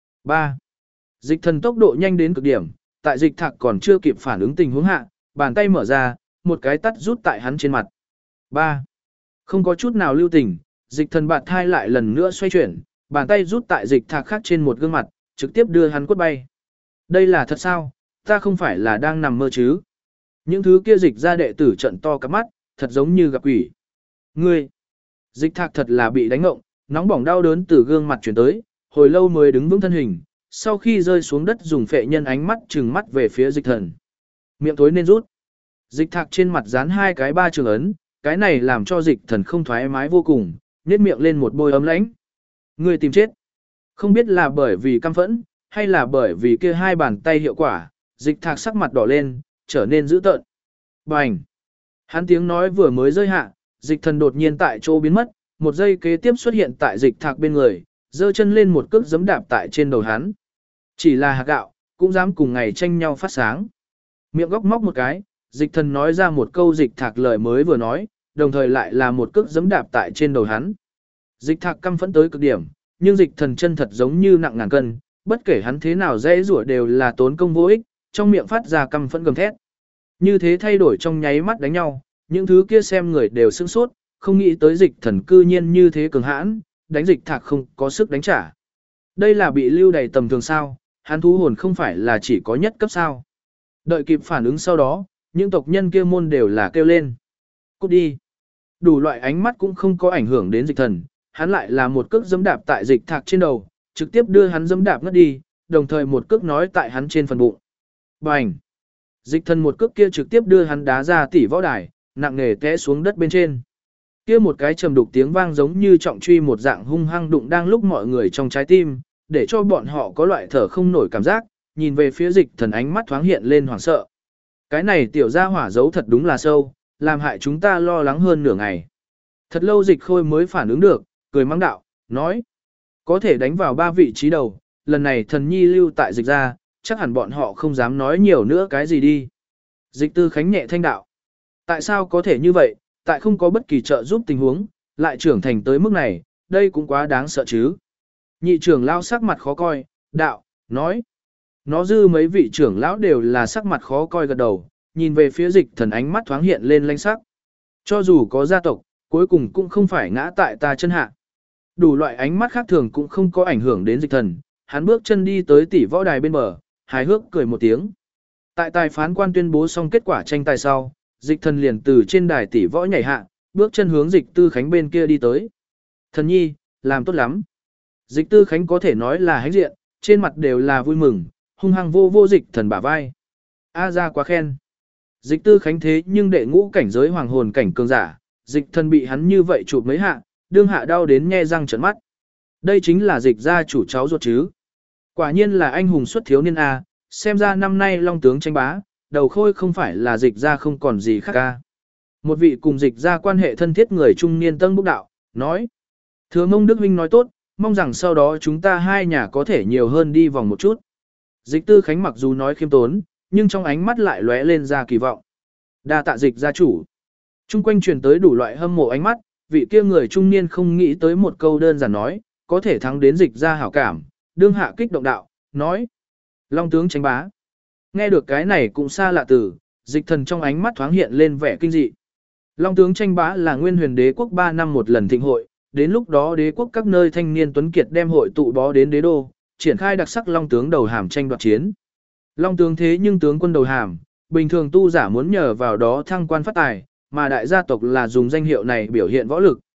3. Dịch thần tốc độ nhanh đến cực điểm, tại dịch thạc còn chưa kịp phản ứng tình huống hạ, bàn tay mở ra, một cái tát rút tại hắn trên mặt. 3. Không có chút nào lưu tình, dịch thần bạt thai lại lần nữa xoay chuyển, bàn tay rút tại dịch thạc khác trên một gương mặt, trực tiếp đưa hắn quất bay. Đây là thật sao, ta không phải là đang nằm mơ chứ. Những thứ kia dịch ra đệ tử trận to cắp mắt, thật giống như gặp quỷ. Ngươi, dịch thạc thật là bị đánh ngộng, nóng bỏng đau đớn từ gương mặt chuyển tới, hồi lâu mới đứng vững thân hình, sau khi rơi xuống đất dùng phệ nhân ánh mắt trừng mắt về phía dịch thần. Miệng tối nên rút. Dịch thạc trên mặt dán hai cái ba trường ấn, cái này làm cho dịch thần không thoải mái vô cùng, nhếch miệng lên một bôi ấm lãnh. Ngươi tìm chết. Không biết là bởi vì căm phẫn, hay là bởi vì kia hai bàn tay hiệu quả, dịch thạc sắc mặt đỏ lên, trở nên dữ tợn. Bành! Hắn tiếng nói vừa mới rơi hạ, dịch thần đột nhiên tại chỗ biến mất, một giây kế tiếp xuất hiện tại dịch thạc bên người, giơ chân lên một cước giẫm đạp tại trên đầu hắn. Chỉ là hạt gạo, cũng dám cùng ngày tranh nhau phát sáng. Miệng góc móc một cái, dịch thần nói ra một câu dịch thạc lời mới vừa nói, đồng thời lại là một cước giẫm đạp tại trên đầu hắn. Dịch thạc căm phẫn tới cực điểm, nhưng dịch thần chân thật giống như nặng ngàn cân, bất kể hắn thế nào dễ rủa đều là tốn công vô ích, trong miệng phát ra căm phẫn gầm thét. Như thế thay đổi trong nháy mắt đánh nhau, những thứ kia xem người đều sửng sốt, không nghĩ tới dịch thần cư nhiên như thế cường hãn, đánh dịch thạc không có sức đánh trả. Đây là bị lưu đầy tầm thường sao, hắn thú hồn không phải là chỉ có nhất cấp sao. Đợi kịp phản ứng sau đó, những tộc nhân kia môn đều là kêu lên. Cút đi. Đủ loại ánh mắt cũng không có ảnh hưởng đến dịch thần, hắn lại là một cước giẫm đạp tại dịch thạc trên đầu, trực tiếp đưa hắn giẫm đạp ngất đi, đồng thời một cước nói tại hắn trên phần bụng. Bành! Dịch thần một cước kia trực tiếp đưa hắn đá ra tỉ võ đài, nặng nề té xuống đất bên trên. Kia một cái trầm đục tiếng vang giống như trọng truy một dạng hung hăng đụng đang lúc mọi người trong trái tim, để cho bọn họ có loại thở không nổi cảm giác, nhìn về phía dịch thần ánh mắt thoáng hiện lên hoảng sợ. Cái này tiểu gia hỏa giấu thật đúng là sâu, làm hại chúng ta lo lắng hơn nửa ngày. Thật lâu dịch khôi mới phản ứng được, cười mắng đạo, nói. Có thể đánh vào 3 vị trí đầu, lần này thần nhi lưu tại dịch ra, chắc hẳn bọn họ không dám nói nhiều nữa cái gì đi. Dịch tư khánh nhẹ thanh đạo. Tại sao có thể như vậy, tại không có bất kỳ trợ giúp tình huống, lại trưởng thành tới mức này, đây cũng quá đáng sợ chứ. Nhị trưởng lão sắc mặt khó coi, đạo, nói. Nó dư mấy vị trưởng lão đều là sắc mặt khó coi gật đầu, nhìn về phía dịch thần ánh mắt thoáng hiện lên lanh sắc. Cho dù có gia tộc, cuối cùng cũng không phải ngã tại ta chân hạ. Đủ loại ánh mắt khác thường cũng không có ảnh hưởng đến dịch thần, hắn bước chân đi tới tỷ võ đài bên bờ, hài hước cười một tiếng. Tại tài phán quan tuyên bố xong kết quả tranh tài sau, dịch thần liền từ trên đài tỷ võ nhảy hạ, bước chân hướng dịch tư khánh bên kia đi tới. Thần nhi, làm tốt lắm. Dịch tư khánh có thể nói là hãnh diện, trên mặt đều là vui mừng, hung hăng vô vô dịch thần bả vai. A ra quá khen. Dịch tư khánh thế nhưng đệ ngũ cảnh giới hoàng hồn cảnh cường giả, dịch thần bị hắn như vậy chụp mấy hạ, đương hạ đau đến nhe răng trợn mắt. Đây chính là dịch gia chủ cháu ruột chứ. Quả nhiên là anh hùng xuất thiếu niên A, xem ra năm nay long tướng tranh bá, đầu khôi không phải là dịch gia không còn gì khác ca. Một vị cùng dịch gia quan hệ thân thiết người trung niên tân bốc đạo, nói. Thừa Mông Đức Huynh nói tốt, mong rằng sau đó chúng ta hai nhà có thể nhiều hơn đi vòng một chút. Dịch tư khánh mặc dù nói khiêm tốn, nhưng trong ánh mắt lại lóe lên ra kỳ vọng. Đa tạ dịch gia chủ. Trung quanh truyền tới đủ loại hâm mộ ánh mắt, vị kia người trung niên không nghĩ tới một câu đơn giản nói, có thể thắng đến dịch gia hảo cảm, đương hạ kích động đạo, nói. Long tướng tranh bá. Nghe được cái này cũng xa lạ từ, dịch thần trong ánh mắt thoáng hiện lên vẻ kinh dị. Long tướng tranh bá là nguyên huyền đế quốc 3 năm một lần thịnh hội, đến lúc đó đế quốc các nơi thanh niên tuấn kiệt đem hội tụ bó đến đế đô, triển khai đặc sắc long tướng đầu hàm tranh đoạt chiến. Long tướng thế nhưng tướng quân đầu hàm, bình thường tu giả muốn nhờ vào đó thăng quan phát tài, mà đại gia tộc là dùng danh hiệu này biểu hiện võ lực,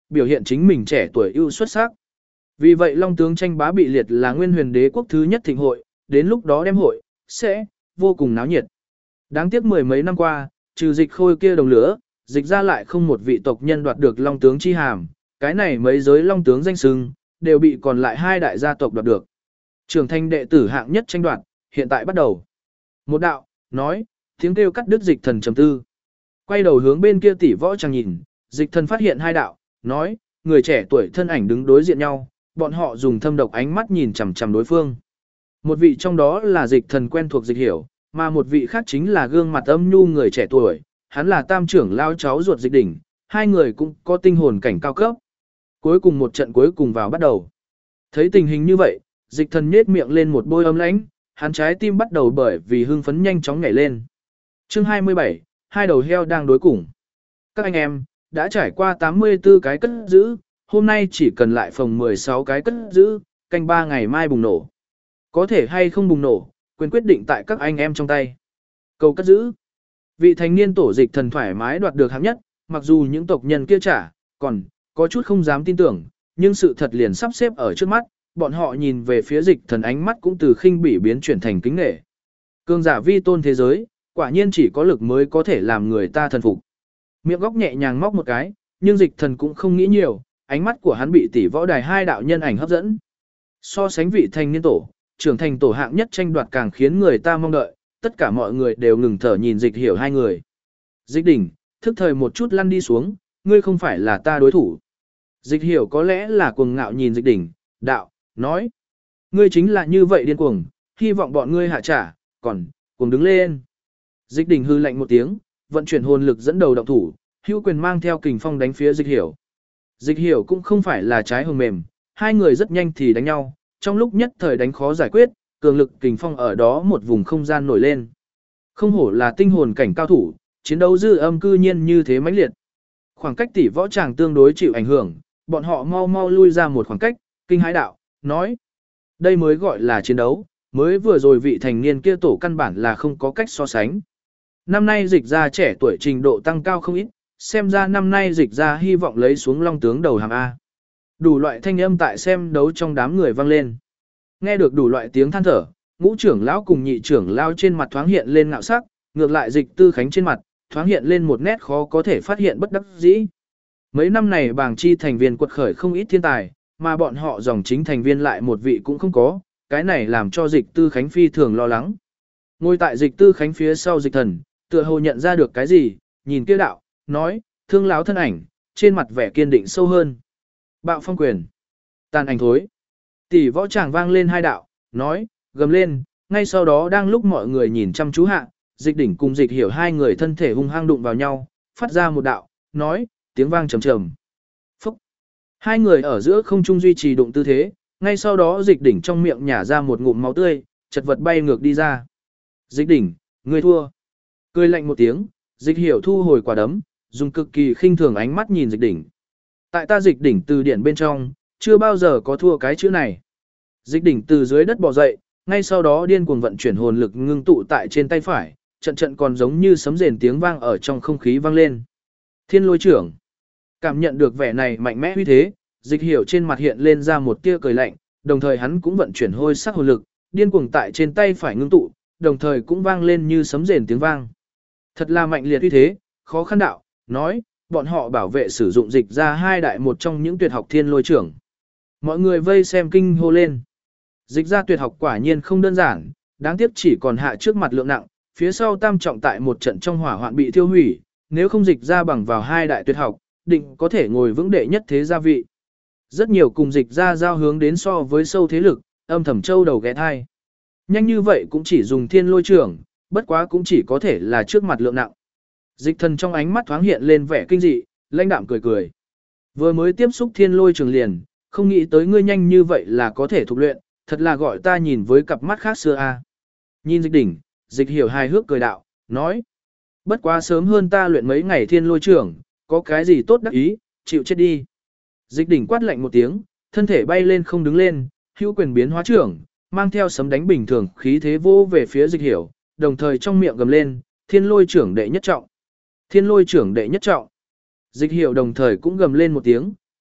biểu hiện chính mình trẻ tuổi ưu xuất sắc. Vì vậy Long tướng tranh bá bị liệt là nguyên huyền đế quốc thứ nhất thịnh hội, đến lúc đó đem hội, sẽ vô cùng náo nhiệt. Đáng tiếc mười mấy năm qua, trừ Dịch Khôi kia đồng lửa, Dịch ra lại không một vị tộc nhân đoạt được Long tướng chi hàm, cái này mấy giới Long tướng danh xưng đều bị còn lại hai đại gia tộc đoạt được. Trưởng thành đệ tử hạng nhất tranh đoạt, hiện tại bắt đầu. Một đạo, nói, tiếng kêu cắt đứt Dịch Thần trầm tư. Quay đầu hướng bên kia tỷ võ chàng nhìn, Dịch Thần phát hiện hai đạo, nói, người trẻ tuổi thân ảnh đứng đối diện nhau, bọn họ dùng thâm độc ánh mắt nhìn chằm chằm đối phương. Một vị trong đó là Dịch Thần quen thuộc Dịch Hiểu, mà một vị khác chính là gương mặt âm nhu người trẻ tuổi, hắn là tam trưởng lao cháu ruột Dịch Đỉnh, hai người cũng có tinh hồn cảnh cao cấp. Cuối cùng một trận cuối cùng vào bắt đầu. Thấy tình hình như vậy, Dịch Thần nhếch miệng lên một bôi âm lãnh, hắn trái tim bắt đầu bởi vì hưng phấn nhanh chóng nhảy lên. Chương 27, hai đầu heo đang đối cùng. Các anh em, đã trải qua 84 cái cất giữ, hôm nay chỉ cần lại phòng 16 cái cất giữ, canh 3 ngày mai bùng nổ. Có thể hay không bùng nổ, quyền quyết định tại các anh em trong tay. Cầu cất giữ. Vị thanh niên tổ Dịch Thần thoải mái đoạt được hạng nhất, mặc dù những tộc nhân kia trả, còn có chút không dám tin tưởng, nhưng sự thật liền sắp xếp ở trước mắt, bọn họ nhìn về phía Dịch Thần ánh mắt cũng từ khinh bỉ biến chuyển thành kính nể. Cường giả vi tôn thế giới, quả nhiên chỉ có lực mới có thể làm người ta thần phục. Miệng góc nhẹ nhàng móc một cái, nhưng Dịch Thần cũng không nghĩ nhiều, ánh mắt của hắn bị tỷ võ đài hai đạo nhân ảnh hấp dẫn. So sánh vị thanh niên tổ, trưởng thành tổ hạng nhất tranh đoạt càng khiến người ta mong đợi, tất cả mọi người đều ngừng thở nhìn Dịch Hiểu hai người. Dịch Đỉnh, thức thời một chút lăn đi xuống, ngươi không phải là ta đối thủ. Dịch Hiểu có lẽ là cuồng ngạo nhìn Dịch Đỉnh, đạo, nói. Ngươi chính là như vậy điên cuồng, hy vọng bọn ngươi hạ trả, còn, cuồng đứng lên. Dịch Đỉnh hư lạnh một tiếng, vận chuyển hồn lực dẫn đầu động thủ, hữu quyền mang theo kình phong đánh phía Dịch Hiểu. Dịch Hiểu cũng không phải là trái hồng mềm, hai người rất nhanh thì đánh nhau, trong lúc nhất thời đánh khó giải quyết, cường lực kình phong ở đó một vùng không gian nổi lên. Không hổ là tinh hồn cảnh cao thủ, chiến đấu dư âm cư nhiên như thế mãnh liệt. Khoảng cách tỷ võ chàng tương đối chịu ảnh hưởng, bọn họ mau mau lui ra một khoảng cách, kinh hãi đạo, nói. Đây mới gọi là chiến đấu, mới vừa rồi vị thành niên kia tổ căn bản là không có cách so sánh. Năm nay Dịch ra trẻ tuổi trình độ tăng cao không ít, xem ra năm nay Dịch ra hy vọng lấy xuống Long tướng đầu hàm A. Đủ loại thanh âm tại xem đấu trong đám người vang lên. Nghe được đủ loại tiếng than thở, ngũ trưởng lão cùng nhị trưởng lão trên mặt thoáng hiện lên ngạo sắc, ngược lại Dịch Tư Khánh trên mặt, thoáng hiện lên một nét khó có thể phát hiện bất đắc dĩ. Mấy năm này bảng chi thành viên quật khởi không ít thiên tài, mà bọn họ dòng chính thành viên lại một vị cũng không có, cái này làm cho Dịch Tư Khánh phi thường lo lắng. Ngồi tại Dịch Tư Khánh phía sau Dịch Thần, tựa hồ nhận ra được cái gì, nhìn kia đạo, nói, thương lão thân ảnh, trên mặt vẻ kiên định sâu hơn. Bạo phong quyền, tàn ảnh thối. Tỷ võ tràng vang lên hai đạo, nói, gầm lên, ngay sau đó đang lúc mọi người nhìn chăm chú hạ, Dịch Đỉnh cùng Dịch Hiểu hai người thân thể hung hăng đụng vào nhau, phát ra một đạo, nói, tiếng vang trầm trầm. Phúc. Hai người ở giữa không trung duy trì đụng tư thế, ngay sau đó Dịch Đỉnh trong miệng nhả ra một ngụm máu tươi, chật vật bay ngược đi ra. Dịch Đỉnh, ngươi thua. Cười lạnh một tiếng, Dịch Hiểu thu hồi quả đấm, dùng cực kỳ khinh thường ánh mắt nhìn Dịch Đỉnh. Tại ta Dịch Đỉnh từ điển bên trong, chưa bao giờ có thua cái chữ này. Dịch Đỉnh từ dưới đất bò dậy, ngay sau đó điên cuồng vận chuyển hồn lực ngưng tụ tại trên tay phải, trận trận còn giống như sấm rền tiếng vang ở trong không khí vang lên. Thiên lôi trưởng. Cảm nhận được vẻ này mạnh mẽ uy thế, Dịch Hiểu trên mặt hiện lên ra một tia cười lạnh, đồng thời hắn cũng vận chuyển hôi sắc hồn lực, điên cuồng tại trên tay phải ngưng tụ, đồng thời cũng vang lên như sấm rền tiếng vang. Thật là mạnh liệt uy thế, khó khăn đạo, nói, bọn họ bảo vệ sử dụng Dịch ra hai đại một trong những tuyệt học thiên lôi trưởng. Mọi người vây xem kinh hô lên. Dịch ra tuyệt học quả nhiên không đơn giản, đáng tiếc chỉ còn hạ trước mặt lượng nặng, phía sau tam trọng tại một trận trong hỏa hoạn bị tiêu hủy, nếu không Dịch ra bằng vào hai đại tuyệt học, định có thể ngồi vững đệ nhất thế gia vị. Rất nhiều cùng Dịch ra giao hướng đến so với sâu thế lực, âm thầm châu đầu ghé thai. Nhanh như vậy cũng chỉ dùng thiên lôi trưởng, bất quá cũng chỉ có thể là trước mặt lượng nặng. Dịch Thần trong ánh mắt thoáng hiện lên vẻ kinh dị, lãnh đạm cười cười. Vừa mới tiếp xúc thiên lôi trường liền, không nghĩ tới ngươi nhanh như vậy là có thể thuộc luyện, thật là gọi ta nhìn với cặp mắt khác xưa a. Nhìn Dịch Đỉnh, Dịch Hiểu hài hước cười đạo, nói. Bất quá sớm hơn ta luyện mấy ngày thiên lôi trưởng, có cái gì tốt đắc ý, chịu chết đi. Dịch Đỉnh quát lạnh một tiếng, thân thể bay lên không đứng lên, hữu quyền biến hóa trưởng, mang theo sấm đánh bình thường khí thế vô về phía Dịch Hiểu, đồng thời trong miệng gầm lên, thiên lôi trưởng đệ nhất trọng. Thiên lôi trưởng đệ nhất trọng. Dịch Hiểu đồng thời cũng gầm lên một tiếng,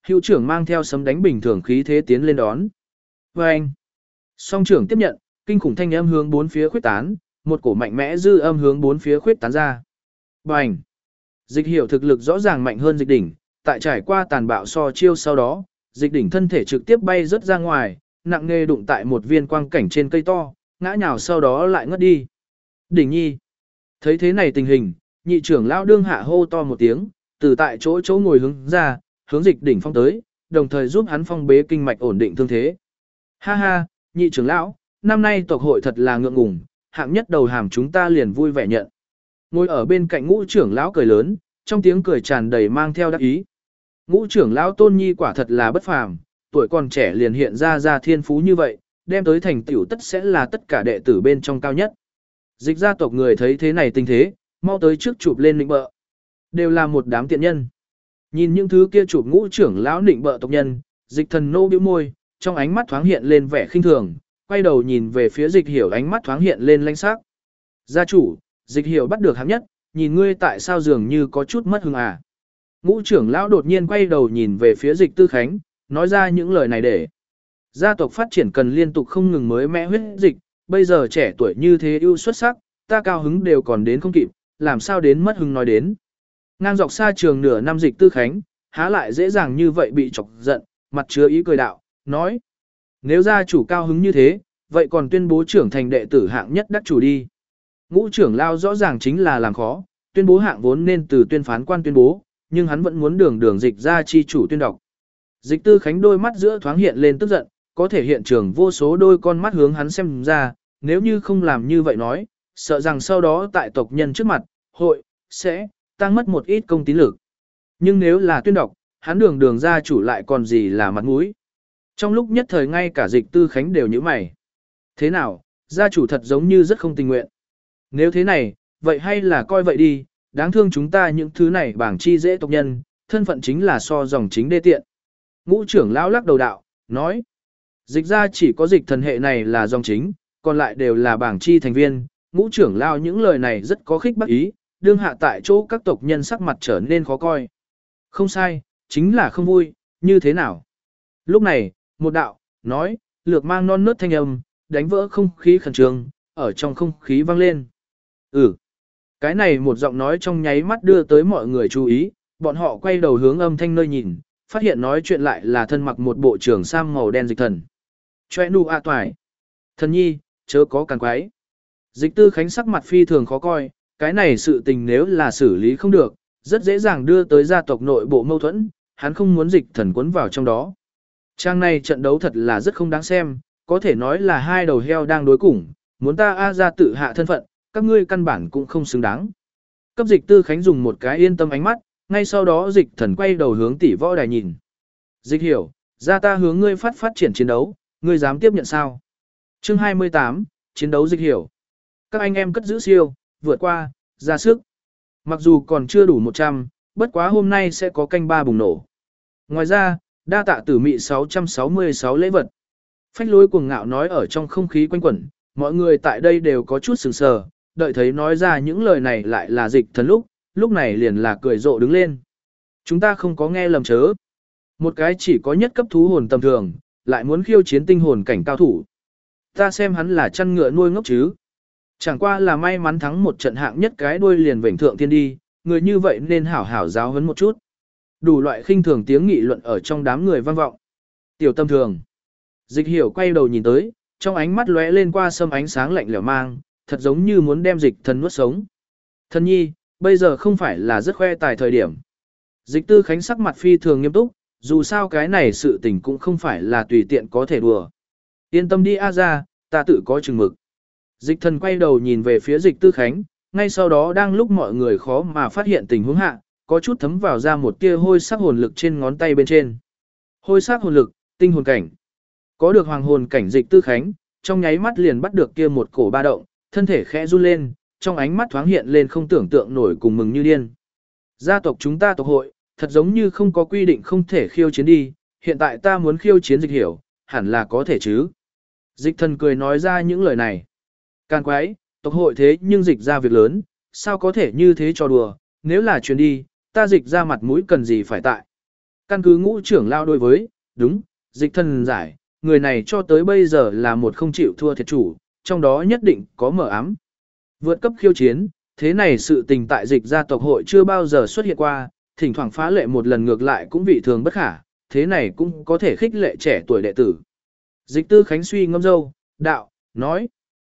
hữu trưởng mang theo sấm đánh bình thường khí thế tiến lên đón. Và anh, song trưởng tiếp nhận, kinh khủng thanh âm hướng bốn phía khuyết tán, một cổ mạnh mẽ dư âm hướng bốn phía khuyết tán ra. Bành! Dịch hiểu thực lực rõ ràng mạnh hơn dịch đỉnh, tại trải qua tàn bạo so chiêu sau đó, dịch đỉnh thân thể trực tiếp bay rớt ra ngoài, nặng nề đụng tại một viên quang cảnh trên cây to, ngã nhào sau đó lại ngất đi. Đỉnh nhi! Thấy thế này tình hình, nhị trưởng lão đương hạ hô to một tiếng, từ tại chỗ ngồi hướng ra, hướng dịch đỉnh phong tới, đồng thời giúp hắn phong bế kinh mạch ổn định thương thế. Ha ha, nhị trưởng lão, năm nay tộc hội thật là ngượng ngùng, hạng nhất đầu hàm chúng ta liền vui vẻ nhận. Ngồi ở bên cạnh ngũ trưởng lão cười lớn, trong tiếng cười tràn đầy mang theo đắc ý. Ngũ trưởng lão Tôn Nhi quả thật là bất phàm, tuổi còn trẻ liền hiện ra thiên phú như vậy, đem tới thành tựu tất sẽ là tất cả đệ tử bên trong cao nhất. Dịch gia tộc người thấy thế này tình thế, mau tới trước chụp lên nịnh bợ. Đều là một đám tiện nhân. Nhìn những thứ kia chụp ngũ trưởng lão nịnh bợ tộc nhân, dịch thần nô bĩu môi, trong ánh mắt thoáng hiện lên vẻ khinh thường, quay đầu nhìn về phía dịch hiểu, ánh mắt thoáng hiện lên lanh sắc. Gia chủ, dịch hiểu bắt được hạng nhất, nhìn ngươi tại sao dường như có chút mất hứng à. Ngũ trưởng lão đột nhiên quay đầu nhìn về phía dịch tư khánh, nói ra những lời này để. Gia tộc phát triển cần liên tục không ngừng mới mẽ huyết dịch, bây giờ trẻ tuổi như thế ưu xuất sắc, ta cao hứng đều còn đến không kịp, làm sao đến mất hứng nói đến. Ngang dọc xa trường nửa năm dịch tư khánh, há lại dễ dàng như vậy bị chọc giận, mặt chứa ý cười đạo, nói. Nếu gia chủ cao hứng như thế, vậy còn tuyên bố trưởng thành đệ tử hạng nhất đắc chủ đi. Ngũ trưởng lao rõ ràng chính là làm khó, tuyên bố hạng vốn nên từ tuyên phán quan tuyên bố, nhưng hắn vẫn muốn đường dịch ra chi chủ tuyên đọc. Dịch tư khánh đôi mắt giữa thoáng hiện lên tức giận, có thể hiện trường vô số đôi con mắt hướng hắn xem ra, nếu như không làm như vậy nói, sợ rằng sau đó tại tộc nhân trước mặt, hội, sẽ, tăng mất một ít công tín lực. Nhưng nếu là tuyên đọc, hắn đường gia chủ lại còn gì là mặt mũi. Trong lúc nhất thời ngay cả dịch tư khánh đều như mày. Thế nào, gia chủ thật giống như rất không tình nguyện. Nếu thế này, vậy hay là coi vậy đi, đáng thương chúng ta những thứ này bảng chi dễ tộc nhân, thân phận chính là so dòng chính đê tiện. Ngũ trưởng lão lắc đầu đạo, nói. Dịch ra chỉ có dịch thần hệ này là dòng chính, còn lại đều là bảng chi thành viên. Ngũ trưởng lão những lời này rất có khích bác ý, đương hạ tại chỗ các tộc nhân sắc mặt trở nên khó coi. Không sai, chính là không vui, như thế nào? Lúc này, một đạo, nói, lược mang non nớt thanh âm, đánh vỡ không khí khẩn trương, ở trong không khí vang lên. Cái này một giọng nói trong nháy mắt đưa tới mọi người chú ý, bọn họ quay đầu hướng âm thanh nơi nhìn, phát hiện nói chuyện lại là thân mặc một bộ trường sam màu đen dịch thần. Choe nu a toài. Thần nhi, chớ có càng quái. Dịch tư khánh sắc mặt phi thường khó coi, cái này sự tình nếu là xử lý không được, rất dễ dàng đưa tới gia tộc nội bộ mâu thuẫn, hắn không muốn dịch thần cuốn vào trong đó. Trang này trận đấu thật là rất không đáng xem, có thể nói là hai đầu heo đang đối củng, muốn ta A ra tự hạ thân phận, các ngươi căn bản cũng không xứng đáng. Cấp dịch tư khánh dùng một cái yên tâm ánh mắt, ngay sau đó dịch thần quay đầu hướng tỷ võ đài nhìn. Dịch hiểu, ra ta hướng ngươi phát triển chiến đấu, ngươi dám tiếp nhận sao? Chương 28, chiến đấu dịch hiểu. Các anh em cất giữ siêu, vượt qua, ra sức. Mặc dù còn chưa đủ 100, bất quá hôm nay sẽ có canh ba bùng nổ. Ngoài ra, đa tạ tử mị 666 lễ vật. Phách lối cuồng ngạo nói ở trong không khí quanh quẩn, mọi người tại đây đều có chút sừng sờ, đợi thấy nói ra những lời này lại là dịch thần lúc này liền là cười rộ đứng lên. Chúng ta không có nghe lầm chớ. Một cái chỉ có nhất cấp thú hồn tầm thường, lại muốn khiêu chiến tinh hồn cảnh cao thủ. Ta xem hắn là chăn ngựa nuôi ngốc chứ. Chẳng qua là may mắn thắng một trận hạng nhất cái đuôi liền vểnh thượng thiên đi, người như vậy nên hảo hảo giáo huấn một chút. Đủ loại khinh thường tiếng nghị luận ở trong đám người vang vọng. Tiểu tâm thường. Dịch hiểu quay đầu nhìn tới, trong ánh mắt lóe lên qua sâm ánh sáng lạnh lẽo mang, thật giống như muốn đem dịch thần nuốt sống. Thần nhi, bây giờ không phải là rất khoe tài thời điểm. Dịch tư khánh sắc mặt phi thường nghiêm túc, dù sao cái này sự tình cũng không phải là tùy tiện có thể đùa. Yên tâm đi A ra, ta tự có chừng mực. Dịch thần quay đầu nhìn về phía dịch tư khánh, ngay sau đó đang lúc mọi người khó mà phát hiện tình huống hạ, có chút thấm vào ra một tia hôi sắc hồn lực trên ngón tay bên trên. Hôi sắc hồn lực, tinh hồn cảnh. Có được hoàng hồn cảnh dịch tư khánh, trong nháy mắt liền bắt được kia một cổ ba động, thân thể khẽ run lên, trong ánh mắt thoáng hiện lên không tưởng tượng nổi cùng mừng như điên. Gia tộc chúng ta tộc hội, thật giống như không có quy định không thể khiêu chiến đi, hiện tại ta muốn khiêu chiến dịch hiểu, hẳn là có thể chứ. Dịch thần cười nói ra những lời này. Can quái, tộc hội thế nhưng dịch ra việc lớn, sao có thể như thế cho đùa, nếu là chuyến đi, ta dịch ra mặt mũi cần gì phải tại. Căn cứ ngũ trưởng lao đối với, đúng, dịch thần giải, người này cho tới bây giờ là một không chịu thua thiệt chủ, trong đó nhất định có mở ám. Vượt cấp khiêu chiến, thế này sự tình tại dịch gia tộc hội chưa bao giờ xuất hiện qua, thỉnh thoảng phá lệ một lần ngược lại cũng vị thường bất khả, thế này cũng có thể khích lệ trẻ tuổi đệ tử. Dịch Tư Khánh suy ngâm dâu, đạo, nói.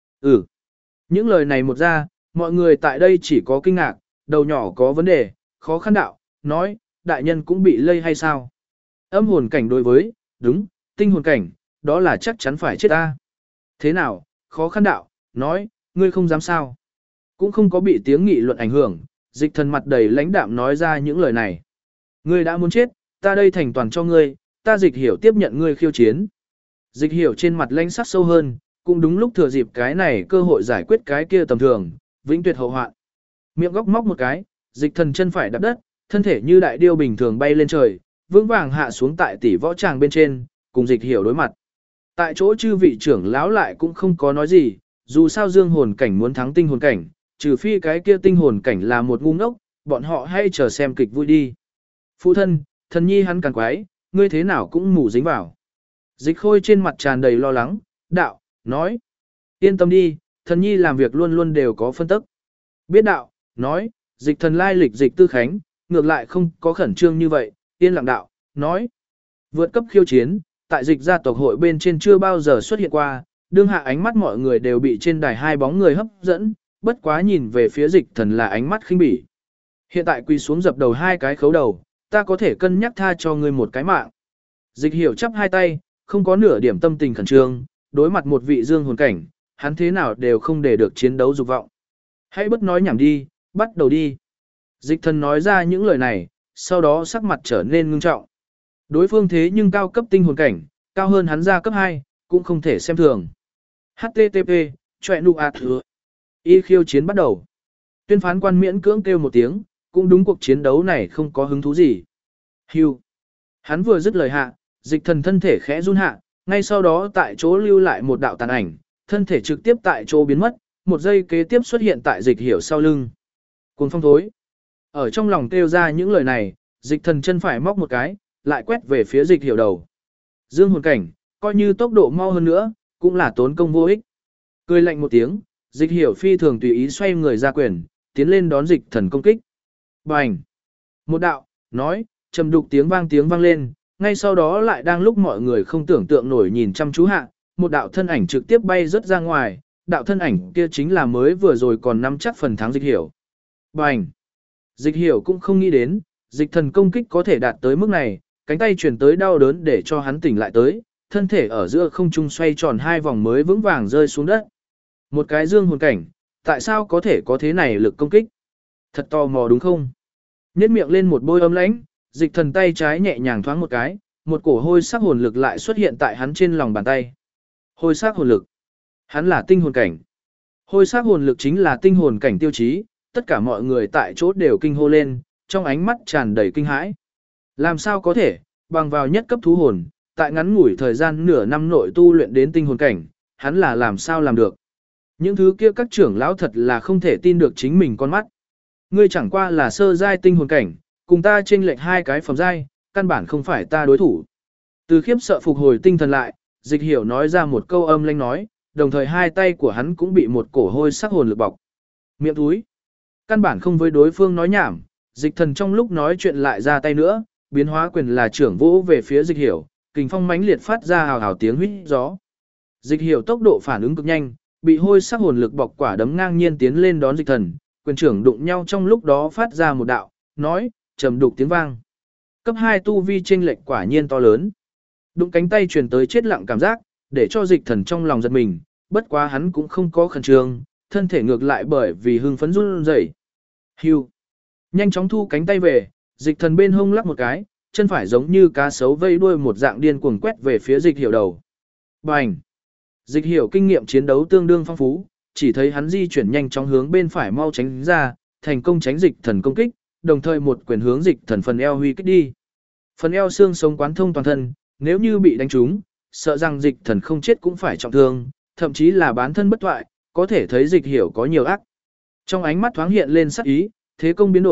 Những lời này một ra, mọi người tại đây chỉ có kinh ngạc, đầu nhỏ có vấn đề, khó khăn đạo, nói, đại nhân cũng bị lây hay sao? Âm hồn cảnh đối với, đúng, tinh hồn cảnh, đó là chắc chắn phải chết ta. Thế nào, khó khăn đạo, nói, ngươi không dám sao? Cũng không có bị tiếng nghị luận ảnh hưởng, dịch thần mặt đầy lãnh đạm nói ra những lời này. Ngươi đã muốn chết, ta đây thành toàn cho ngươi, ta dịch hiểu tiếp nhận ngươi khiêu chiến. Dịch hiểu trên mặt lãnh sắc sâu hơn, cũng đúng lúc thừa dịp cái này cơ hội giải quyết cái kia tầm thường, vĩnh tuyệt hậu hoạn. Miệng góc móc một cái, dịch thần chân phải đạp đất, thân thể như đại điêu bình thường bay lên trời, vững vàng hạ xuống tại tỷ võ tràng bên trên, cùng dịch hiểu đối mặt. Tại chỗ chư vị trưởng lão lại cũng không có nói gì, dù sao dương hồn cảnh muốn thắng tinh hồn cảnh, trừ phi cái kia tinh hồn cảnh là một ngu ngốc, bọn họ hay chờ xem kịch vui đi. Phụ thân, thần nhi hắn càng quái, ngươi thế nào cũng mù dính vào. Dịch khôi trên mặt tràn đầy lo lắng, đạo, nói. Yên tâm đi, thần nhi làm việc luôn luôn đều có phân tức. Biết đạo, nói, dịch thần lai lịch dịch Tư Khánh, ngược lại không có khẩn trương như vậy, yên lặng đạo, nói. Vượt cấp khiêu chiến, tại dịch gia tộc hội bên trên chưa bao giờ xuất hiện qua, đương hạ ánh mắt mọi người đều bị trên đài hai bóng người hấp dẫn, bất quá nhìn về phía dịch thần là ánh mắt khinh bỉ. Hiện tại quỳ xuống dập đầu hai cái khấu đầu, ta có thể cân nhắc tha cho ngươi một cái mạng. Dịch hiểu chắp hai tay, không có nửa điểm tâm tình khẩn trương, đối mặt một vị dương hồn cảnh, hắn thế nào đều không để được chiến đấu dục vọng. Hãy bất nói nhảm đi, bắt đầu đi. Dịch thần nói ra những lời này, sau đó sắc mặt trở nên ngưng trọng. Đối phương thế nhưng cao cấp tinh hồn cảnh, cao hơn hắn ra cấp 2, cũng không thể xem thường. HTTP, chọe nụ ạt hứa. Y khiêu chiến bắt đầu. Tuyên phán quan miễn cưỡng kêu một tiếng, cũng đúng cuộc chiến đấu này không có hứng thú gì. Hưu. Hắn vừa dứt lời hạ, dịch thần thân thể khẽ run hạ, ngay sau đó tại chỗ lưu lại một đạo tàn ảnh, thân thể trực tiếp tại chỗ biến mất, một giây kế tiếp xuất hiện tại dịch hiểu sau lưng. Cuồng phong thối. Ở trong lòng kêu ra những lời này, dịch thần chân phải móc một cái, lại quét về phía dịch hiểu đầu. Dương hồn cảnh, coi như tốc độ mau hơn nữa, cũng là tốn công vô ích. Cười lạnh một tiếng, dịch hiểu phi thường tùy ý xoay người ra quyền, tiến lên đón dịch thần công kích. Bành! Một đạo, nói, trầm đục tiếng vang lên, ngay sau đó lại đang lúc mọi người không tưởng tượng nổi nhìn chăm chú hạ, một đạo thân ảnh trực tiếp bay rất ra ngoài, đạo thân ảnh kia chính là mới vừa rồi còn nắm chắc phần thắng dịch hiểu. Bành! Dịch hiểu cũng không nghĩ đến, dịch thần công kích có thể đạt tới mức này, cánh tay chuyển tới đau đớn để cho hắn tỉnh lại tới, thân thể ở giữa không trung xoay tròn hai vòng mới vững vàng rơi xuống đất. Một cái dương hồn cảnh, tại sao có thể có thế này lực công kích? Thật tò mò đúng không? Nhét miệng lên một bôi ấm lãnh, dịch thần tay trái nhẹ nhàng thoáng một cái, một cổ hôi sắc hồn lực lại xuất hiện tại hắn trên lòng bàn tay. Hôi sắc hồn lực. Hắn là tinh hồn cảnh. Hôi sắc hồn lực chính là tinh hồn cảnh tiêu chí, tất cả mọi người tại chỗ đều kinh hô lên, trong ánh mắt tràn đầy kinh hãi. Làm sao có thể, bằng vào nhất cấp thú hồn, tại ngắn ngủi thời gian nửa năm nội tu luyện đến tinh hồn cảnh, hắn là làm sao làm được. Những thứ kia các trưởng lão thật là không thể tin được chính mình con mắt. Ngươi chẳng qua là sơ giai tinh hồn cảnh, cùng ta chênh lệch hai cái phẩm giai, căn bản không phải ta đối thủ. Từ khiếp sợ phục hồi tinh thần lại, dịch hiểu nói ra một câu âm lãnh nói, đồng thời hai tay của hắn cũng bị một cổ hôi sắc hồn lực bọc. Miệng túi. Căn bản không với đối phương nói nhảm, dịch thần trong lúc nói chuyện lại ra tay nữa, biến hóa quyền là trưởng vỗ về phía dịch hiểu, kình phong mãnh liệt phát ra hào hào tiếng huýt gió. Dịch hiểu tốc độ phản ứng cực nhanh, bị hôi sắc hồn lực bọc quả đấm ngang nhiên tiến lên đón dịch thần, quyền trưởng đụng nhau trong lúc đó phát ra một đạo, nói, trầm đục tiếng vang. Cấp 2 tu vi chênh lệch quả nhiên to lớn. Đụng cánh tay truyền tới chết lặng cảm giác, để cho dịch thần trong lòng giật mình, bất quá hắn cũng không có khẩn trương, thân thể ngược lại bởi vì hưng phấn run rẩy. Hưu. Nhanh chóng thu cánh tay về, dịch thần bên hông lắc một cái, chân phải giống như cá sấu vây đuôi một dạng điên cuồng quét về phía dịch hiểu đầu. Bành. Dịch hiểu kinh nghiệm chiến đấu tương đương phong phú, chỉ thấy hắn di chuyển nhanh chóng hướng bên phải mau tránh ra, thành công tránh dịch thần công kích, đồng thời một quyền hướng dịch thần phần eo huy kích đi. Phần eo xương sống quán thông toàn thân, nếu như bị đánh trúng, sợ rằng dịch thần không chết cũng phải trọng thương, thậm chí là bán thân bất thoại, có thể thấy dịch hiểu có nhiều ác. Trong ánh mắt thoáng hiện lên sắc ý, thế công biến đổi,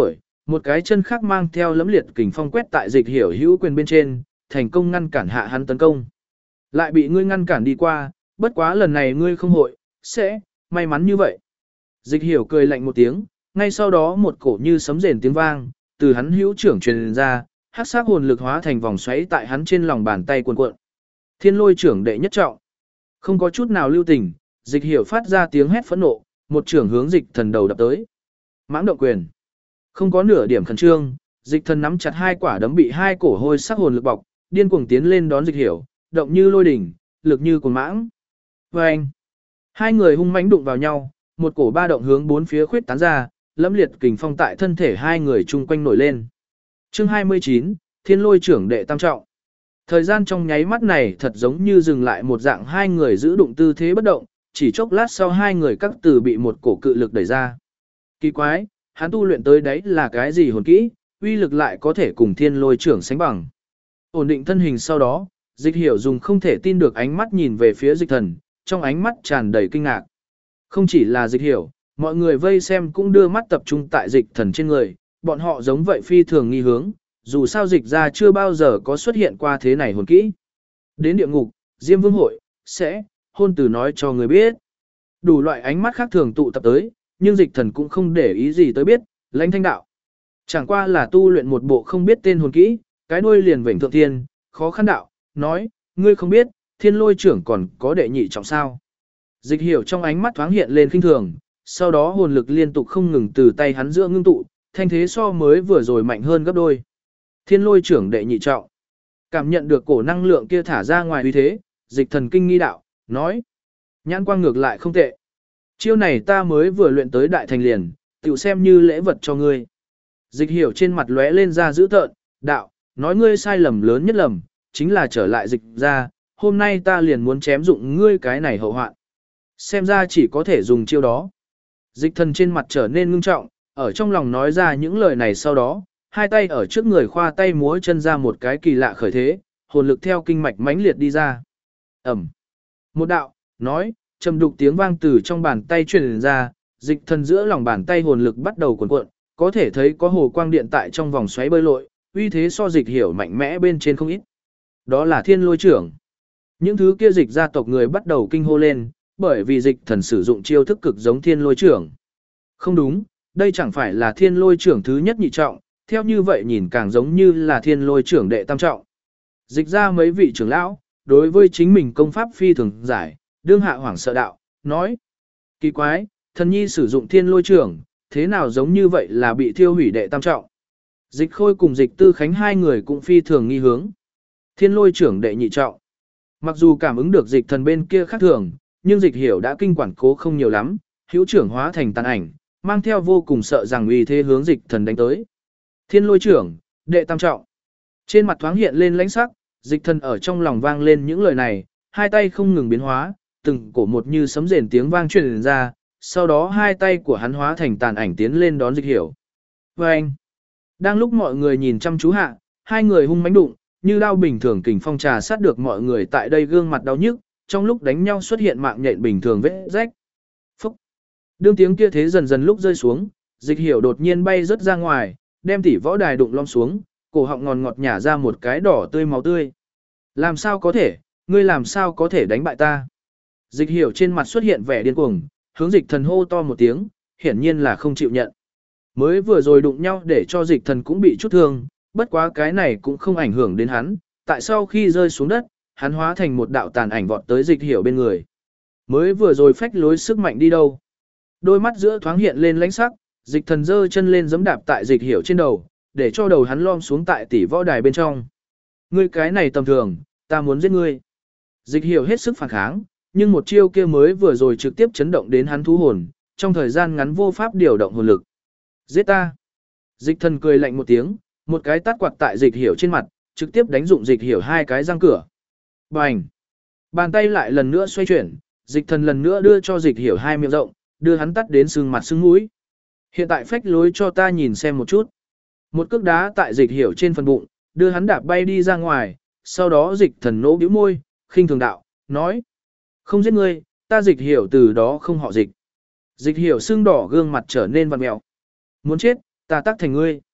một cái chân khác mang theo lẫm liệt kình phong quét tại dịch hiểu hữu quyền bên trên, thành công ngăn cản hạ hắn tấn công. Lại bị ngươi ngăn cản đi qua, bất quá lần này ngươi không hội, sẽ, may mắn như vậy. Dịch hiểu cười lạnh một tiếng, ngay sau đó một cổ như sấm rền tiếng vang, từ hắn hữu trưởng truyền ra, hắc sắc hồn lực hóa thành vòng xoáy tại hắn trên lòng bàn tay cuộn cuộn. Thiên lôi trưởng đệ nhất trọng. Không có chút nào lưu tình, dịch hiểu phát ra tiếng hét phẫn nộ, một trưởng hướng dịch thần đầu đập tới. Mãng động quyền. Không có nửa điểm khẩn trương, dịch thần nắm chặt hai quả đấm bị hai cổ hôi sắc hồn lực bọc, điên cuồng tiến lên đón dịch hiểu, động như lôi đỉnh, lực như cuồng mãng. Vâng! Hai người hung mãnh đụng vào nhau, một cổ ba động hướng bốn phía khuyết tán ra, lẫm liệt kình phong tại thân thể hai người chung quanh nổi lên. Chương 29, Thiên lôi trưởng đệ tam trọng. Thời gian trong nháy mắt này thật giống như dừng lại một dạng, hai người giữ đụng tư thế bất động, chỉ chốc lát sau hai người các từ bị một cổ cự lực đẩy ra. Kỳ quái, hắn tu luyện tới đấy là cái gì hồn kỹ, uy lực lại có thể cùng thiên lôi trưởng sánh bằng. Ổn định thân hình sau đó, dịch hiểu dùng không thể tin được ánh mắt nhìn về phía dịch thần, trong ánh mắt tràn đầy kinh ngạc. Không chỉ là dịch hiểu, mọi người vây xem cũng đưa mắt tập trung tại dịch thần trên người, bọn họ giống vậy phi thường nghi hướng, dù sao dịch ra chưa bao giờ có xuất hiện qua thế này hồn kỹ. Đến địa ngục, Diêm Vương hội, sẽ, hôn từ nói cho người biết. Đủ loại ánh mắt khác thường tụ tập tới, nhưng dịch thần cũng không để ý gì tới biết, lãnh thanh đạo. Chẳng qua là tu luyện một bộ không biết tên hồn kỹ, cái đuôi liền vểnh thượng thiên, khó khăn đạo, nói, ngươi không biết, thiên lôi trưởng còn có đệ nhị trọng sao. Dịch hiểu trong ánh mắt thoáng hiện lên khinh thường, sau đó hồn lực liên tục không ngừng từ tay hắn giữa ngưng tụ, thanh thế so mới vừa rồi mạnh hơn gấp đôi. Thiên lôi trưởng đệ nhị trọng. Cảm nhận được cổ năng lượng kia thả ra ngoài uy thế, dịch thần kinh nghi đạo, nói. Nhãn quang ngược lại không tệ. Chiêu này ta mới vừa luyện tới đại thành liền, tiểu xem như lễ vật cho ngươi. Dịch hiểu trên mặt lóe lên ra dữ tợn, đạo, nói ngươi sai lầm lớn nhất lầm, chính là trở lại dịch ra, hôm nay ta liền muốn chém dụng ngươi cái này hậu hoạn. Xem ra chỉ có thể dùng chiêu đó. Dịch thần trên mặt trở nên ngưng trọng, ở trong lòng nói ra những lời này sau đó, hai tay ở trước người khoa tay múa chân ra một cái kỳ lạ khởi thế, hồn lực theo kinh mạch mãnh liệt đi ra. Ẩm. Một đạo, nói, trầm đục tiếng vang từ trong bàn tay truyền ra, dịch thần giữa lòng bàn tay hồn lực bắt đầu cuộn cuộn, có thể thấy có hồ quang điện tại trong vòng xoáy bơi lội, uy thế so dịch hiểu mạnh mẽ bên trên không ít. Đó là thiên lôi trưởng. Những thứ kia dịch gia tộc người bắt đầu kinh hô lên, bởi vì dịch thần sử dụng chiêu thức cực giống thiên lôi trưởng. Không đúng, đây chẳng phải là thiên lôi trưởng thứ nhất nhị trọng, theo như vậy nhìn càng giống như là thiên lôi trưởng đệ tam trọng. Dịch ra mấy vị trưởng lão, đối với chính mình công pháp phi thường giải, đương hạ hoảng sợ đạo, nói. Kỳ quái, thần nhi sử dụng thiên lôi trưởng, thế nào giống như vậy là bị thiêu hủy đệ tam trọng. Dịch khôi cùng dịch tư khánh hai người cũng phi thường nghi hướng. Thiên lôi trưởng đệ nhị trọng. Mặc dù cảm ứng được dịch thần bên kia khác thường, nhưng dịch hiểu đã kinh quản cố không nhiều lắm, hữu trưởng hóa thành tàn ảnh, mang theo vô cùng sợ rằng uy thế hướng dịch thần đánh tới. Thiên lôi trưởng, đệ tam trọng. Trên mặt thoáng hiện lên lãnh sắc, dịch thần ở trong lòng vang lên những lời này, hai tay không ngừng biến hóa, từng cổ một như sấm rền tiếng vang truyền ra, sau đó hai tay của hắn hóa thành tàn ảnh tiến lên đón dịch hiểu. Và anh, đang lúc mọi người nhìn chăm chú hạ, hai người hung mãnh đụng, như đao bình thường kình phong trà sát được mọi người tại đây gương mặt đau nhức, trong lúc đánh nhau xuất hiện mạng nhện bình thường vết rách. Phúc! Đương tiếng kia thế dần dần lúc rơi xuống, dịch hiểu đột nhiên bay rớt ra ngoài, đem tỷ võ đài đụng lom xuống, cổ họng ngọt ngọt nhả ra một cái đỏ tươi máu tươi. Làm sao có thể, ngươi làm sao có thể đánh bại ta? Dịch hiểu trên mặt xuất hiện vẻ điên cuồng, hướng dịch thần hô to một tiếng, hiển nhiên là không chịu nhận. Mới vừa rồi đụng nhau để cho dịch thần cũng bị chút thương, bất quá cái này cũng không ảnh hưởng đến hắn, tại sau khi rơi xuống đất, hắn hóa thành một đạo tàn ảnh vọt tới dịch hiểu bên người. Mới vừa rồi phách lối sức mạnh đi đâu? Đôi mắt giữa thoáng hiện lên lãnh sắc, dịch thần giơ chân lên giẫm đạp tại dịch hiểu trên đầu, để cho đầu hắn lom xuống tại tỷ võ đài bên trong. Ngươi cái này tầm thường, ta muốn giết ngươi. Dịch hiểu hết sức phản kháng, nhưng một chiêu kia mới vừa rồi trực tiếp chấn động đến hắn thú hồn, trong thời gian ngắn vô pháp điều động hồn lực. Giết ta. Dịch thần cười lạnh một tiếng, một cái tát quạt tại dịch hiểu trên mặt, trực tiếp đánh dụng dịch hiểu hai cái răng cửa. Bành. Bàn tay lại lần nữa xoay chuyển, dịch thần lần nữa đưa cho dịch hiểu hai miệng rộng, đưa hắn tắt đến sưng mặt sưng mũi. Hiện tại phách lối cho ta nhìn xem một chút. Một cước đá tại dịch hiểu trên phần bụng, đưa hắn đạp bay đi ra ngoài, sau đó dịch thần nỗ bĩu môi, khinh thường đạo, nói. Không giết ngươi, ta dịch hiểu từ đó không họ dịch. Dịch hiểu sưng đỏ gương mặt trở nên vặn mẹo. Muốn chết, ta tắc thành ngươi.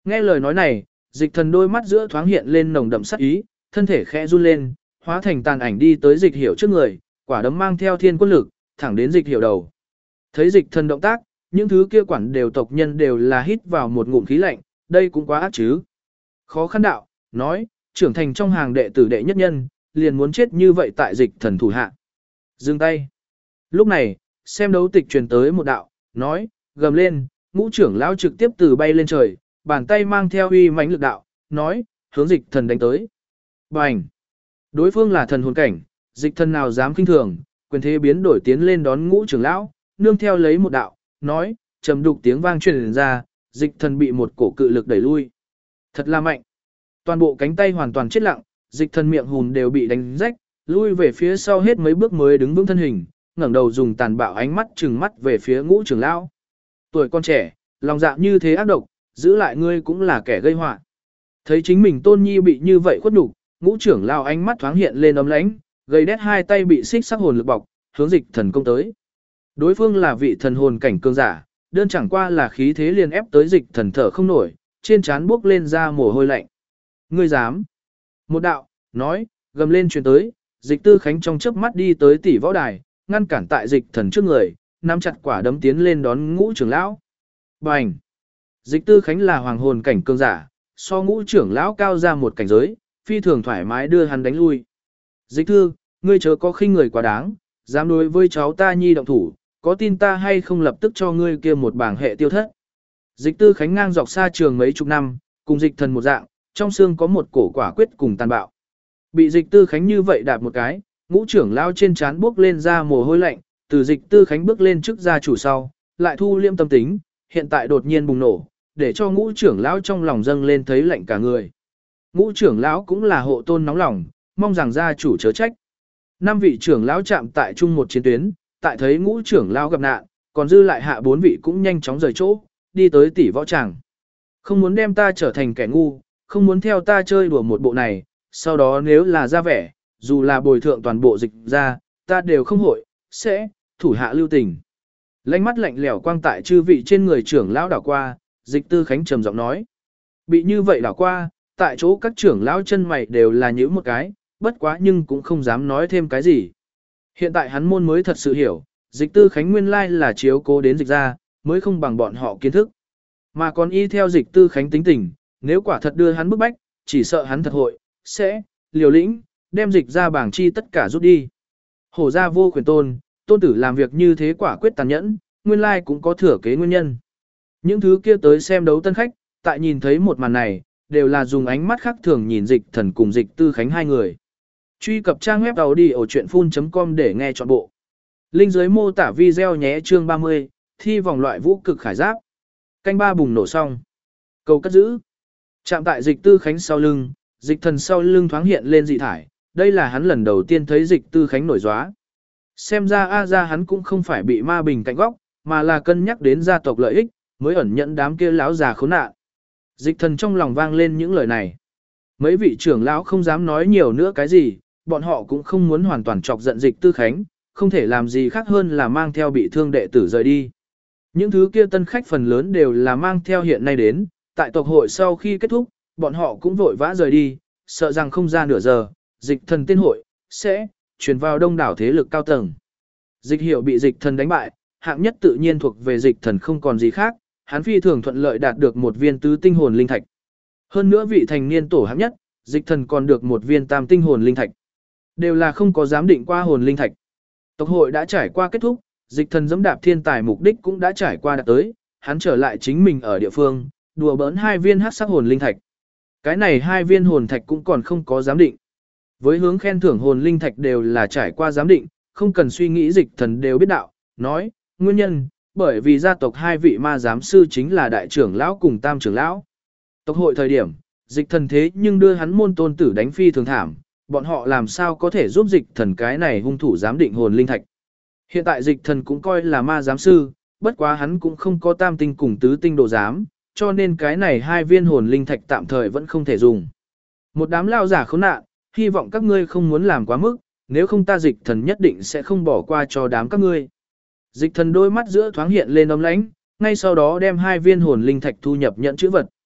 Nghe lời nói này, dịch thần đôi mắt giữa thoáng hiện lên nồng đậm sát ý, thân thể khẽ run lên, hóa thành tàn ảnh đi tới dịch hiểu trước người, quả đấm mang theo thiên quân lực, thẳng đến dịch hiểu đầu. Thấy dịch thần động tác, những thứ kia quản đều tộc nhân đều là hít vào một ngụm khí lạnh, đây cũng quá ác chứ. Khó khăn đạo, nói, trưởng thành trong hàng đệ tử đệ nhất nhân, liền muốn chết như vậy tại dịch thần thủ hạ. Dừng tay. Lúc này, xem đấu tịch truyền tới một đạo, nói, gầm lên, ngũ trưởng lão trực tiếp từ bay lên trời, bàn tay mang theo uy mãnh lực đạo, nói, hướng dịch thần đánh tới. Bành! Đối phương là thần hồn cảnh, dịch thần nào dám kinh thường, quyền thế biến đổi tiến lên đón ngũ trưởng lão, nương theo lấy một đạo, nói, trầm đục tiếng vang truyền ra, dịch thần bị một cổ cự lực đẩy lui. Thật là mạnh. Toàn bộ cánh tay hoàn toàn chết lặng, dịch thần miệng hùn đều bị đánh rách, lui về phía sau hết mấy bước mới đứng vững thân hình, ngẩng đầu dùng tàn bạo ánh mắt trừng mắt về phía ngũ trưởng lão. Tuổi con trẻ, lòng dạ như thế ác độc, giữ lại ngươi cũng là kẻ gây họa. Thấy chính mình tôn nhi bị như vậy khuất nhục, ngũ trưởng lão ánh mắt thoáng hiện lên ấm lãnh, gầy đét hai tay bị xích sắc hồn lực bọc, hướng dịch thần công tới. Đối phương là vị thần hồn cảnh cường giả, đơn chẳng qua là khí thế liền ép tới dịch thần thở không nổi, trên trán bước lên ra mồ hôi lạnh. Ngươi dám? Một đạo, nói, gầm lên truyền tới, dịch tư khánh trong chớp mắt đi tới tỷ võ đài, ngăn cản tại dịch thần trước người, nắm chặt quả đấm tiến lên đón ngũ trưởng lão. Bành! Dịch tư khánh là hoàng hồn cảnh cường giả, so ngũ trưởng lão cao ra một cảnh giới, phi thường thoải mái đưa hắn đánh lui. Dịch thư, ngươi chớ có khinh người quá đáng, dám đối với cháu ta nhi động thủ, có tin ta hay không lập tức cho ngươi kia một bảng hệ tiêu thất. Dịch tư khánh ngang dọc xa trường mấy chục năm, cùng dịch thần một dạng, trong xương có một cổ quả quyết cùng tàn bạo. Bị dịch tư khánh như vậy đạp một cái, ngũ trưởng lao trên trán bước lên ra mồ hôi lạnh, từ dịch tư khánh bước lên trước gia chủ sau, lại thu liêm tâm tính, hiện tại đột nhiên bùng nổ, để cho ngũ trưởng lão trong lòng dâng lên thấy lạnh cả người. Ngũ trưởng lão cũng là hộ tôn nóng lòng, mong rằng gia chủ chớ trách. Năm vị trưởng lão chạm tại chung một chiến tuyến, tại thấy ngũ trưởng lão gặp nạn, còn dư lại hạ bốn vị cũng nhanh chóng rời chỗ, đi tới tỷ võ tràng. Không muốn đem ta trở thành kẻ ngu, không muốn theo ta chơi đùa một bộ này, sau đó nếu là ra vẻ, dù là bồi thượng toàn bộ dịch ra, ta đều không hội, sẽ, thủ hạ lưu tình. Lánh mắt lạnh lẽo quang tại chư vị trên người trưởng lão đảo qua, dịch tư khánh trầm giọng nói. Bị như vậy đảo qua, tại chỗ các trưởng lão chân mày đều là nhíu một cái, bất quá nhưng cũng không dám nói thêm cái gì. Hiện tại hắn môn mới thật sự hiểu, dịch tư khánh nguyên lai là chiếu cố đến dịch ra, mới không bằng bọn họ kiến thức. Mà còn y theo dịch tư khánh tính tình, nếu quả thật đưa hắn bức bách, chỉ sợ hắn thật hội, sẽ, liều lĩnh, đem dịch ra bảng chi tất cả rút đi. Hổ ra vô quyền tôn, tôn tử làm việc như thế quả quyết tàn nhẫn, nguyên lai cũng có thừa kế nguyên nhân. Những thứ kia tới xem đấu tân khách, tại nhìn thấy một màn này, đều là dùng ánh mắt khác thường nhìn dịch thần cùng dịch tư khánh hai người. Truy cập trang web audio.full.com để nghe trọn bộ. Link dưới mô tả video nhé chương 30, thi vòng loại vũ cực khải giáp. Canh ba bùng nổ xong. Cầu cất giữ. Chạm tại dịch tư khánh sau lưng, dịch thần sau lưng thoáng hiện lên dị thải, đây là hắn lần đầu tiên thấy dịch tư khánh nổi gióa. Xem ra ra hắn cũng không phải bị ma bình cạnh góc, mà là cân nhắc đến gia tộc lợi ích, mới ẩn nhận đám kia lão già khốn nạn. Dịch thần trong lòng vang lên những lời này. Mấy vị trưởng lão không dám nói nhiều nữa cái gì, bọn họ cũng không muốn hoàn toàn chọc giận dịch tư khánh, không thể làm gì khác hơn là mang theo bị thương đệ tử rời đi. Những thứ kia tân khách phần lớn đều là mang theo hiện nay đến, tại tộc hội sau khi kết thúc, bọn họ cũng vội vã rời đi, sợ rằng không ra nửa giờ, dịch thần tiên hội, sẽ, truyền vào đông đảo thế lực cao tầng. Dịch hiểu bị dịch thần đánh bại, hạng nhất tự nhiên thuộc về dịch thần không còn gì khác, hắn phi thường thuận lợi đạt được một viên tứ tinh hồn linh thạch. Hơn nữa vị thành niên tổ hạng nhất, dịch thần còn được một viên tam tinh hồn linh thạch. Đều là không có giám định qua hồn linh thạch. Tộc hội đã trải qua kết thúc, dịch thần dẫm đạp thiên tài mục đích cũng đã trải qua đạt tới, hắn trở lại chính mình ở địa phương, đùa bỡn hai viên hắc sắc hồn linh thạch. Cái này hai viên hồn thạch cũng còn không có giám định. Với hướng khen thưởng hồn linh thạch đều là trải qua giám định, không cần suy nghĩ dịch thần đều biết đạo, nói, nguyên nhân, bởi vì gia tộc hai vị ma giám sư chính là đại trưởng lão cùng tam trưởng lão. Tộc hội thời điểm, dịch thần thế nhưng đưa hắn môn tôn tử đánh phi thường thảm, bọn họ làm sao có thể giúp dịch thần cái này hung thủ giám định hồn linh thạch. Hiện tại dịch thần cũng coi là ma giám sư, bất quá hắn cũng không có tam tinh cùng tứ tinh đồ giám, cho nên cái này hai viên hồn linh thạch tạm thời vẫn không thể dùng. Một đám lao giả khốn nạn, hy vọng các ngươi không muốn làm quá mức, nếu không ta dịch thần nhất định sẽ không bỏ qua cho đám các ngươi. Dịch thần đôi mắt giữa thoáng hiện lên ấm lãnh, ngay sau đó đem hai viên hồn linh thạch thu nhập nhận chữ vật.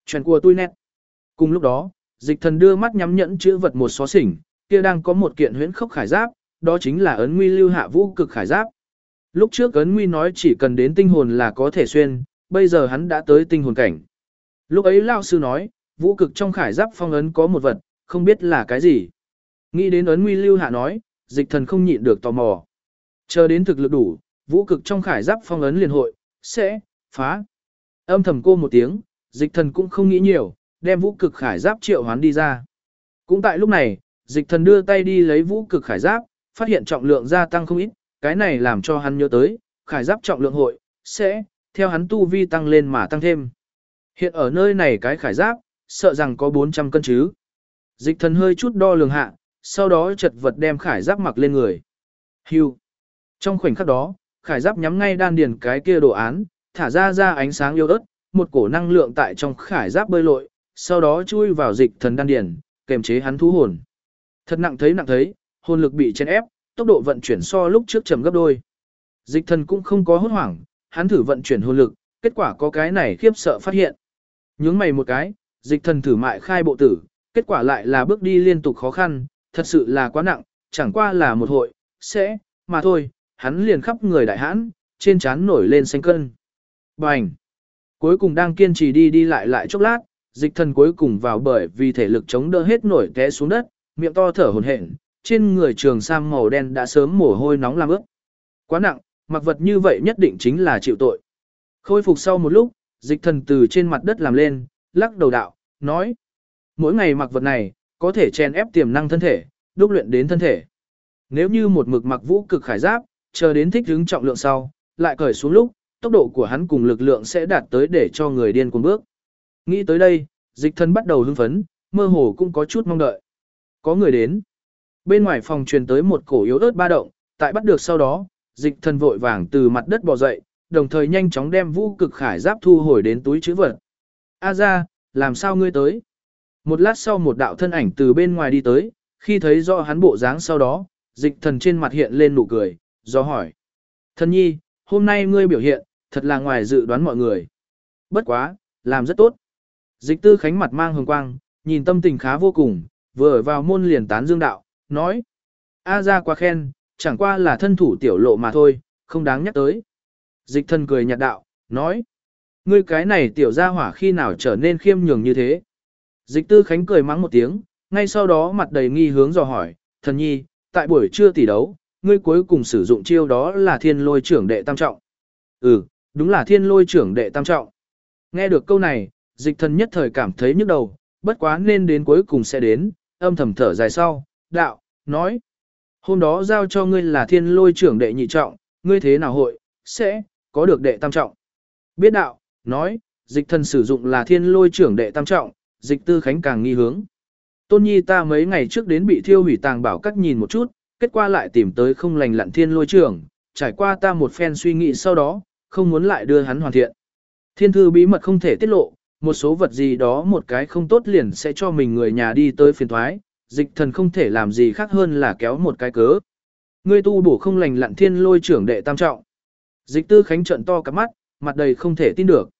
Chuyện của tôi nét. Cùng lúc đó, dịch thần đưa mắt nhắm nhẫn chữ vật một xó xỉnh, kia đang có một kiện huyễn khốc khải giáp, đó chính là ấn nguy lưu hạ vũ cực khải giáp. Lúc trước ấn nguy nói chỉ cần đến tinh hồn là có thể xuyên, bây giờ hắn đã tới tinh hồn cảnh. Lúc ấy Lao sư nói, vũ cực trong khải giáp phong ấn có một vật, không biết là cái gì. Nghĩ đến ấn nguy lưu hạ nói, dịch thần không nhịn được tò mò. Chờ đến thực lực đủ, vũ cực trong khải giáp phong ấn liền hội, sẽ, phá. Âm thầm cô một tiếng, dịch thần cũng không nghĩ nhiều, đem vũ cực khải giáp triệu hoán đi ra. Cũng tại lúc này, dịch thần đưa tay đi lấy vũ cực khải giáp, phát hiện trọng lượng gia tăng không ít, cái này làm cho hắn nhớ tới, khải giáp trọng lượng hội, sẽ, theo hắn tu vi tăng lên mà tăng thêm. Hiện ở nơi này cái khải giáp, sợ rằng có 400 cân chứ. Dịch thần hơi chút đo lường hạ, sau đó chật vật đem khải giáp mặc lên người. Hưu. Trong khoảnh khắc đó, khải giáp nhắm ngay đan điền cái kia đồ án, thả ra ánh sáng yếu ớt, một cổ năng lượng tại trong khải giáp bơi lội, sau đó chui vào dịch thần đan điền, kềm chế hắn thu hồn. Thật nặng thấy, hồn lực bị chèn ép, tốc độ vận chuyển so lúc trước chậm gấp đôi. Dịch thần cũng không có hốt hoảng, hắn thử vận chuyển hồn lực, kết quả có cái này khiếp sợ phát hiện. Nhướng mày một cái, dịch thần thử mại khai bộ tử, kết quả lại là bước đi liên tục khó khăn, thật sự là quá nặng, chẳng qua là một hội, sẽ, mà thôi, hắn liền khắp người đại hãn, trên trán nổi lên xanh cân. Bành! Cuối cùng đang kiên trì đi lại chốc lát, dịch thần cuối cùng vào bởi vì thể lực chống đỡ hết nổi té xuống đất, miệng to thở hổn hển, trên người trường sam màu đen đã sớm mồ hôi nóng làm ướt. Quá nặng, mặc vật như vậy nhất định chính là chịu tội. Khôi phục sau một lúc, dịch thần từ trên mặt đất làm lên, lắc đầu đạo, nói. Mỗi ngày mặc vật này, có thể chèn ép tiềm năng thân thể, đúc luyện đến thân thể. Nếu như một mực mặc vũ cực khải giáp, chờ đến thích ứng trọng lượng sau, lại cởi xuống lúc, tốc độ của hắn cùng lực lượng sẽ đạt tới để cho người điên cuồng bước. Nghĩ tới đây, dịch thần bắt đầu hưng phấn, mơ hồ cũng có chút mong đợi. Có người đến. Bên ngoài phòng truyền tới một cổ yếu ớt ba động, tại bắt được sau đó, dịch thần vội vàng từ mặt đất bò dậy, đồng thời nhanh chóng đem vũ cực khải giáp thu hồi đến túi trữ vật. A ra, làm sao ngươi tới? Một lát sau một đạo thân ảnh từ bên ngoài đi tới, khi thấy rõ hắn bộ dáng sau đó, dịch thần trên mặt hiện lên nụ cười, do hỏi. Thần nhi, hôm nay ngươi biểu hiện, thật là ngoài dự đoán mọi người. Bất quá, làm rất tốt. Dịch tư khánh mặt mang hồng quang, nhìn tâm tình khá vô cùng, vừa ở vào môn liền tán dương đạo, nói. A ra quá khen, chẳng qua là thân thủ tiểu lộ mà thôi, không đáng nhắc tới. Dịch thần cười nhạt đạo, nói. Ngươi cái này tiểu gia hỏa khi nào trở nên khiêm nhường như thế. Dịch tư khánh cười mắng một tiếng, ngay sau đó mặt đầy nghi hướng dò hỏi, thần nhi, tại buổi trưa tỷ đấu, ngươi cuối cùng sử dụng chiêu đó là thiên lôi trưởng đệ tam trọng. Ừ, đúng là thiên lôi trưởng đệ tam trọng. Nghe được câu này, dịch thần nhất thời cảm thấy nhức đầu, bất quá nên đến cuối cùng sẽ đến, âm thầm thở dài sau, đạo, nói. Hôm đó giao cho ngươi là thiên lôi trưởng đệ nhị trọng, ngươi thế nào hội, sẽ, có được đệ tam trọng. Biết đạo, nói, dịch thần sử dụng là thiên lôi trưởng đệ tam trọng, dịch tư khánh càng nghi hướng. Tôn nhi ta mấy ngày trước đến bị thiêu hủy tàng bảo các nhìn một chút, kết quả lại tìm tới không lành lặn thiên lôi trưởng, trải qua ta một phen suy nghĩ sau đó, không muốn lại đưa hắn hoàn thiện. Thiên thư bí mật không thể tiết lộ, một số vật gì đó một cái không tốt liền sẽ cho mình người nhà đi tới phiền thoái, dịch thần không thể làm gì khác hơn là kéo một cái cớ. Ngươi tu bổ không lành lặn thiên lôi trưởng đệ tam trọng. Dịch tư khánh trợn to cặp mắt, mặt đầy không thể tin được.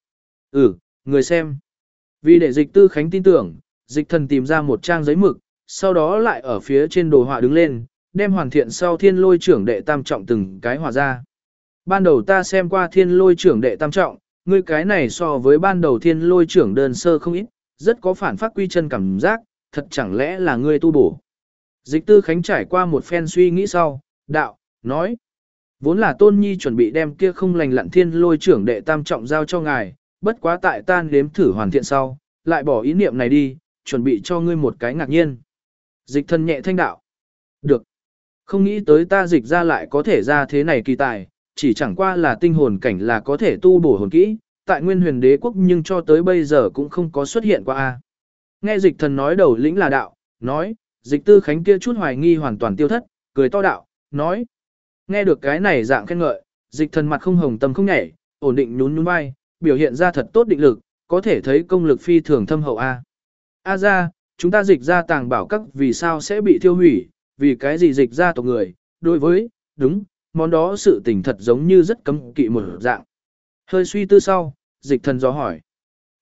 Người xem. Vì để dịch tư khánh tin tưởng, dịch thần tìm ra một trang giấy mực, sau đó lại ở phía trên đồ họa đứng lên, đem hoàn thiện sau thiên lôi trưởng đệ tam trọng từng cái hòa ra. Ban đầu ta xem qua thiên lôi trưởng đệ tam trọng, ngươi cái này so với ban đầu thiên lôi trưởng đơn sơ không ít, rất có phản phát quy chân cảm giác, thật chẳng lẽ là ngươi tu bổ. Dịch tư khánh trải qua một phen suy nghĩ sau, đạo, nói. Vốn là tôn nhi chuẩn bị đem kia không lành lặn thiên lôi trưởng đệ tam trọng giao cho ngài, bất quá tại tan đếm thử hoàn thiện sau, lại bỏ ý niệm này đi, chuẩn bị cho ngươi một cái ngạc nhiên. Dịch thần nhẹ thanh đạo. Được. Không nghĩ tới ta dịch ra lại có thể ra thế này kỳ tài, chỉ chẳng qua là tinh hồn cảnh là có thể tu bổ hồn kỹ, tại nguyên huyền đế quốc nhưng cho tới bây giờ cũng không có xuất hiện qua a. Nghe dịch thần nói đầu lĩnh là đạo, nói, dịch tư khánh kia chút hoài nghi hoàn toàn tiêu thất, cười to đạo, nói. Nghe được cái này dạng khen ngợi, dịch thần mặt không hồng tâm không nhảy, ổn định nhún nhún vai, biểu hiện ra thật tốt định lực, có thể thấy công lực phi thường thâm hậu a. A ra, chúng ta dịch ra tàng bảo các vì sao sẽ bị thiêu hủy, vì cái gì dịch ra tộc người, đối với, đúng, món đó sự tình thật giống như rất cấm kỵ một dạng. Hơi suy tư sau, dịch thần dò hỏi.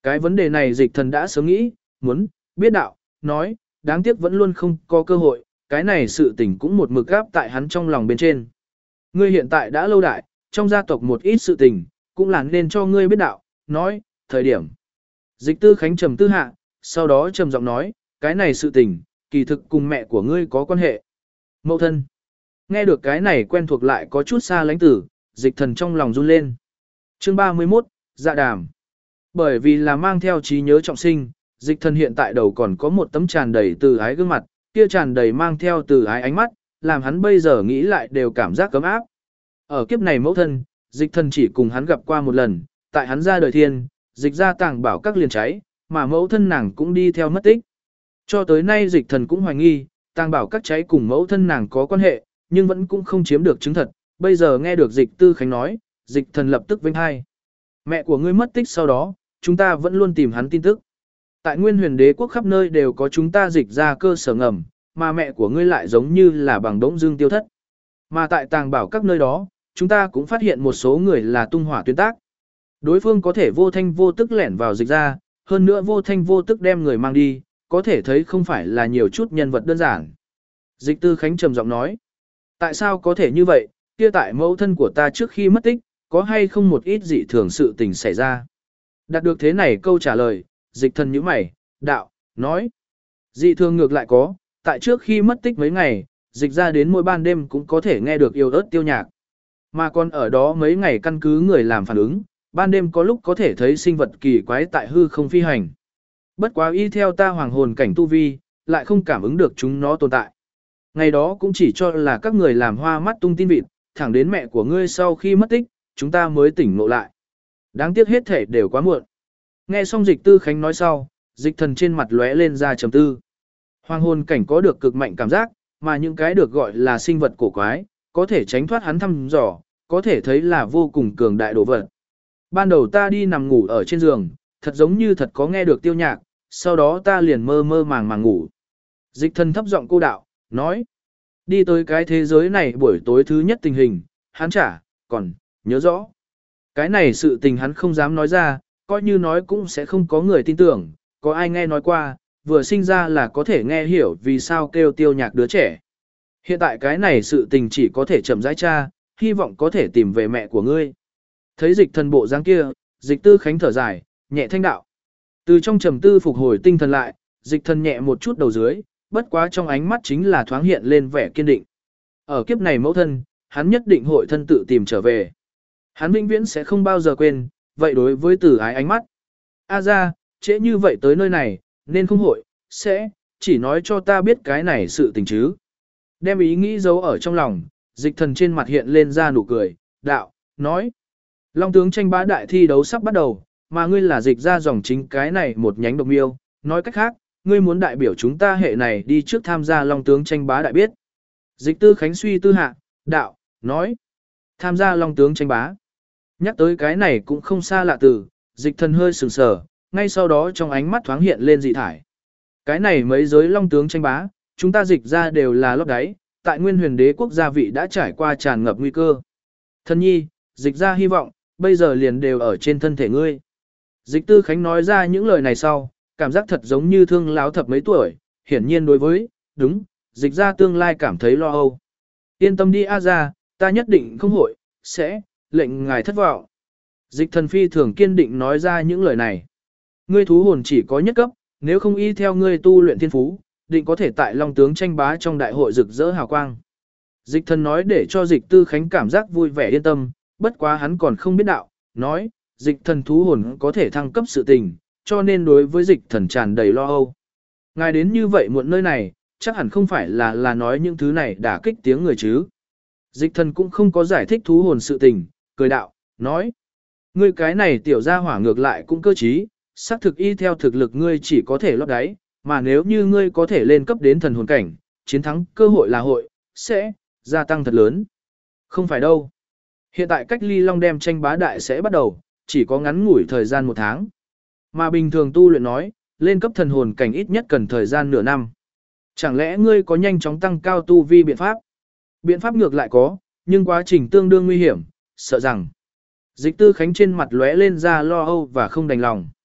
Cái vấn đề này dịch thần đã sớm nghĩ, muốn, biết đạo, nói, đáng tiếc vẫn luôn không có cơ hội, cái này sự tình cũng một mực gáp tại hắn trong lòng bên trên. Ngươi hiện tại đã lâu đại, trong gia tộc một ít sự tình, cũng là nên cho ngươi biết đạo, nói, thời điểm. Dịch tư khánh trầm tư hạ, sau đó trầm giọng nói, cái này sự tình, kỳ thực cùng mẹ của ngươi có quan hệ. Mẫu thân. Nghe được cái này quen thuộc lại có chút xa lánh tử, dịch thần trong lòng run lên. Chương 31, dạ đàm. Bởi vì là mang theo trí nhớ trọng sinh, dịch thần hiện tại đầu còn có một tấm tràn đầy từ ái gương mặt, kia tràn đầy mang theo từ ái ánh mắt, làm hắn bây giờ nghĩ lại đều cảm giác cấm áp. Ở kiếp này mẫu thân, dịch thần chỉ cùng hắn gặp qua một lần, tại hắn ra đời thiên, dịch ra tàng bảo các liền cháy, mà mẫu thân nàng cũng đi theo mất tích. Cho tới nay dịch thần cũng hoài nghi, tàng bảo các cháy cùng mẫu thân nàng có quan hệ, nhưng vẫn cũng không chiếm được chứng thật, bây giờ nghe được dịch tư khánh nói, dịch thần lập tức vinh hai. Mẹ của ngươi mất tích sau đó, chúng ta vẫn luôn tìm hắn tin tức. Tại nguyên huyền đế quốc khắp nơi đều có chúng ta dịch ra cơ sở ngầm, mà mẹ của ngươi lại giống như là bằng đống dương tiêu thất. Mà tại tàng bảo các nơi đó, chúng ta cũng phát hiện một số người là tung hỏa tuyên tác. Đối phương có thể vô thanh vô tức lẻn vào dịch ra, hơn nữa vô thanh vô tức đem người mang đi, có thể thấy không phải là nhiều chút nhân vật đơn giản. Dịch tư khánh trầm giọng nói, tại sao có thể như vậy, kia tại mẫu thân của ta trước khi mất tích, có hay không một ít dị thường sự tình xảy ra. Đạt được thế này câu trả lời, dịch thần nhíu mày, đạo, nói. Dị thường ngược lại có, tại trước khi mất tích mấy ngày, dịch ra đến mỗi ban đêm cũng có thể nghe được yêu ớt tiêu nhạc. Mà còn ở đó mấy ngày căn cứ người làm phản ứng, ban đêm có lúc có thể thấy sinh vật kỳ quái tại hư không phi hành. Bất quá y theo ta hoàng hồn cảnh tu vi, lại không cảm ứng được chúng nó tồn tại. Ngày đó cũng chỉ cho là các người làm hoa mắt tung tin vịt, thẳng đến mẹ của ngươi sau khi mất tích, chúng ta mới tỉnh ngộ lại. Đáng tiếc hết thể đều quá muộn. Nghe xong dịch tư khánh nói sau, dịch thần trên mặt lóe lên ra trầm tư. Hoàng hồn cảnh có được cực mạnh cảm giác, mà những cái được gọi là sinh vật cổ quái, có thể tránh thoát hắn thăm dò, có thể thấy là vô cùng cường đại đồ vật. Ban đầu ta đi nằm ngủ ở trên giường, thật giống như thật có nghe được tiêu nhạc, sau đó ta liền mơ mơ màng ngủ. Dịch thần thấp giọng cô đạo, nói. Đi tới cái thế giới này buổi tối thứ nhất tình hình, hắn còn nhớ rõ. Cái này sự tình hắn không dám nói ra, coi như nói cũng sẽ không có người tin tưởng, có ai nghe nói qua, vừa sinh ra là có thể nghe hiểu vì sao kêu tiêu nhạc đứa trẻ. Hiện tại cái này sự tình chỉ có thể chậm rãi tra, hy vọng có thể tìm về mẹ của ngươi. Thấy dịch thần bộ dáng kia, dịch tư khánh thở dài, nhẹ thanh đạo. Từ trong trầm tư phục hồi tinh thần lại, dịch thần nhẹ một chút đầu dưới, bất quá trong ánh mắt chính là thoáng hiện lên vẻ kiên định. Ở kiếp này mẫu thân, hắn nhất định hội thân tự tìm trở về. Hắn vĩnh viễn sẽ không bao giờ quên, vậy đối với tử ái ánh mắt. A ra, trễ như vậy tới nơi này, nên không hội, sẽ, chỉ nói cho ta biết cái này sự tình chứ. Đem ý nghĩ giấu ở trong lòng, dịch thần trên mặt hiện lên ra nụ cười, đạo, nói. Long tướng tranh bá đại thi đấu sắp bắt đầu, mà ngươi là dịch ra dòng chính cái này một nhánh độc miêu, nói cách khác, ngươi muốn đại biểu chúng ta hệ này đi trước tham gia long tướng tranh bá đại biết. Dịch tư khánh suy tư hạ, đạo, nói. Tham gia long tướng tranh bá. Nhắc tới cái này cũng không xa lạ từ, dịch thần hơi sừng sờ, ngay sau đó trong ánh mắt thoáng hiện lên dị thải. Cái này mấy giới long tướng tranh bá, chúng ta dịch ra đều là lót đáy, tại nguyên huyền đế quốc gia vị đã trải qua tràn ngập nguy cơ. Thân nhi, dịch ra hy vọng, bây giờ liền đều ở trên thân thể ngươi. Dịch tư khánh nói ra những lời này sau, cảm giác thật giống như thương láo thập mấy tuổi, hiển nhiên đối với, đúng, dịch ra tương lai cảm thấy lo âu. Yên tâm đi A ra, ta nhất định không hội, sẽ, lệnh ngài thất vọng. Dịch thần phi thường kiên định nói ra những lời này. Ngươi thú hồn chỉ có nhất cấp, nếu không y theo ngươi tu luyện thiên phú, định có thể tại long tướng tranh bá trong đại hội rực rỡ hào quang. Dịch thần nói để cho dịch tư khánh cảm giác vui vẻ yên tâm, bất quá hắn còn không biết đạo, nói, dịch thần thú hồn có thể thăng cấp sự tình, cho nên đối với dịch thần tràn đầy lo âu. Ngài đến như vậy muộn nơi này, chắc hẳn không phải là nói những thứ này đả kích tiếng người chứ. Dịch thần cũng không có giải thích thú hồn sự tình, cười đạo, nói. Ngươi cái này tiểu gia hỏa ngược lại cũng cơ trí, xác thực y theo thực lực ngươi chỉ có thể lót đáy, mà nếu như ngươi có thể lên cấp đến thần hồn cảnh, chiến thắng cơ hội là hội, sẽ, gia tăng thật lớn. Không phải đâu. Hiện tại cách ly long đem tranh bá đại sẽ bắt đầu, chỉ có ngắn ngủi thời gian 1 tháng. Mà bình thường tu luyện nói, lên cấp thần hồn cảnh ít nhất cần thời gian nửa năm. Chẳng lẽ ngươi có nhanh chóng tăng cao tu vi biện pháp? Biện pháp ngược lại có, nhưng quá trình tương đương nguy hiểm, sợ rằng. Dịch tư khánh trên mặt lóe lên ra lo âu và không đành lòng.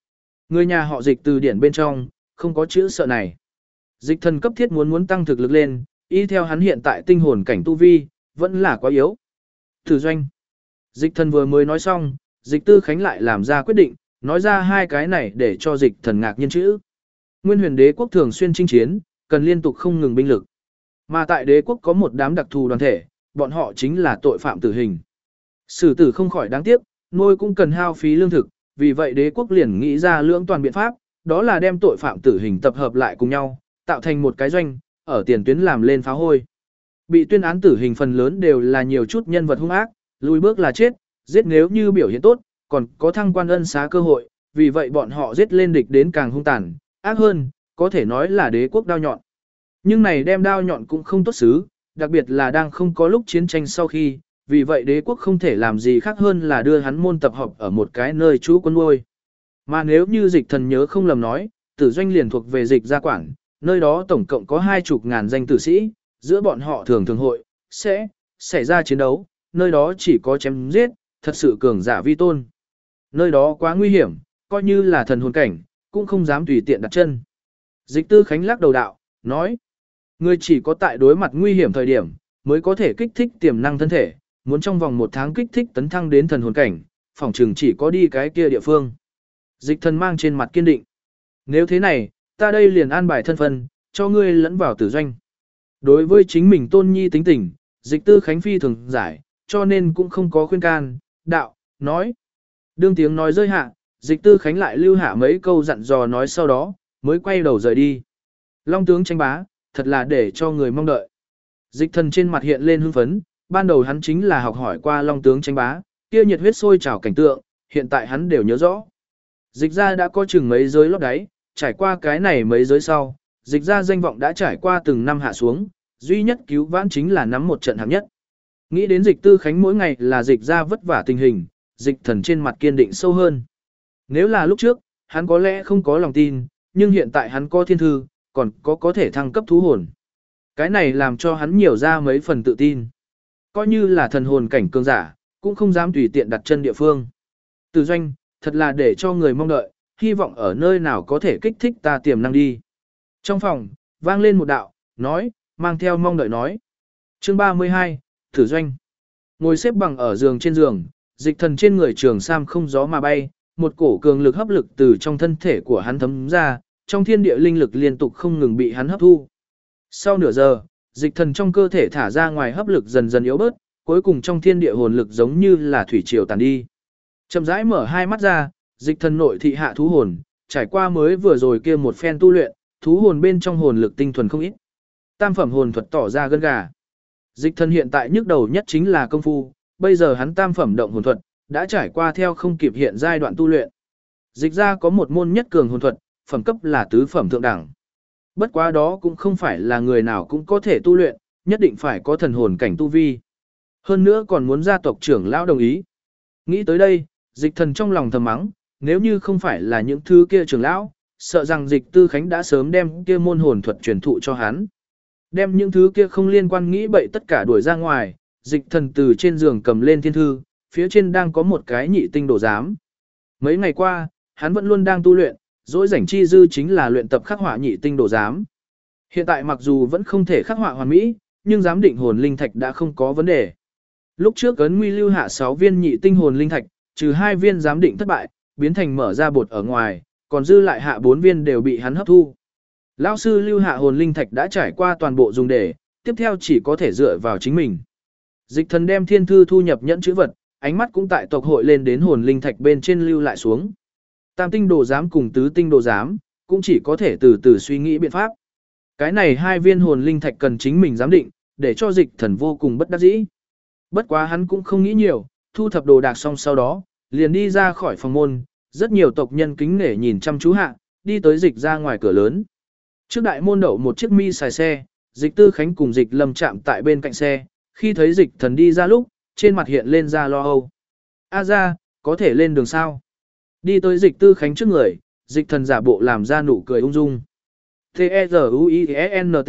Người nhà họ Dịch từ điển bên trong, không có chữ sợ này. Dịch thần cấp thiết muốn tăng thực lực lên, y theo hắn hiện tại tinh hồn cảnh tu vi, vẫn là quá yếu. Tử doanh. Dịch thần vừa mới nói xong, Dịch Tư Khánh lại làm ra quyết định, nói ra hai cái này để cho dịch thần ngạc nhiên chữ. Nguyên huyền đế quốc thường xuyên chinh chiến, cần liên tục không ngừng binh lực. Mà tại đế quốc có một đám đặc thù đoàn thể, bọn họ chính là tội phạm tử hình. Xử tử không khỏi đáng tiếc, nuôi cũng cần hao phí lương thực, vì vậy đế quốc liền nghĩ ra lưỡng toàn biện pháp, đó là đem tội phạm tử hình tập hợp lại cùng nhau, tạo thành một cái doanh, ở tiền tuyến làm lên phá hôi. Bị tuyên án tử hình phần lớn đều là nhiều chút nhân vật hung ác, lùi bước là chết, giết nếu như biểu hiện tốt, còn có thăng quan ân xá cơ hội, vì vậy bọn họ giết lên địch đến càng hung tàn, ác hơn, có thể nói là đế quốc đao nhọn. Nhưng này đem đao nhọn cũng không tốt xứ, đặc biệt là đang không có lúc chiến tranh sau khi, vì vậy đế quốc không thể làm gì khác hơn là đưa hắn môn tập hợp ở một cái nơi trú quân nuôi. Mà nếu như dịch thần nhớ không lầm nói, tử doanh liền thuộc về dịch gia quản, nơi đó tổng cộng có 20.000 danh tử sĩ, giữa bọn họ thường thường hội, sẽ xảy ra chiến đấu, nơi đó chỉ có chém giết, thật sự cường giả vi tôn. Nơi đó quá nguy hiểm, coi như là thần hồn cảnh, cũng không dám tùy tiện đặt chân. Dịch Tư Khánh lắc đầu đạo, nói, người chỉ có tại đối mặt nguy hiểm thời điểm, mới có thể kích thích tiềm năng thân thể, muốn trong vòng 1 tháng kích thích tấn thăng đến thần hồn cảnh, phỏng chừng chỉ có đi cái kia địa phương. Dịch thần mang trên mặt kiên định. Nếu thế này, ta đây liền an bài thân phân, cho ngươi lẫn vào tử doanh. Đối với chính mình tôn nhi tính tình, dịch Tư Khánh phi thường giải, cho nên cũng không có khuyên can, đạo, nói. Đương tiếng nói rơi hạ, dịch Tư Khánh lại lưu hạ mấy câu dặn dò nói sau đó, mới quay đầu rời đi. Long tướng tranh bá, thật là để cho người mong đợi. Dịch thần trên mặt hiện lên hưng phấn, ban đầu hắn chính là học hỏi qua Long tướng tranh bá, kia nhiệt huyết sôi trào cảnh tượng, hiện tại hắn đều nhớ rõ. Dịch ra đã có chừng mấy giới lót đáy, trải qua cái này mấy giới sau, dịch ra danh vọng đã trải qua từng năm hạ xuống, duy nhất cứu vãn chính là nắm một trận hạng nhất. Nghĩ đến dịch Tư Khánh mỗi ngày là dịch ra vất vả tình hình, dịch thần trên mặt kiên định sâu hơn. Nếu là lúc trước, hắn có lẽ không có lòng tin, nhưng hiện tại hắn có thiên thư, còn có thể thăng cấp thú hồn. Cái này làm cho hắn nhiều ra mấy phần tự tin. Coi như là thần hồn cảnh cường giả, cũng không dám tùy tiện đặt chân địa phương. Tử doanh, thật là để cho người mong đợi, hy vọng ở nơi nào có thể kích thích ta tiềm năng đi. Trong phòng, vang lên một đạo, nói, mang theo mong đợi nói. Chương 32, Tử doanh. Ngồi xếp bằng ở giường trên giường, dịch thần trên người trường sam không gió mà bay, một cổ cường lực hấp lực từ trong thân thể của hắn thấm ra, trong thiên địa linh lực liên tục không ngừng bị hắn hấp thu. Sau nửa giờ, dịch thần trong cơ thể thả ra ngoài hấp lực dần dần yếu bớt, cuối cùng trong thiên địa hồn lực giống như là thủy triều tàn đi. Chậm rãi mở hai mắt ra, dịch thần nội thị hạ thú hồn, trải qua mới vừa rồi kia một phen tu luyện, thú hồn bên trong hồn lực tinh thuần không ít. Tam phẩm hồn thuật tỏ ra gân gà. Dịch thần hiện tại nhức đầu nhất chính là công phu, bây giờ hắn tam phẩm động hồn thuật, đã trải qua theo không kịp hiện giai đoạn tu luyện. Dịch ra có một môn nhất cường hồn thuật, phẩm cấp là tứ phẩm thượng đẳng. Bất quá đó cũng không phải là người nào cũng có thể tu luyện, nhất định phải có thần hồn cảnh tu vi. Hơn nữa còn muốn gia tộc trưởng lão đồng ý. Nghĩ tới đây, dịch thần trong lòng thầm mắng, nếu như không phải là những thứ kia trưởng lão, sợ rằng dịch Tư Khánh đã sớm đem kia môn hồn thuật truyền thụ cho hắn. Đem những thứ kia không liên quan nghĩ bậy tất cả đuổi ra ngoài, dịch thần từ trên giường cầm lên thiên thư, phía trên đang có một cái nhị tinh đồ giám. Mấy ngày qua, hắn vẫn luôn đang tu luyện, dỗi rảnh chi dư chính là luyện tập khắc họa nhị tinh đồ giám. Hiện tại mặc dù vẫn không thể khắc họa hoàn mỹ, nhưng giám định hồn linh thạch đã không có vấn đề. Lúc trước ấn nguy lưu hạ 6 viên nhị tinh hồn linh thạch, trừ 2 viên giám định thất bại, biến thành mở ra bột ở ngoài, còn dư lại hạ 4 viên đều bị hắn hấp thu. Lão sư lưu hạ hồn linh thạch đã trải qua toàn bộ dùng để, tiếp theo chỉ có thể dựa vào chính mình. Dịch thần đem thiên thư thu nhập nhẫn chữ vật, ánh mắt cũng tại tộc hội lên đến hồn linh thạch bên trên lưu lại xuống. Tam tinh đồ giám cùng tứ tinh đồ giám, cũng chỉ có thể từ từ suy nghĩ biện pháp. Cái này 2 viên hồn linh thạch cần chính mình giám định, để cho dịch thần vô cùng bất đắc dĩ. Bất quá hắn cũng không nghĩ nhiều, thu thập đồ đạc xong sau đó, liền đi ra khỏi phòng môn, rất nhiều tộc nhân kính nể nhìn chăm chú hạ, đi tới dịch ra ngoài cửa lớn. Trước đại môn đậu một chiếc mi xài xe, dịch Tư Khánh cùng dịch Lâm chạm tại bên cạnh xe, khi thấy dịch thần đi ra lúc, trên mặt hiện lên ra lo âu. A ra, có thể lên đường sao? Đi tới dịch Tư Khánh trước người, dịch thần giả bộ làm ra nụ cười ung dung. T-E-Z-U-I-E-N-T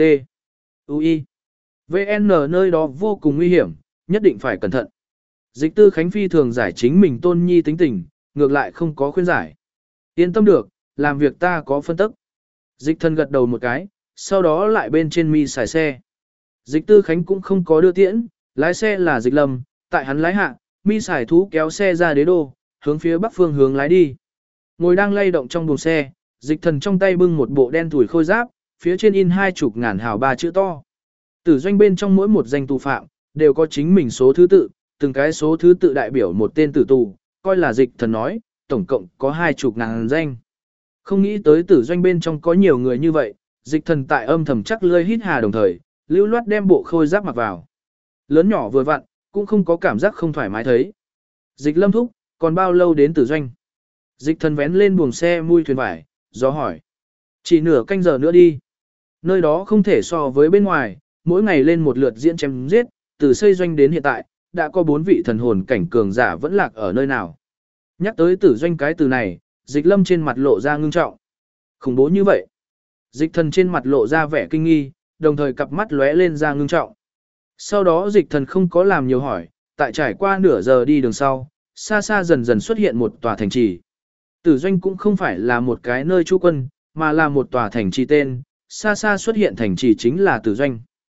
U-I VN nơi đó vô cùng nguy hiểm, nhất định phải cẩn thận. Dịch Tư Khánh phi thường giải chính mình tôn nhi tính tình, ngược lại không có khuyên giải. Yên tâm được, làm việc ta có phân tức. Dịch thần gật đầu một cái, sau đó lại bên trên mi xài xe. Dịch Tư Khánh cũng không có đưa tiễn, lái xe là Dịch Lâm, tại hắn lái hạ, mi xài thú kéo xe ra đế đô, hướng phía bắc phương hướng lái đi. Ngồi đang lay động trong buồng xe, Dịch thần trong tay bưng một bộ đen thủi khôi giáp, phía trên in 20.000 hào 3 chữ to. Tử doanh bên trong mỗi một danh tù phạm, đều có chính mình số thứ tự, từng cái số thứ tự đại biểu một tên tử tù, coi là Dịch thần nói, tổng cộng có 20.000 danh. Không nghĩ tới tử doanh bên trong có nhiều người như vậy, Dịch thần tại âm thầm chắc lươi hít hà đồng thời, lưu loát đem bộ khôi giáp mặc vào. Lớn nhỏ vừa vặn, cũng không có cảm giác không thoải mái thấy. Dịch Lâm thúc, còn bao lâu đến tử doanh? Dịch thần vén lên buồng xe mui thuyền vải, do hỏi. Chỉ nửa canh giờ nữa đi. Nơi đó không thể so với bên ngoài, mỗi ngày lên một lượt diễn chém giết, từ xây doanh đến hiện tại, đã có 4 vị thần hồn cảnh cường giả vẫn lạc ở nơi nào. Nhắc tới tử doanh cái từ này, Dịch Lâm trên mặt lộ ra ngưng trọng. Khủng bố như vậy. Dịch thần trên mặt lộ ra vẻ kinh nghi, đồng thời cặp mắt lóe lên ra ngưng trọng. Sau đó dịch thần không có làm nhiều hỏi, tại trải qua nửa giờ đi đường sau, xa xa dần dần xuất hiện một tòa thành trì. Tử doanh cũng không phải là một cái nơi trú quân, mà là một tòa thành trì tên, xa xa xuất hiện thành trì chính là tử doanh.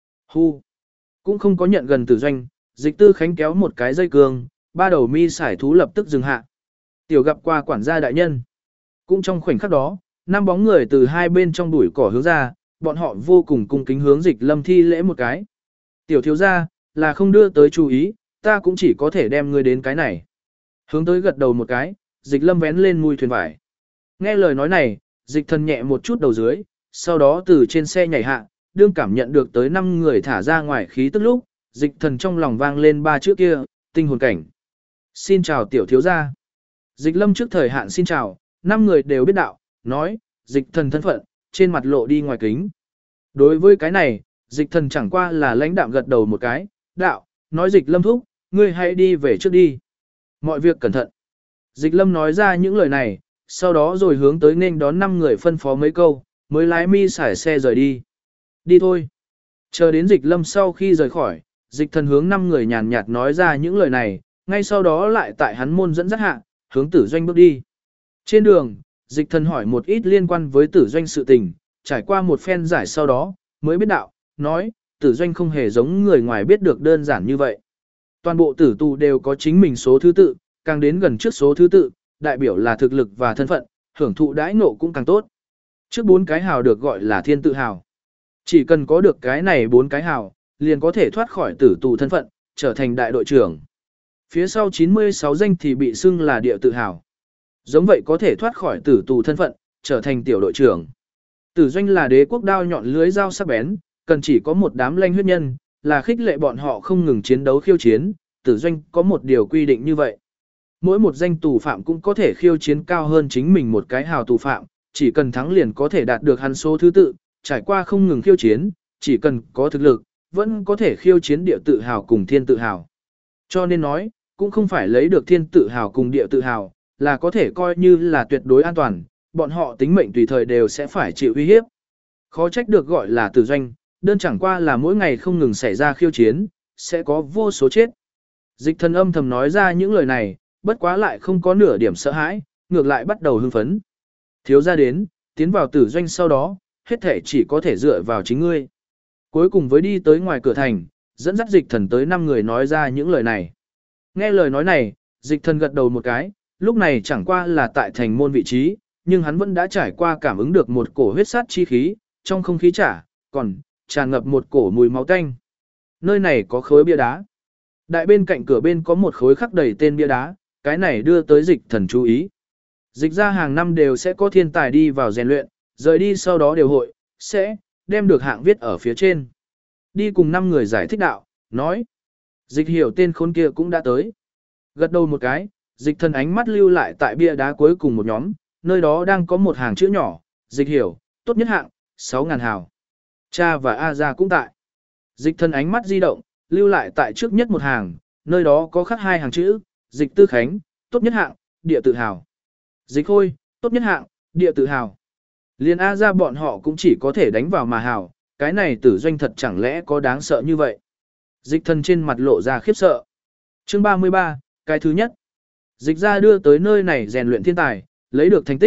Hu! Cũng không có nhận gần tử doanh, Dịch Tư Khánh kéo một cái dây cương, 3 đầu mi sải thú lập tức dừng hạ. Tiểu gặp qua quản gia đại nhân. Cũng trong khoảnh khắc đó, 5 bóng người từ hai bên trong bụi cỏ hướng ra, bọn họ vô cùng cung kính hướng Dịch Lâm thi lễ một cái. Tiểu thiếu gia, là không đưa tới chú ý, ta cũng chỉ có thể đem ngươi đến cái này. Hướng tới gật đầu một cái, Dịch Lâm vén lên mui thuyền vải. Nghe lời nói này, Dịch thần nhẹ một chút đầu dưới, sau đó từ trên xe nhảy hạ, đương cảm nhận được tới 5 người thả ra ngoài khí tức lúc, Dịch thần trong lòng vang lên 3 chữ kia, tinh hồn cảnh. Xin chào tiểu thiếu gia. Dịch Lâm trước thời hạn xin chào, 5 người đều biết đạo, nói, Dịch thần thân phận, trên mặt lộ đi ngoài kính. Đối với cái này, Dịch thần chẳng qua là lãnh đạm gật đầu một cái, đạo, nói Dịch Lâm thúc, ngươi hãy đi về trước đi. Mọi việc cẩn thận. Dịch Lâm nói ra những lời này, sau đó rồi hướng tới nên đón 5 người phân phó mấy câu, mới lái mi xải xe rời đi. Đi thôi. Chờ đến Dịch Lâm sau khi rời khỏi, Dịch thần hướng 5 người nhàn nhạt nói ra những lời này, ngay sau đó lại tại hắn môn dẫn dắt hạ, hướng tử doanh bước đi. Trên đường, Dịch thần hỏi một ít liên quan với tử doanh sự tình, trải qua một phen giải sau đó, mới biết đạo, nói, tử doanh không hề giống người ngoài biết được đơn giản như vậy. Toàn bộ tử tù đều có chính mình số thứ tự, càng đến gần trước số thứ tự, đại biểu là thực lực và thân phận, hưởng thụ đãi ngộ cũng càng tốt. Trước 4 cái hào được gọi là thiên tự hào. Chỉ cần có được cái này 4 cái hào, liền có thể thoát khỏi tử tù thân phận, trở thành đại đội trưởng. Phía sau 96 danh thì bị xưng là địa tự hào. Giống vậy có thể thoát khỏi tử tù thân phận, trở thành tiểu đội trưởng. Tử doanh là đế quốc đao nhọn lưới dao sắc bén, cần chỉ có một đám lanh huyết nhân, là khích lệ bọn họ không ngừng chiến đấu khiêu chiến, tử doanh có một điều quy định như vậy. Mỗi một danh tù phạm cũng có thể khiêu chiến cao hơn chính mình một cái hào tù phạm, chỉ cần thắng liền có thể đạt được hắn số thứ tự, trải qua không ngừng khiêu chiến, chỉ cần có thực lực, vẫn có thể khiêu chiến địa tự hào cùng thiên tự hào. Cho nên nói, cũng không phải lấy được thiên tự hào cùng địa tự hào, là có thể coi như là tuyệt đối an toàn, bọn họ tính mệnh tùy thời đều sẽ phải chịu uy hiếp. Khó trách được gọi là tử doanh, đơn chẳng qua là mỗi ngày không ngừng xảy ra khiêu chiến, sẽ có vô số chết. Dịch thần âm thầm nói ra những lời này, bất quá lại không có nửa điểm sợ hãi, ngược lại bắt đầu hưng phấn. Thiếu gia đến, tiến vào tử doanh sau đó, hết thể chỉ có thể dựa vào chính ngươi. Cuối cùng với đi tới ngoài cửa thành, dẫn dắt dịch thần tới 5 người nói ra những lời này. Nghe lời nói này, dịch thần gật đầu một cái, lúc này chẳng qua là tại thành môn vị trí, nhưng hắn vẫn đã trải qua cảm ứng được một cổ huyết sát chi khí, trong không khí còn tràn ngập một cổ mùi máu tanh. Nơi này có khối bia đá. Đại bên cạnh cửa bên có một khối khắc đầy tên bia đá, cái này đưa tới dịch thần chú ý. Dịch ra hàng năm đều sẽ có thiên tài đi vào rèn luyện, rời đi sau đó đều hội, sẽ đem được hạng viết ở phía trên. Đi cùng 5 người giải thích đạo, nói. Dịch hiểu tên khốn kia cũng đã tới. Gật đầu một cái, dịch thần ánh mắt lưu lại tại bia đá cuối cùng một nhóm, nơi đó đang có một hàng chữ nhỏ, dịch hiểu, tốt nhất hạng, 6.000 hào. Cha và A gia cũng tại. Dịch thần ánh mắt di động, lưu lại tại trước nhất một hàng, nơi đó có khắc 2 hàng chữ, dịch tư khánh, tốt nhất hạng, địa tự hào. Dịch khôi, tốt nhất hạng, địa tự hào. Liên A gia bọn họ cũng chỉ có thể đánh vào mà hào, cái này tử doanh thật chẳng lẽ có đáng sợ như vậy. Dịch thần trên mặt lộ ra khiếp sợ. Chương 33, cái thứ nhất. Dịch ra đưa tới nơi này rèn luyện thiên tài, lấy được thành tích,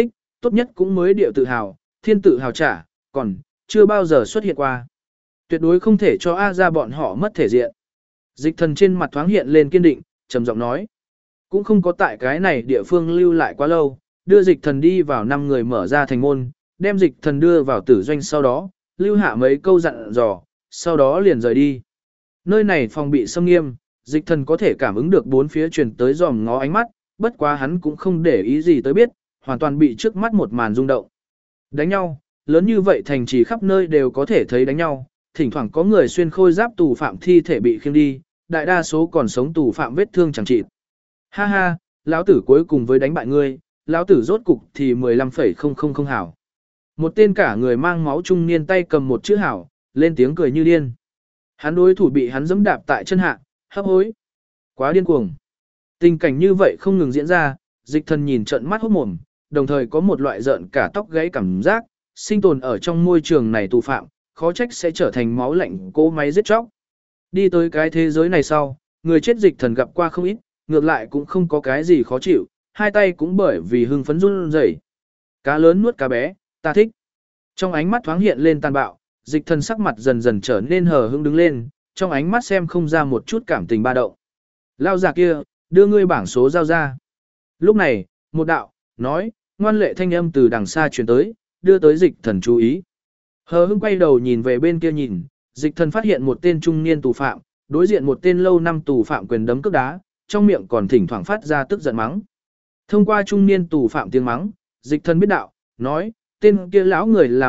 tốt nhất cũng mới điệu tự hào, thiên tự hào trả, còn chưa bao giờ xuất hiện qua. Tuyệt đối không thể cho A ra bọn họ mất thể diện. Dịch thần trên mặt thoáng hiện lên kiên định, trầm giọng nói. Cũng không có tại cái này địa phương lưu lại quá lâu, đưa dịch thần đi vào 5 người mở ra thành môn, đem dịch thần đưa vào tử doanh sau đó, lưu hạ mấy câu dặn dò, sau đó liền rời đi. Nơi này phòng bị xâm nghiêm, dịch thần có thể cảm ứng được bốn phía truyền tới dòm ngó ánh mắt, bất quá hắn cũng không để ý gì tới biết, hoàn toàn bị trước mắt một màn rung động. Đánh nhau, lớn như vậy thành trì khắp nơi đều có thể thấy đánh nhau, thỉnh thoảng có người xuyên khôi giáp tù phạm thi thể bị khiêng đi, đại đa số còn sống tù phạm vết thương chẳng trị. Ha ha, lão tử cuối cùng với đánh bại ngươi, lão tử rốt cục thì 15,000 hảo. Một tên cả người mang máu trung niên tay cầm một chữ hảo, lên tiếng cười như điên. Hắn đối thủ bị hắn giẫm đạp tại chân hạ, hấp hối. Quá điên cuồng. Tình cảnh như vậy không ngừng diễn ra, dịch thần nhìn trận mắt hốt mồm, đồng thời có một loại rợn cả tóc gáy cảm giác, sinh tồn ở trong môi trường này tù phạm, khó trách sẽ trở thành máu lạnh cỗ máy giết chóc. Đi tới cái thế giới này sau, người chết dịch thần gặp qua không ít, ngược lại cũng không có cái gì khó chịu, hai tay cũng bởi vì hưng phấn run rẩy. Cá lớn nuốt cá bé, ta thích. Trong ánh mắt thoáng hiện lên tàn bạo, dịch thần sắc mặt dần dần trở nên hờ hững đứng lên, trong ánh mắt xem không ra một chút cảm tình ba động. Lao già kia, đưa ngươi bảng số giao ra. Lúc này, một đạo, nói, ngoan lệ thanh âm từ đằng xa truyền tới, đưa tới dịch thần chú ý. Hờ hững quay đầu nhìn về bên kia nhìn, dịch thần phát hiện một tên trung niên tù phạm, đối diện một tên lâu năm tù phạm quyền đấm cước đá, trong miệng còn thỉnh thoảng phát ra tức giận mắng. Thông qua trung niên tù phạm tiếng mắng, dịch thần biết đạo, nói, tên kia lão người là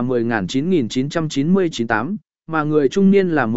10.9999 mà người trung niên là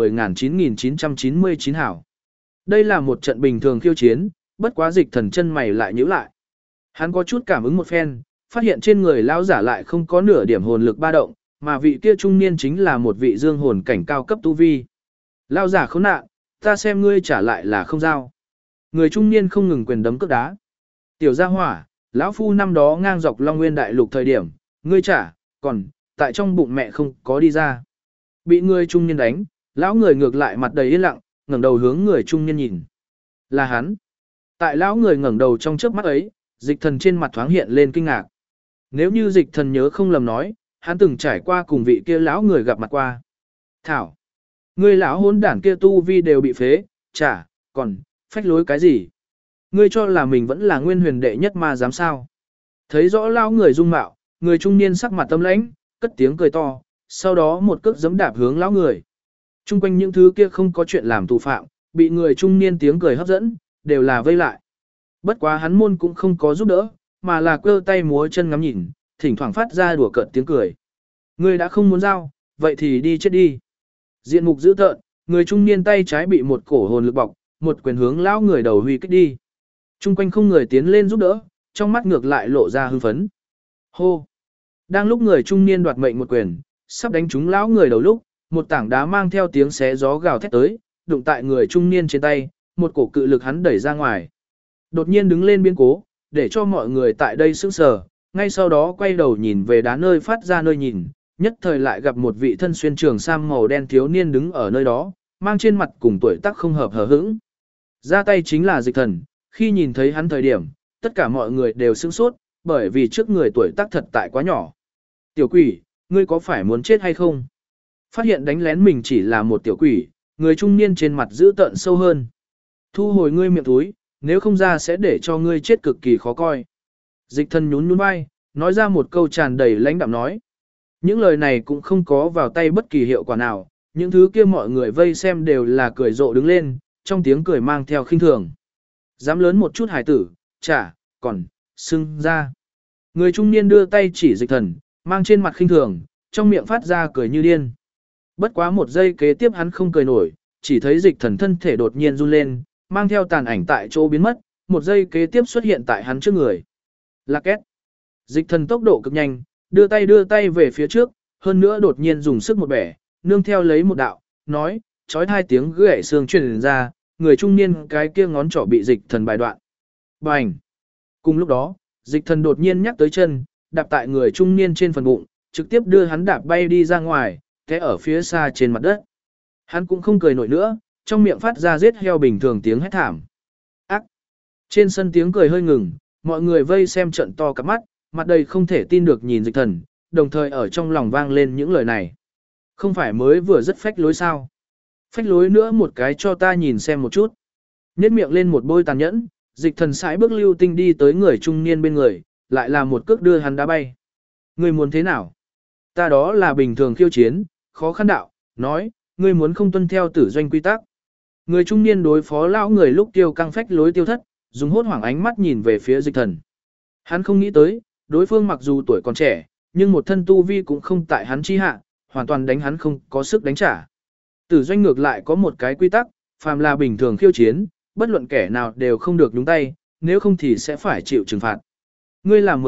10.9999 hảo. Đây là một trận bình thường khiêu chiến, bất quá dịch thần chân mày lại nhíu lại. Hắn có chút cảm ứng một phen, phát hiện trên người lão giả lại không có nửa điểm hồn lực ba động, mà vị kia trung niên chính là một vị dương hồn cảnh cao cấp tu vi. Lão giả khốn nạn, ta xem ngươi trả lại là không giao. Người trung niên không ngừng quyền đấm cước đá. Tiểu gia hỏa, lão phu năm đó ngang dọc Long Nguyên đại lục thời điểm, ngươi trả, còn tại trong bụng mẹ không có đi ra. Bị người trung niên đánh, lão người ngược lại mặt đầy yên lặng, ngẩng đầu hướng người trung niên nhìn. Là hắn. Tại lão người ngẩng đầu trong chớp mắt ấy, dịch thần trên mặt thoáng hiện lên kinh ngạc. Nếu như dịch thần nhớ không lầm nói, hắn từng trải qua cùng vị kia lão người gặp mặt qua. Thảo, ngươi lão hỗn đản kia tu vi đều bị phế, chả, còn phách lối cái gì? Ngươi cho là mình vẫn là nguyên huyền đệ nhất mà dám sao? Thấy rõ lão người dung mạo, người trung niên sắc mặt tâm lãnh, cất tiếng cười to, sau đó một cước giẫm đạp hướng lão người. Trung quanh những thứ kia không có chuyện làm tù phạm, bị người trung niên tiếng cười hấp dẫn, đều là vây lại. Bất quá hắn môn cũng không có giúp đỡ, mà là cơ tay múa chân ngắm nhìn, thỉnh thoảng phát ra đùa cợt tiếng cười. Ngươi đã không muốn giao, vậy thì đi chết đi. Diện mục dữ tợn, người trung niên tay trái bị một cổ hồn lực bọc, một quyền hướng lão người đầu huy kích đi. Trung quanh không người tiến lên giúp đỡ, trong mắt ngược lại lộ ra hưng phấn. Hô! Đang lúc người trung niên đoạt mệnh một quyền, sắp đánh trúng lão người đầu lúc, một tảng đá mang theo tiếng xé gió gào thét tới, đụng tại người trung niên trên tay, một cổ cự lực hắn đẩy ra ngoài. Đột nhiên đứng lên biến cố, để cho mọi người tại đây sững sờ, ngay sau đó quay đầu nhìn về đá nơi phát ra nơi nhìn, nhất thời lại gặp một vị thân xuyên trường sam màu đen thiếu niên đứng ở nơi đó, mang trên mặt cùng tuổi tác không hợp hờ hững. Ra tay chính là dịch thần, khi nhìn thấy hắn thời điểm, tất cả mọi người đều sững sốt, bởi vì trước người tuổi tác thật tại quá nhỏ. Tiểu quỷ, ngươi có phải muốn chết hay không? Phát hiện đánh lén mình chỉ là một tiểu quỷ, người trung niên trên mặt giữ tợn sâu hơn. Thu hồi ngươi miệng túi, nếu không ra sẽ để cho ngươi chết cực kỳ khó coi. Dịch thần nhún nhún vai, nói ra một câu tràn đầy lãnh đạm nói. Những lời này cũng không có vào tay bất kỳ hiệu quả nào, những thứ kia mọi người vây xem đều là cười rộ đứng lên, trong tiếng cười mang theo khinh thường. Dám lớn một chút hải tử, chả, còn, xưng ra. Người trung niên đưa tay chỉ dịch thần, mang trên mặt khinh thường, trong miệng phát ra cười như điên. Bất quá một giây kế tiếp hắn không cười nổi, chỉ thấy dịch thần thân thể đột nhiên run lên, mang theo tàn ảnh tại chỗ biến mất, một giây kế tiếp xuất hiện tại hắn trước người. Lạc két. Dịch thần tốc độ cực nhanh, đưa tay về phía trước, hơn nữa đột nhiên dùng sức một bẻ, nương theo lấy một đạo, nói, chói hai tiếng gãy xương truyền ra, người trung niên cái kia ngón trỏ bị dịch thần bài đoạn. Bành. Cùng lúc đó, dịch thần đột nhiên nhắc tới chân, đạp tại người trung niên trên phần bụng, trực tiếp đưa hắn đạp bay đi ra ngoài, té ở phía xa trên mặt đất. Hắn cũng không cười nổi nữa, trong miệng phát ra giết heo bình thường tiếng hét thảm. Ác! Trên sân tiếng cười hơi ngừng, mọi người vây xem trận to cặp mắt, mặt đầy không thể tin được nhìn dịch thần, đồng thời ở trong lòng vang lên những lời này. Không phải mới vừa rất phách lối sao? Phách lối nữa một cái cho ta nhìn xem một chút. Nhét miệng lên một bôi tàn nhẫn, dịch thần sải bước lưu tinh đi tới người trung niên bên người, lại là một cước đưa hắn đá bay. Ngươi muốn thế nào? Ta đó là bình thường khiêu chiến, khó khăn đạo, nói, ngươi muốn không tuân theo tử doanh quy tắc. Người trung niên đối phó lão người lúc tiêu căng phách lối tiêu thất, dùng hốt hoảng ánh mắt nhìn về phía dịch thần. Hắn không nghĩ tới, đối phương mặc dù tuổi còn trẻ, nhưng một thân tu vi cũng không tại hắn chi hạ, hoàn toàn đánh hắn không có sức đánh trả. Tử doanh ngược lại có một cái quy tắc, phàm là bình thường khiêu chiến, bất luận kẻ nào đều không được nhúng tay, nếu không thì sẽ phải chịu trừng phạt. Ngươi là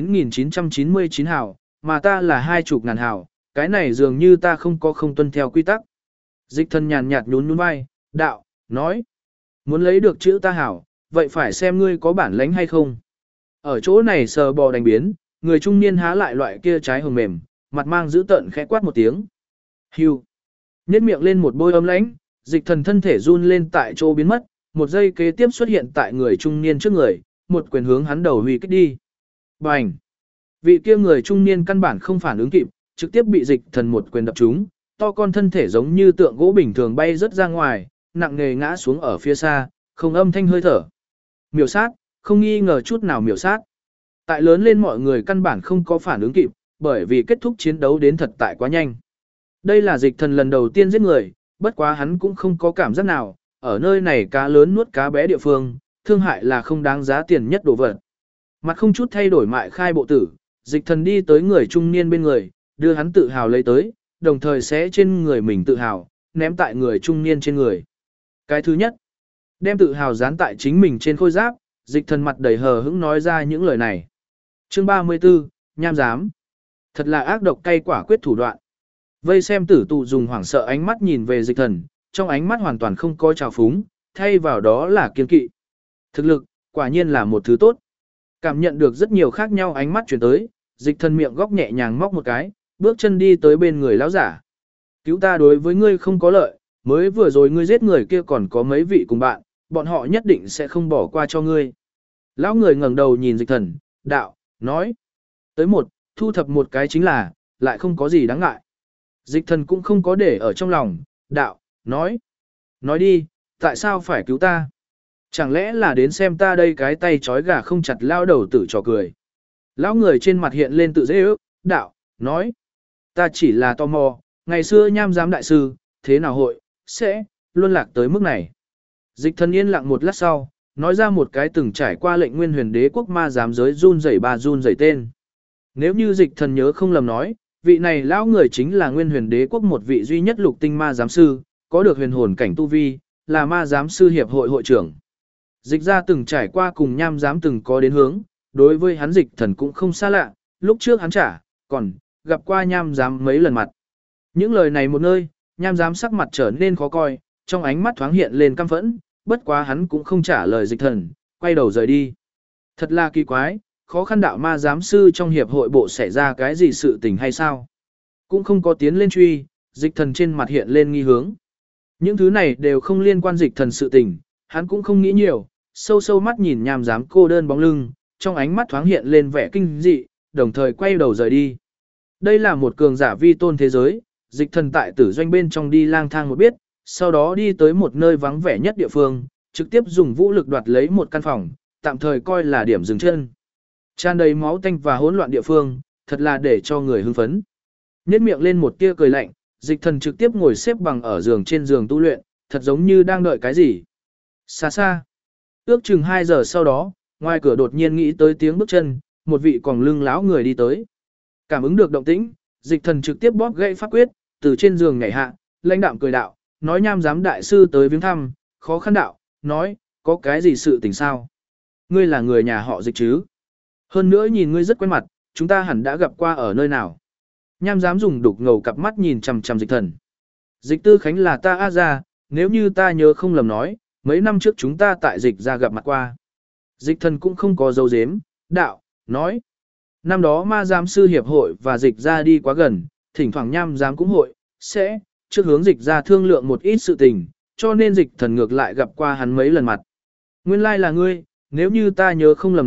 10.9999 hào, mà ta là 20.000 hào, cái này dường như ta không tuân theo quy tắc. Dịch thần nhàn nhạt nhún nhún vai, đạo, nói, muốn lấy được chữ ta hảo, vậy phải xem ngươi có bản lĩnh hay không. Ở chỗ này sờ bò đánh biến, người trung niên há lại loại kia trái hồng mềm, mặt mang giữ tợn khẽ quát một tiếng. Hưu. Nhét miệng lên một bôi ấm lãnh, dịch thần thân thể run lên tại chỗ biến mất, một giây kế tiếp xuất hiện tại người trung niên trước người, một quyền hướng hắn đầu huy kích đi. Bành. Vị kia người trung niên căn bản không phản ứng kịp, trực tiếp bị dịch thần một quyền đập trúng, to con thân thể giống như tượng gỗ bình thường bay rất ra ngoài, nặng nề ngã xuống ở phía xa, không âm thanh hơi thở. Miểu sát, không nghi ngờ chút nào miểu sát. Tại lớn lên mọi người căn bản không có phản ứng kịp, bởi vì kết thúc chiến đấu đến thật tại quá nhanh. Đây là dịch thần lần đầu tiên giết người, bất quá hắn cũng không có cảm giác nào, ở nơi này cá lớn nuốt cá bé địa phương, thương hại là không đáng giá tiền nhất đồ vật. Mặt không chút thay đổi mại khai bộ tử, dịch thần đi tới người trung niên bên người, đưa hắn tự hào lấy tới, đồng thời sẽ trên người mình tự hào, ném tại người trung niên trên người. Cái thứ nhất, đem tự hào dán tại chính mình trên khôi giáp, dịch thần mặt đầy hờ hững nói ra những lời này. Chương 34, nham giám. Thật là ác độc cay quả quyết thủ đoạn. Vây xem tử tù dùng hoảng sợ ánh mắt nhìn về dịch thần, trong ánh mắt hoàn toàn không có trào phúng, thay vào đó là kiên kỵ. Thực lực, quả nhiên là một thứ tốt. Cảm nhận được rất nhiều khác nhau ánh mắt chuyển tới, dịch thần miệng góc nhẹ nhàng móc một cái, bước chân đi tới bên người lão giả. Cứu ta đối với ngươi không có lợi, mới vừa rồi ngươi giết người kia còn có mấy vị cùng bạn, bọn họ nhất định sẽ không bỏ qua cho ngươi. Lão người ngẩng đầu nhìn dịch thần, đạo, nói. Tới một, thu thập một cái chính là, lại không có gì đáng ngại. Dịch thần cũng không có để ở trong lòng, đạo, nói. Nói đi, tại sao phải cứu ta? Chẳng lẽ là đến xem ta đây cái tay trói gà không chặt lao đầu tử trò cười. Lão người trên mặt hiện lên tự dễ ước, đạo, nói. Ta chỉ là tò mò, ngày xưa nham giám đại sư, thế nào hội, sẽ, luân lạc tới mức này. Dịch thần yên lặng một lát sau, nói ra một cái từng trải qua lệnh nguyên huyền đế quốc ma giám giới run rẩy tên. Nếu như dịch thần nhớ không lầm nói, vị này lão người chính là nguyên huyền đế quốc một vị duy nhất lục tinh ma giám sư, có được huyền hồn cảnh tu vi, là ma giám sư hiệp hội hội trưởng. Dịch ra từng trải qua cùng nham giám từng có đến hướng, đối với hắn dịch thần cũng không xa lạ, lúc trước hắn còn gặp qua nham giám mấy lần mặt. Những lời này một nơi, nham giám sắc mặt trở nên khó coi, trong ánh mắt thoáng hiện lên căm phẫn, bất quá hắn cũng không trả lời dịch thần, quay đầu rời đi. Thật là kỳ quái, khó khăn đạo ma giám sư trong hiệp hội bộ xảy ra cái gì sự tình hay sao? Cũng không có tiến lên truy, dịch thần trên mặt hiện lên nghi hướng. Những thứ này đều không liên quan dịch thần sự tình, hắn cũng không nghĩ nhiều, sâu sâu mắt nhìn nham giám cô đơn bóng lưng, trong ánh mắt thoáng hiện lên vẻ kinh dị, đồng thời quay đầu rời đi. Đây là một cường giả vi tôn thế giới, dịch thần tại tử doanh bên trong đi lang thang một biết, sau đó đi tới một nơi vắng vẻ nhất địa phương, trực tiếp dùng vũ lực đoạt lấy một căn phòng, tạm thời coi là điểm dừng chân. Tràn đầy máu tanh và hỗn loạn địa phương, thật là để cho người hưng phấn. Nhếch miệng lên một tia cười lạnh, dịch thần trực tiếp ngồi xếp bằng ở giường trên giường tu luyện, thật giống như đang đợi cái gì. Xa xa, ước chừng 2 giờ sau đó, ngoài cửa đột nhiên nghĩ tới tiếng bước chân, một vị còn lưng láo người đi tới. Cảm ứng được động tĩnh, dịch thần trực tiếp bóp gãy pháp quyết, từ trên giường nhảy hạ, lãnh đạm cười đạo, nói nham giám đại sư tới viếng thăm, khó khăn đạo, nói, có cái gì sự tình sao? Ngươi là người nhà họ dịch chứ? Hơn nữa nhìn ngươi rất quen mặt, chúng ta hẳn đã gặp qua ở nơi nào? Nham giám dùng đục ngầu cặp mắt nhìn chằm chằm dịch thần. Dịch tư khánh là ta A gia, nếu như ta nhớ không lầm nói, mấy năm trước chúng ta tại dịch ra gặp mặt qua. Dịch thần cũng không có dấu dếm, đạo, nói. Năm đó ma giám sư hiệp hội và dịch ra đi quá gần, thỉnh thoảng nham giám cũng hội, sẽ, trước hướng dịch ra thương lượng một ít sự tình, cho nên dịch thần ngược lại gặp qua hắn mấy lần mặt. Nguyên lai là ngươi, nếu như ta nhớ không lầm nói,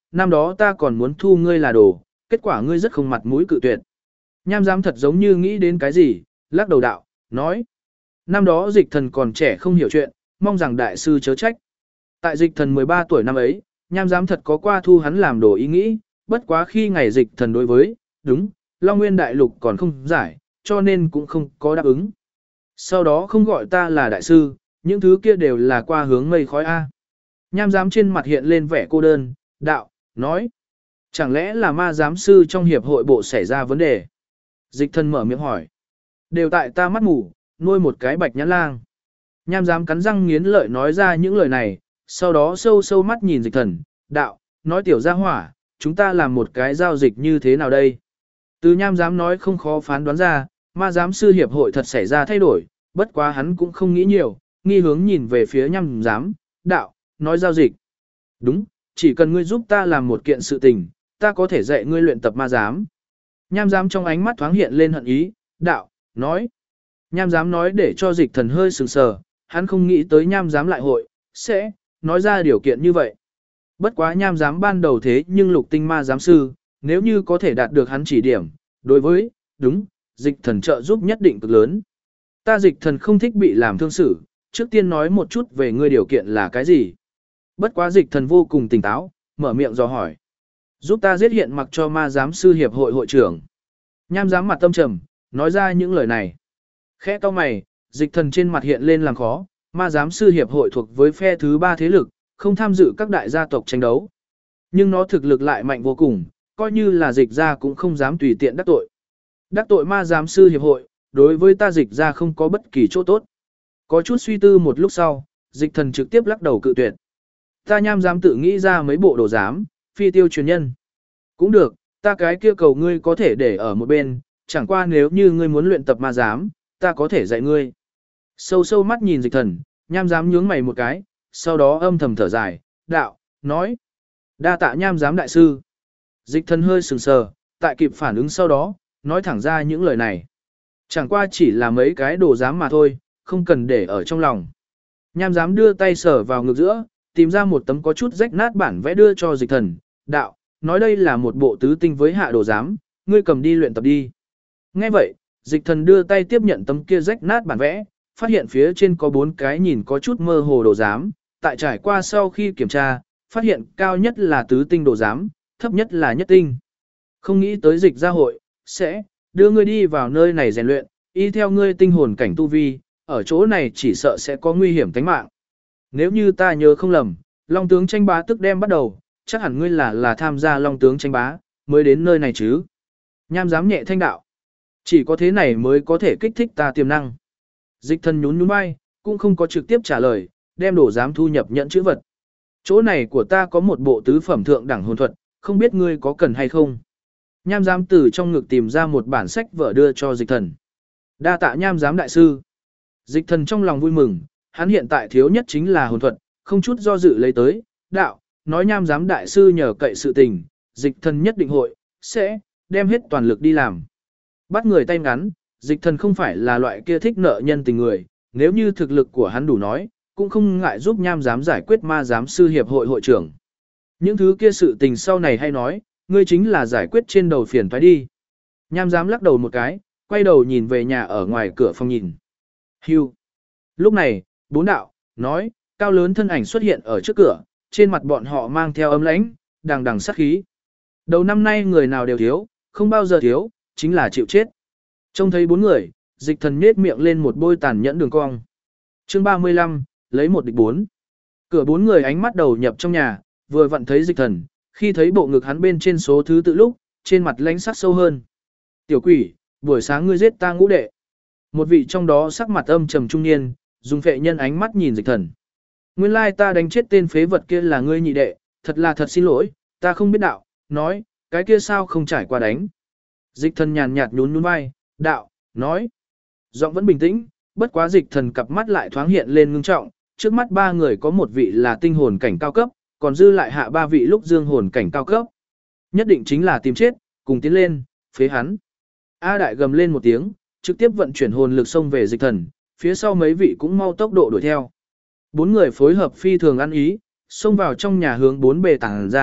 năm đó ta còn muốn thu ngươi là đồ, kết quả ngươi rất không mặt mũi cự tuyệt. Nham giám thật giống như nghĩ đến cái gì, lắc đầu đạo, nói. Năm đó dịch thần còn trẻ không hiểu chuyện, mong rằng đại sư chớ trách. Tại dịch thần 13 tuổi năm ấy, nham giám thật có qua thu hắn làm đồ ý nghĩ, bất quá khi ngày dịch thần đối với, đúng, Long Nguyên Đại Lục còn không giải, cho nên cũng không có đáp ứng. Sau đó không gọi ta là đại sư, những thứ kia đều là qua hướng mây khói A. Nham giám trên mặt hiện lên vẻ cô đơn, đạo, nói. Chẳng lẽ là ma giám sư trong hiệp hội bộ xảy ra vấn đề? Dịch thần mở miệng hỏi. Đều tại ta mắt ngủ, nuôi một cái bạch nhãn lang. Nham giám cắn răng nghiến lợi nói ra những lời này, sau đó sâu sâu mắt nhìn dịch thần, đạo, nói tiểu gia hỏa, chúng ta làm một cái giao dịch như thế nào đây? Từ nham giám nói không khó phán đoán ra, ma giám sư hiệp hội thật xảy ra thay đổi, bất quá hắn cũng không nghĩ nhiều, nghi hướng nhìn về phía nham giám, đạo, nói giao dịch. Đúng, chỉ cần ngươi giúp ta làm một kiện sự tình, ta có thể dạy ngươi luyện tập ma giám. Nham giám trong ánh mắt thoáng hiện lên hận ý, đạo, nói. Nham giám nói để cho dịch thần hơi sừng sờ, hắn không nghĩ tới nham giám lại hội, sẽ, nói ra điều kiện như vậy. Bất quá nham giám ban đầu thế nhưng lục tinh ma giám sư, nếu như có thể đạt được hắn chỉ điểm, đối với, đúng, dịch thần trợ giúp nhất định cực lớn. Ta dịch thần không thích bị làm thương xử, trước tiên nói một chút về ngươi điều kiện là cái gì. Bất quá dịch thần vô cùng tỉnh táo, mở miệng dò hỏi. Giúp ta giết hiện mặc cho ma giám sư hiệp hội hội trưởng. Nham giám mặt tâm trầm, nói ra những lời này. Khẽ cau mày, dịch thần trên mặt hiện lên làm khó, ma giám sư hiệp hội thuộc với phe thứ 3 thế lực, không tham dự các đại gia tộc tranh đấu. Nhưng nó thực lực lại mạnh vô cùng, coi như là dịch ra cũng không dám tùy tiện đắc tội. Đắc tội ma giám sư hiệp hội, đối với ta dịch ra không có bất kỳ chỗ tốt. Có chút suy tư một lúc sau, dịch thần trực tiếp lắc đầu cự tuyệt. Ta nham giám tự nghĩ ra mấy bộ đồ giám, phi tiêu truyền nhân. Cũng được, ta cái kia cầu ngươi có thể để ở một bên, chẳng qua nếu như ngươi muốn luyện tập ma giám, ta có thể dạy ngươi. Sâu sâu mắt nhìn dịch thần, nham giám nhướng mày một cái, sau đó âm thầm thở dài, đạo, nói. Đa tạ nham giám đại sư. Dịch thần hơi sừng sờ, tại kịp phản ứng sau đó, nói thẳng ra những lời này. Chẳng qua chỉ là mấy cái đồ giám mà thôi, không cần để ở trong lòng. Nham giám đưa tay sờ vào ngực giữa, tìm ra một tấm có chút rách nát bản vẽ đưa cho dịch thần, đạo, nói đây là một bộ tứ tinh với hạ đồ giám, ngươi cầm đi luyện tập đi. Nghe vậy, dịch thần đưa tay tiếp nhận tấm kia rách nát bản vẽ, phát hiện phía trên có 4 cái nhìn có chút mơ hồ đồ giám, tại trải qua sau khi kiểm tra, phát hiện cao nhất là tứ tinh đồ giám, thấp nhất là nhất tinh. Không nghĩ tới dịch gia hội, sẽ đưa ngươi đi vào nơi này rèn luyện, y theo ngươi tinh hồn cảnh tu vi, ở chỗ này chỉ sợ sẽ có nguy hiểm tính mạng. Nếu như ta nhớ không lầm, Long tướng tranh bá tức đem bắt đầu, chắc hẳn ngươi là tham gia Long tướng tranh bá, mới đến nơi này chứ. Nham giám nhẹ thanh đạo. Chỉ có thế này mới có thể kích thích ta tiềm năng. Dịch thần nhún nhún vai, cũng không có trực tiếp trả lời, đem đồ giám thu nhập nhận chữ vật. Chỗ này của ta có một bộ tứ phẩm thượng đẳng hồn thuật, không biết ngươi có cần hay không. Nham giám từ trong ngực tìm ra một bản sách vở đưa cho dịch thần. Đa tạ nham giám đại sư. Dịch thần trong lòng vui mừng, hắn hiện tại thiếu nhất chính là hồn thuật, không chút do dự lấy tới, đạo, nói nham giám đại sư nhờ cậy sự tình, dịch thần nhất định hội, sẽ, đem hết toàn lực đi làm. Bắt người tay ngắn, dịch thần không phải là loại kia thích nợ nhân tình người, nếu như thực lực của hắn đủ nói, cũng không ngại giúp nham giám giải quyết ma giám sư hiệp hội hội trưởng. Những thứ kia sự tình sau này hay nói, ngươi chính là giải quyết trên đầu phiền phải đi. Nham giám lắc đầu một cái, quay đầu nhìn về nhà ở ngoài cửa phòng nhìn. Hưu. Lúc này, 4 đạo, nói, cao lớn thân ảnh xuất hiện ở trước cửa, trên mặt bọn họ mang theo ấm lãnh, đằng đằng sát khí. Đầu năm nay người nào đều thiếu, không bao giờ thiếu, chính là chịu chết. Trông thấy 4 người, dịch thần nhếch miệng lên một bôi tàn nhẫn đường cong. Chương 35, lấy 1 địch 4. Cửa 4 người ánh mắt đầu nhập trong nhà, vừa vặn thấy dịch thần, khi thấy bộ ngực hắn bên trên số thứ tự lúc, trên mặt lãnh sắc sâu hơn. Tiểu quỷ, buổi sáng ngươi giết ta ngũ đệ. Một vị trong đó sắc mặt âm trầm trung niên, dùng phệ nhân ánh mắt nhìn dịch thần. Nguyên lai ta đánh chết tên phế vật kia là ngươi nhị đệ, thật là thật xin lỗi, ta không biết đạo, nói, cái kia sao không trải qua đánh. Dịch thần nhàn nhạt nhún nhún vai, đạo, nói. Giọng vẫn bình tĩnh, bất quá dịch thần cặp mắt lại thoáng hiện lên ngưng trọng, trước mắt 3 người có một vị là tinh hồn cảnh cao cấp, còn dư lại hạ 3 vị lúc dương hồn cảnh cao cấp. Nhất định chính là tìm chết, cùng tiến lên, phế hắn. A đại gầm lên một tiếng, trực tiếp vận chuyển hồn lực xông về dịch thần, phía sau mấy vị cũng mau tốc độ đuổi theo. 4 người phối hợp phi thường ăn ý, xông vào trong nhà hướng 4 bề tàng ra,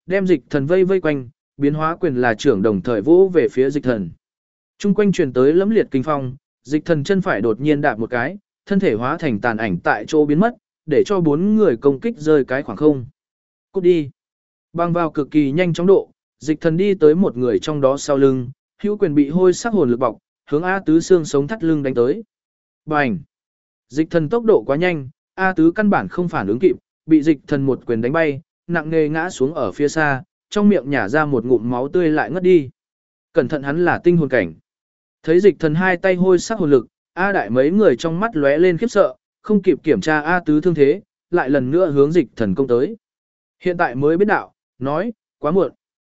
đem dịch thần vây vây quanh, biến hóa quyền là trưởng đồng thời vỗ về phía dịch thần. Trung quanh truyền tới lẫm liệt kinh phong, dịch thần chân phải đột nhiên đạp một cái, thân thể hóa thành tàn ảnh tại chỗ biến mất, để cho 4 người công kích rơi cái khoảng không. Cút đi. Bằng vào cực kỳ nhanh chóng độ, dịch thần đi tới một người trong đó sau lưng, hữu quyền bị hôi sắc hồn lực bọc, hướng A Tứ xương sống thắt lưng đánh tới. Bành! Dịch thần tốc độ quá nhanh, A Tứ căn bản không phản ứng kịp, bị dịch thần một quyền đánh bay, nặng nề ngã xuống ở phía xa, trong miệng nhả ra một ngụm máu tươi lại ngất đi. Cẩn thận, hắn là tinh hồn cảnh. Thấy dịch thần hai tay hôi sắc hồn lực, A Đại mấy người trong mắt lóe lên khiếp sợ, không kịp kiểm tra A Tứ thương thế, lại lần nữa hướng dịch thần công tới. Hiện tại mới biết đạo, nói, quá muộn.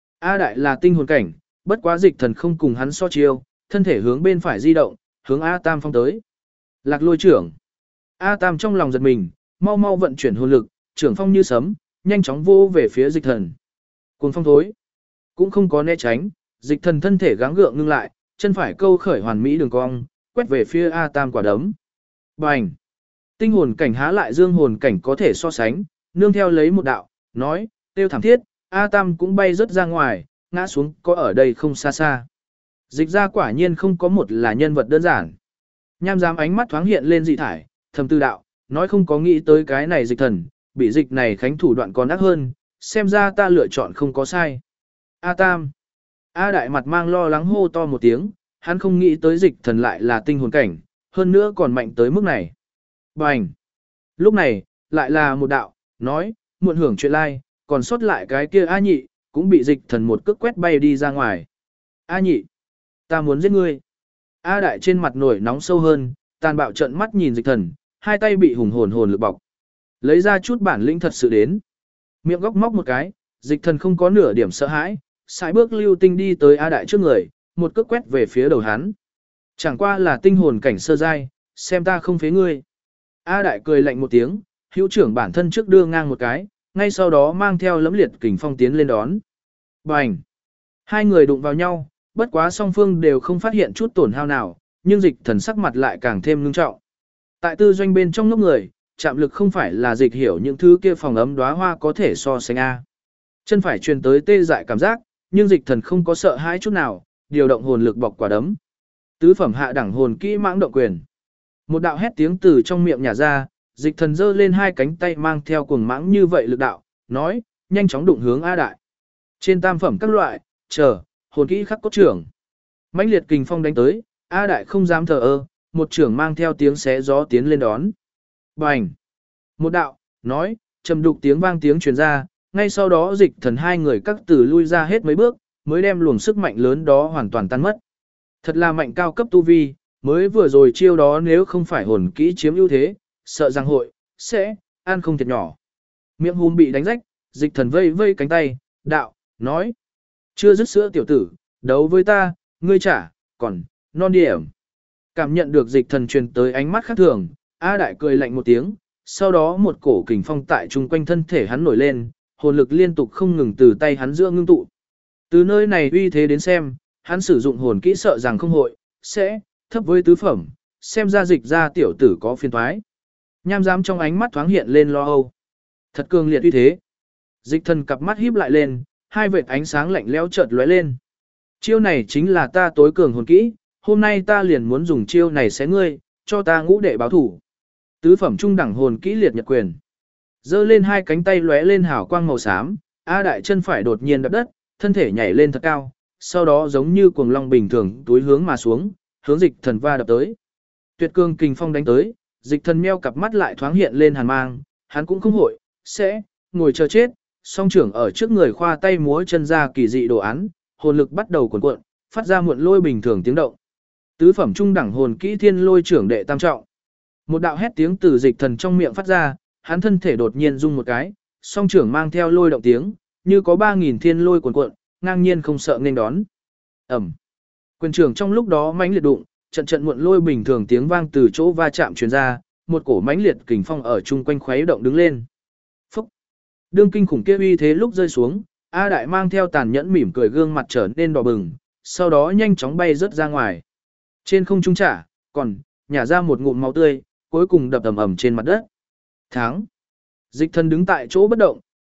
A Đại là tinh hồn cảnh, bất quá dịch thần không cùng hắn so chiêu, thân thể hướng bên phải di động, hướng A Tam phong tới. Lạc lôi trưởng. A Tam trong lòng giật mình, mau mau vận chuyển hồn lực, trưởng phong như sấm, nhanh chóng vô về phía dịch thần. Cuồng phong thối. Cũng không có né tránh, dịch thần thân thể gắng gượng ngưng lại, chân phải câu khởi hoàn mỹ đường cong, quét về phía A Tam quả đấm. Bành. Tinh hồn cảnh há lại dương hồn cảnh có thể so sánh, nương theo lấy một đạo, nói, tiêu thảm thiết, A Tam cũng bay rất ra ngoài, ngã xuống có ở đây không xa xa. Dịch ra quả nhiên không có một là nhân vật đơn giản. Nham giám ánh mắt thoáng hiện lên dị thải, thầm tư đạo, nói không có nghĩ tới cái này dịch thần, bị dịch này khánh thủ đoạn còn ác hơn, xem ra ta lựa chọn không có sai. A Tam. A Đại mặt mang lo lắng hô to một tiếng, hắn không nghĩ tới dịch thần lại là tinh hồn cảnh, hơn nữa còn mạnh tới mức này. Bành. Lúc này, lại là một đạo, nói, muộn hưởng chuyện lai, còn sót lại cái kia A Nhị, cũng bị dịch thần một cước quét bay đi ra ngoài. A Nhị, ta muốn giết ngươi. A Đại trên mặt nổi nóng sâu hơn, tàn bạo trợn mắt nhìn dịch thần, hai tay bị hùng hồn lực bọc. Lấy ra chút bản lĩnh thật sự đến. Miệng góc móc một cái, dịch thần không có nửa điểm sợ hãi, sải bước lưu tinh đi tới A Đại trước người, một cước quét về phía đầu hắn. Chẳng qua là tinh hồn cảnh sơ giai, xem ta không phế ngươi. A Đại cười lạnh một tiếng, hữu trưởng bản thân trước đưa ngang một cái, ngay sau đó mang theo lẫm liệt kình phong tiến lên đón. Bành! Hai người đụng vào nhau, bất quá song phương đều không phát hiện chút tổn hao nào, nhưng dịch thần sắc mặt lại càng thêm ngưng trọng. Tại tư doanh bên trong ngốc người, chạm lực không phải là dịch hiểu những thứ kia phòng ấm đóa hoa có thể so sánh A. Chân phải truyền tới tê dại cảm giác, nhưng dịch thần không có sợ hãi chút nào, điều động hồn lực bọc quả đấm. Tứ phẩm hạ đẳng hồn kỹ mãng động quyền. Một đạo hét tiếng từ trong miệng nhả ra, dịch thần giơ lên hai cánh tay mang theo cuồng mãng như vậy lực đạo, nói, nhanh chóng đụng hướng A Đại. Trên tam phẩm các loại, chờ, hồn kỹ khắc cốt trưởng. Mãnh liệt kình phong đánh tới, A Đại không dám thờ ơ, một trưởng mang theo tiếng xé gió tiến lên đón. Bành! Một đạo, nói, trầm đục tiếng vang tiếng truyền ra, ngay sau đó dịch thần hai người các tử lui ra hết mấy bước, mới đem luồng sức mạnh lớn đó hoàn toàn tan mất. Thật là mạnh cao cấp tu vi, mới vừa rồi chiêu đó nếu không phải hồn kỹ chiếm ưu thế, sợ rằng hội, sẽ, ăn không thiệt nhỏ. Miệng hùm bị đánh rách, dịch thần vây vây cánh tay, đạo, nói. Chưa dứt sữa tiểu tử, đấu với ta, ngươi trả, còn, non điểm. Cảm nhận được dịch thần truyền tới ánh mắt khác thường, A Đại cười lạnh một tiếng, sau đó một cổ kình phong tại chung quanh thân thể hắn nổi lên, hồn lực liên tục không ngừng từ tay hắn giữa ngưng tụ. Từ nơi này uy thế đến xem, hắn sử dụng hồn kỹ sợ rằng không hội, sẽ, thấp với tứ phẩm, xem ra dịch ra tiểu tử có phiền toái. Nham giám trong ánh mắt thoáng hiện lên lo âu. Thật cường liệt uy thế. Dịch thần cặp mắt híp lại lên, hai vệt ánh sáng lạnh lẽo chợt lóe lên. Chiêu này chính là ta tối cường hồn kỹ, hôm nay ta liền muốn dùng chiêu này xé ngươi, cho ta ngũ đệ báo thủ. Tứ phẩm trung đẳng hồn kỹ liệt nhật quyền. Giơ lên hai cánh tay lóe lên hào quang màu xám, A Đại chân phải đột nhiên đập đất, thân thể nhảy lên thật cao, sau đó giống như cuồng long bình thường túi hướng mà xuống, hướng dịch thần va đập tới. Tuyệt cường kình phong đánh tới, dịch thần meo cặp mắt lại thoáng hiện lên hàn mang, hắn cũng không hội, sẽ, ngồi chờ chết, song trưởng ở trước người khoa tay múa chân ra kỳ dị đồ án, hồn lực bắt đầu cuộn cuộn, phát ra muộn lôi bình thường tiếng động. Tứ phẩm trung đẳng hồn kỹ thiên lôi trưởng đệ tam trọng. Một đạo hét tiếng từ dịch thần trong miệng phát ra, hắn thân thể đột nhiên rung một cái, song trưởng mang theo lôi động tiếng, như có 3000 thiên lôi cuộn cuộn, ngang nhiên không sợ nghênh đón. Ầm. Quyền trưởng trong lúc đó mãnh liệt đụng, trận trận muộn lôi bình thường tiếng vang từ chỗ va chạm truyền ra, một cổ mãnh liệt kình phong ở chung quanh khuấy động đứng lên. Phúc. Đương kinh khủng kia uy thế lúc rơi xuống, A Đại mang theo tàn nhẫn mỉm cười gương mặt trở nên đỏ bừng, sau đó nhanh chóng bay rớt ra ngoài. Trên không trung trả, còn nhả ra một ngụm máu tươi, cuối cùng đập ầm ầm trên mặt đất. Thắng. Dịch thần đứng tại chỗ bất động,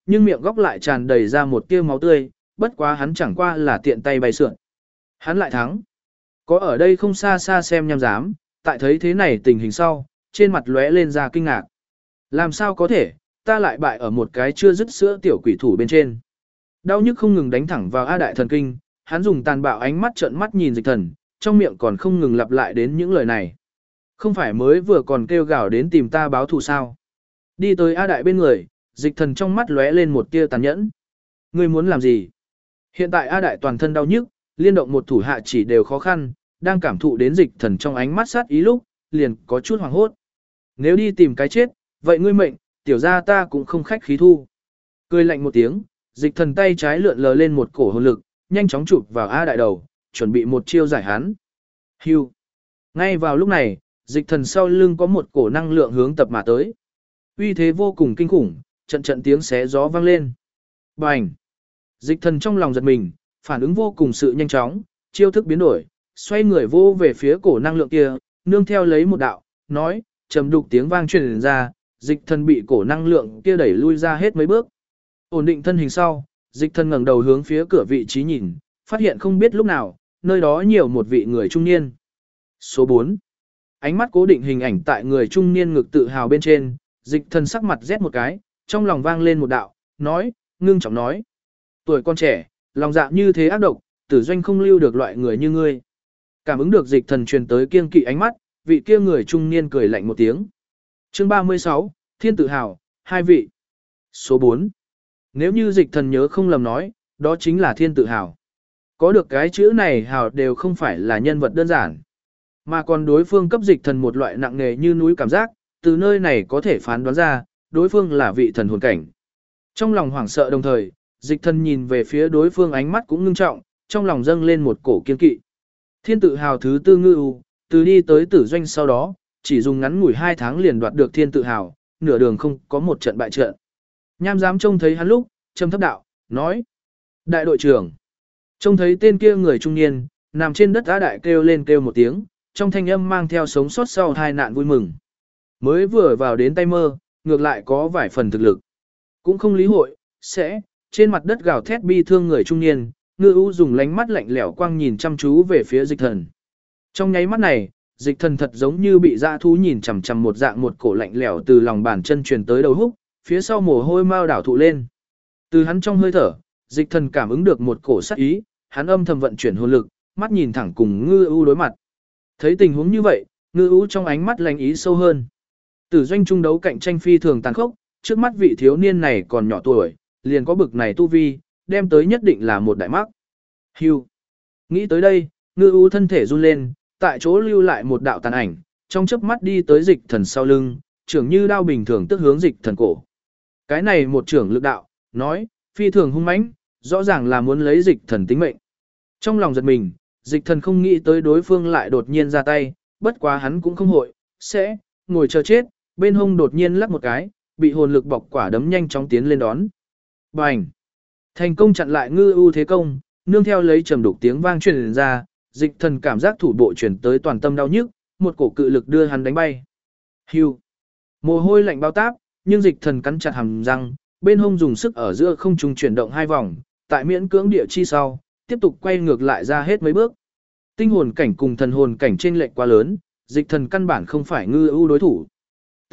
nhưng miệng góc lại tràn đầy ra một tia máu tươi, bất quá hắn chẳng qua là tiện tay bay sượn. Hắn lại thắng. Có ở đây không xa xa xem nhăm dám, tại thấy thế này tình hình sau, trên mặt lóe lên ra kinh ngạc. Làm sao có thể, ta lại bại ở một cái chưa dứt sữa tiểu quỷ thủ bên trên. Đau nhức không ngừng đánh thẳng vào A Đại thần kinh, hắn dùng tàn bạo ánh mắt trợn mắt nhìn Dịch Thần, trong miệng còn không ngừng lặp lại đến những lời này. Không phải mới vừa còn kêu gào đến tìm ta báo thù sao? Đi tới A Đại bên người, Dịch Thần trong mắt lóe lên một tia tàn nhẫn. Ngươi muốn làm gì? Hiện tại A Đại toàn thân đau nhức, liên động một thủ hạ chỉ đều khó khăn, đang cảm thụ đến Dịch Thần trong ánh mắt sát ý lúc, liền có chút hoảng hốt. Nếu đi tìm cái chết, vậy ngươi mệnh, tiểu gia ta cũng không khách khí thu. Cười lạnh một tiếng, Dịch Thần tay trái lượn lờ lên một cổ hồn lực, nhanh chóng chụp vào A Đại đầu, chuẩn bị một chiêu giải hắn. Hưu. Ngay vào lúc này, Dịch Thần sau lưng có một cổ năng lượng hướng tập mà tới. Uy thế vô cùng kinh khủng, trận trận tiếng xé gió vang lên. Bành. Dịch Thần trong lòng giật mình, phản ứng vô cùng sự nhanh chóng, chiêu thức biến đổi, xoay người vô về phía cổ năng lượng kia, nương theo lấy một đạo, nói, trầm đục tiếng vang truyền ra, Dịch Thần bị cổ năng lượng kia đẩy lui ra hết mấy bước. Ổn định thân hình sau, Dịch Thần ngẩng đầu hướng phía cửa vị trí nhìn, phát hiện không biết lúc nào, nơi đó nhiều một vị người trung niên. Số 4. Ánh mắt cố định hình ảnh tại người trung niên ngực tự hào bên trên, Dịch Thần sắc mặt rét một cái, trong lòng vang lên một đạo, nói, ngưng trọng nói. Tuổi con trẻ, lòng dạ như thế ác độc, tử doanh không lưu được loại người như ngươi. Cảm ứng được Dịch Thần truyền tới kiêng kỵ ánh mắt, vị kia người trung niên cười lạnh một tiếng. Chương 36, Thiên tự hào, hai vị. Số 4. Nếu như Dịch Thần nhớ không lầm nói, đó chính là Thiên tự hào. Có được cái chữ này hào đều không phải là nhân vật đơn giản. Mà còn đối phương cấp Dịch Thần một loại nặng nề như núi cảm giác, từ nơi này có thể phán đoán ra, đối phương là vị thần hồn cảnh. Trong lòng hoảng sợ đồng thời, Dịch Thần nhìn về phía đối phương ánh mắt cũng ngưng trọng, trong lòng dâng lên một cổ kiên kỵ. Thiên tự hào thứ tư ngư u, từ đi tới tử doanh sau đó, chỉ dùng ngắn ngủi 2 tháng liền đoạt được thiên tự hào, nửa đường không có một trận bại trận. Nham dám trông thấy hắn lúc, trầm thấp đạo, nói. Đại đội trưởng. Trông thấy tên kia người trung niên, nằm trên đất á đại kêu lên kêu một tiếng, trong thanh âm mang theo sống sót sau tai nạn vui mừng. Mới vừa vào đến tay mơ, ngược lại có vài phần thực lực. Cũng không lý hội, sẽ, trên mặt đất gào thét bi thương người trung niên, ngư u dùng lánh mắt lạnh lẽo quang nhìn chăm chú về phía Dịch Thần. Trong nháy mắt này, Dịch Thần thật giống như bị dã thú nhìn chằm chằm một dạng một cổ lạnh lẽo từ lòng bàn chân truyền tới đầu húc, phía sau mồ hôi mau đảo thụ lên. Từ hắn trong hơi thở, Dịch Thần cảm ứng được một cổ sát ý, hắn âm thầm vận chuyển hồn lực, mắt nhìn thẳng cùng ngư u đối mặt. Thấy tình huống như vậy, ngư u trong ánh mắt lạnh ý sâu hơn. Tử doanh trung đấu cạnh tranh phi thường tàn khốc, trước mắt vị thiếu niên này còn nhỏ tuổi, liền có bực này tu vi, đem tới nhất định là một đại mắc. Hưu. Nghĩ tới đây, ngư u thân thể run lên, tại chỗ lưu lại một đạo tàn ảnh, trong chớp mắt đi tới Dịch Thần sau lưng, trưởng như đao bình thường tức hướng Dịch Thần cổ. Cái này một trưởng lực đạo, nói, phi thường hung mãnh, rõ ràng là muốn lấy Dịch Thần tính mệnh. Trong lòng giật mình, Dịch Thần không nghĩ tới đối phương lại đột nhiên ra tay, bất quá hắn cũng không hội, sẽ ngồi chờ chết, bên hông đột nhiên lắc một cái, bị hồn lực bọc quả đấm nhanh chóng tiến lên đón. Bành! Thành công chặn lại ngư u thế công, nương theo lấy trầm đục tiếng vang truyền ra, Dịch Thần cảm giác thủ bộ chuyển tới toàn tâm đau nhức, một cổ cự lực đưa hắn đánh bay. Hưu! Mồ hôi lạnh bao táp, nhưng Dịch Thần cắn chặt hàm răng, bên hông dùng sức ở giữa không trung chuyển động 2 vòng, tại miễn cưỡng địa chi sau, tiếp tục quay ngược lại ra hết mấy bước. Tinh hồn cảnh cùng thần hồn cảnh chênh lệch quá lớn, Dịch Thần căn bản không phải ngư ưu đối thủ. T.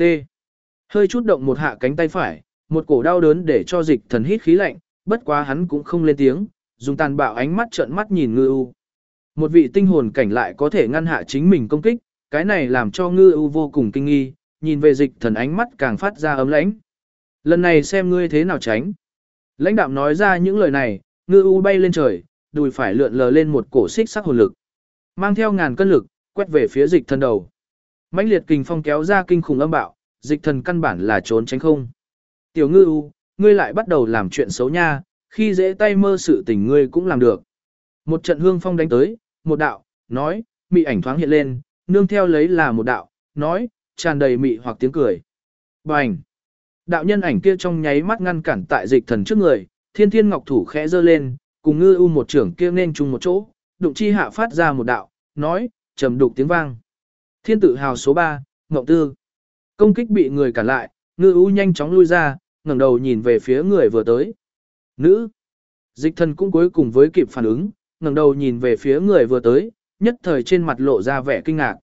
Hơi chút động một hạ cánh tay phải, một cổ đau đớn để cho Dịch Thần hít khí lạnh, bất quá hắn cũng không lên tiếng, dùng tàn bạo ánh mắt trợn mắt nhìn ngư ưu. Một vị tinh hồn cảnh lại có thể ngăn hạ chính mình công kích, cái này làm cho ngư ưu vô cùng kinh nghi, nhìn về Dịch Thần ánh mắt càng phát ra ấm lãnh. Lần này xem ngươi thế nào tránh. Lãnh đạm nói ra những lời này, ngư ưu bay lên trời, đùi phải lượn lờ lên một cổ xích sắc hồn lực, mang theo ngàn cân lực, quét về phía Dịch Thần đầu. Mãnh liệt kình phong kéo ra kinh khủng âm bạo, Dịch Thần căn bản là trốn tránh không. Tiểu ngư ưu, ngươi lại bắt đầu làm chuyện xấu nha, khi dễ tay mơ sự tình ngươi cũng làm được. Một trận hương phong đánh tới, một đạo, nói, mị ảnh thoáng hiện lên, nương theo lấy là một đạo, nói, tràn đầy mị hoặc tiếng cười. Bành! Đạo nhân ảnh kia trong nháy mắt ngăn cản tại Dịch Thần trước người, thiên thiên ngọc thủ khẽ giơ lên, cùng ngư ưu một trưởng kia nên chung một chỗ, đụng chi hạ phát ra một đạo, nói, trầm đục tiếng vang. Thiên tự hào số 3, Ngộng Tư. Công kích bị người cản lại, ngư ưu nhanh chóng lui ra, ngẩng đầu nhìn về phía người vừa tới. Nữ. Dịch thần cũng cuối cùng với kịp phản ứng, ngẩng đầu nhìn về phía người vừa tới, nhất thời trên mặt lộ ra vẻ kinh ngạc.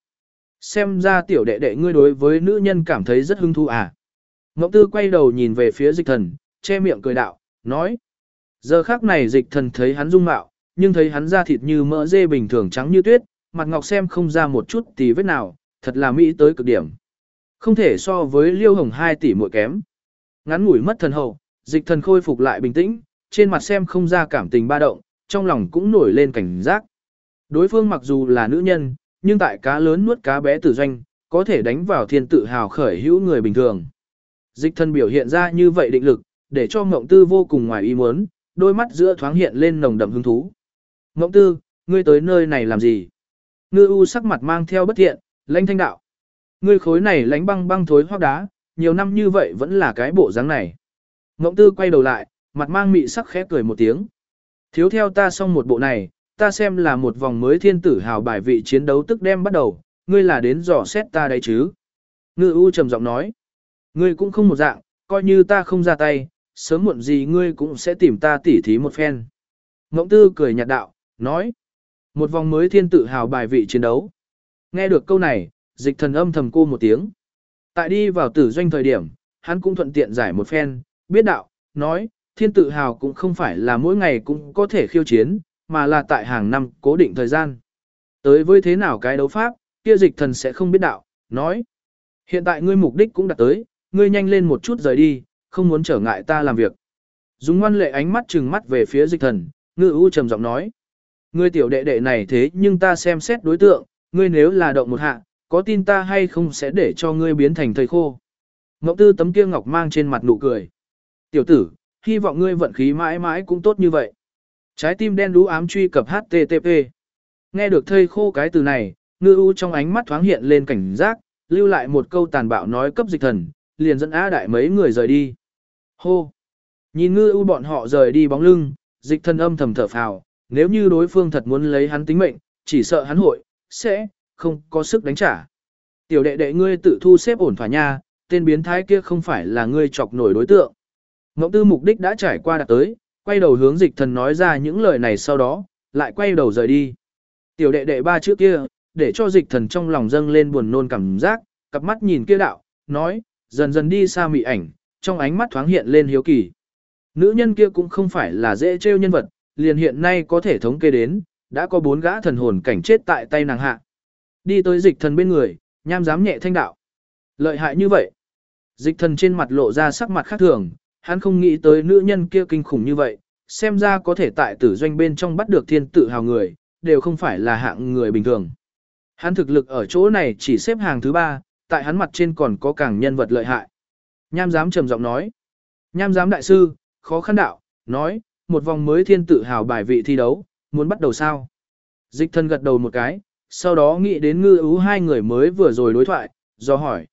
Xem ra tiểu đệ đệ ngươi đối với nữ nhân cảm thấy rất hứng thú à. Ngộng Tư quay đầu nhìn về phía dịch thần, che miệng cười đạo, nói. Giờ khắc này dịch thần thấy hắn dung mạo, nhưng thấy hắn da thịt như mỡ dê bình thường trắng như tuyết, mặt ngọc xem không ra một chút tì vết nào, thật là mỹ tới cực điểm. Không thể so với Liêu Hồng 2 tỷ muội kém. Ngắn ngủi mất thần hậu, dịch thần khôi phục lại bình tĩnh, trên mặt xem không ra cảm tình ba động, trong lòng cũng nổi lên cảnh giác. Đối phương mặc dù là nữ nhân, nhưng tại cá lớn nuốt cá bé tử doanh, có thể đánh vào thiên tự hào khởi hữu người bình thường. Dịch thần biểu hiện ra như vậy định lực, để cho Ngộng Tư vô cùng ngoài ý muốn, đôi mắt giữa thoáng hiện lên nồng đậm hứng thú. Ngộng Tư, ngươi tới nơi này làm gì? Ngư U sắc mặt mang theo bất thiện, lãnh thanh đạo. Ngươi khối này lánh băng băng thối hoác đá, nhiều năm như vậy vẫn là cái bộ dáng này. Ngộng Tư quay đầu lại, mặt mang mị sắc khẽ cười một tiếng. Thiếu theo ta xong một bộ này, ta xem là một vòng mới thiên tử hào bài vị chiến đấu tức đem bắt đầu, ngươi là đến dò xét ta đấy chứ. Ngư U trầm giọng nói. Ngươi cũng không một dạng, coi như ta không ra tay, sớm muộn gì ngươi cũng sẽ tìm ta tỉ thí một phen. Ngộng Tư cười nhạt đạo, nói. Một vòng mới thiên tự hào bài vị chiến đấu. Nghe được câu này, dịch thần âm thầm cô một tiếng. Tại đi vào tử doanh thời điểm, hắn cũng thuận tiện giải một phen, biết đạo, nói, thiên tự hào cũng không phải là mỗi ngày cũng có thể khiêu chiến, mà là tại hàng năm cố định thời gian. Tới với thế nào cái đấu pháp, kia dịch thần sẽ không biết đạo, nói. Hiện tại ngươi mục đích cũng đạt tới, ngươi nhanh lên một chút rời đi, không muốn trở ngại ta làm việc. Dùng ngoan lệ ánh mắt trừng mắt về phía dịch thần, Ngư U trầm giọng nói. Ngươi tiểu đệ đệ này thế nhưng ta xem xét đối tượng, ngươi nếu là động một hạ, có tin ta hay không sẽ để cho ngươi biến thành thầy khô. Ngộng Tư tấm kia ngọc mang trên mặt nụ cười. Tiểu tử, hy vọng ngươi vận khí mãi mãi cũng tốt như vậy. Trái tim đen đú ám truy cập HTTP. Nghe được thầy khô cái từ này, Ngư U trong ánh mắt thoáng hiện lên cảnh giác, lưu lại một câu tàn bạo nói cấp dịch thần, liền dẫn Á Đại mấy người rời đi. Hô! Nhìn Ngư U bọn họ rời đi bóng lưng, dịch thần âm thầm thở phào, nếu như đối phương thật muốn lấy hắn tính mệnh, chỉ sợ hắn sẽ không có sức đánh trả. Tiểu đệ đệ ngươi tự thu xếp ổn thỏa nha, tên biến thái kia không phải là ngươi chọc nổi đối tượng. Ngộng Tư mục đích đã trải qua đạt tới, quay đầu hướng dịch thần nói ra những lời này sau đó, lại quay đầu rời đi. Tiểu đệ đệ ba chữ kia, để cho dịch thần trong lòng dâng lên buồn nôn cảm giác, cặp mắt nhìn kia đạo, nói, dần dần đi xa mị ảnh, trong ánh mắt thoáng hiện lên hiếu kỳ. Nữ nhân kia cũng không phải là dễ trêu nhân vật, liền hiện nay có thể thống kê đến, đã có 4 gã thần hồn cảnh chết tại tay nàng hạ. Đi tới dịch thần bên người, nham dám nhẹ thanh đạo. Lợi hại như vậy. Dịch thần trên mặt lộ ra sắc mặt khác thường, hắn không nghĩ tới nữ nhân kia kinh khủng như vậy, xem ra có thể tại tử doanh bên trong bắt được thiên tự hào người, đều không phải là hạng người bình thường. Hắn thực lực ở chỗ này chỉ xếp hàng thứ 3, tại hắn mặt trên còn có càng nhân vật lợi hại. Nham giám trầm giọng nói. Nham giám đại sư, khó khăn đạo, nói, một vòng mới thiên tự hào bài vị thi đấu, muốn bắt đầu sao? Dịch thần gật đầu một cái, sau đó nghĩ đến Ngư Ú hai người mới vừa rồi đối thoại, do hỏi.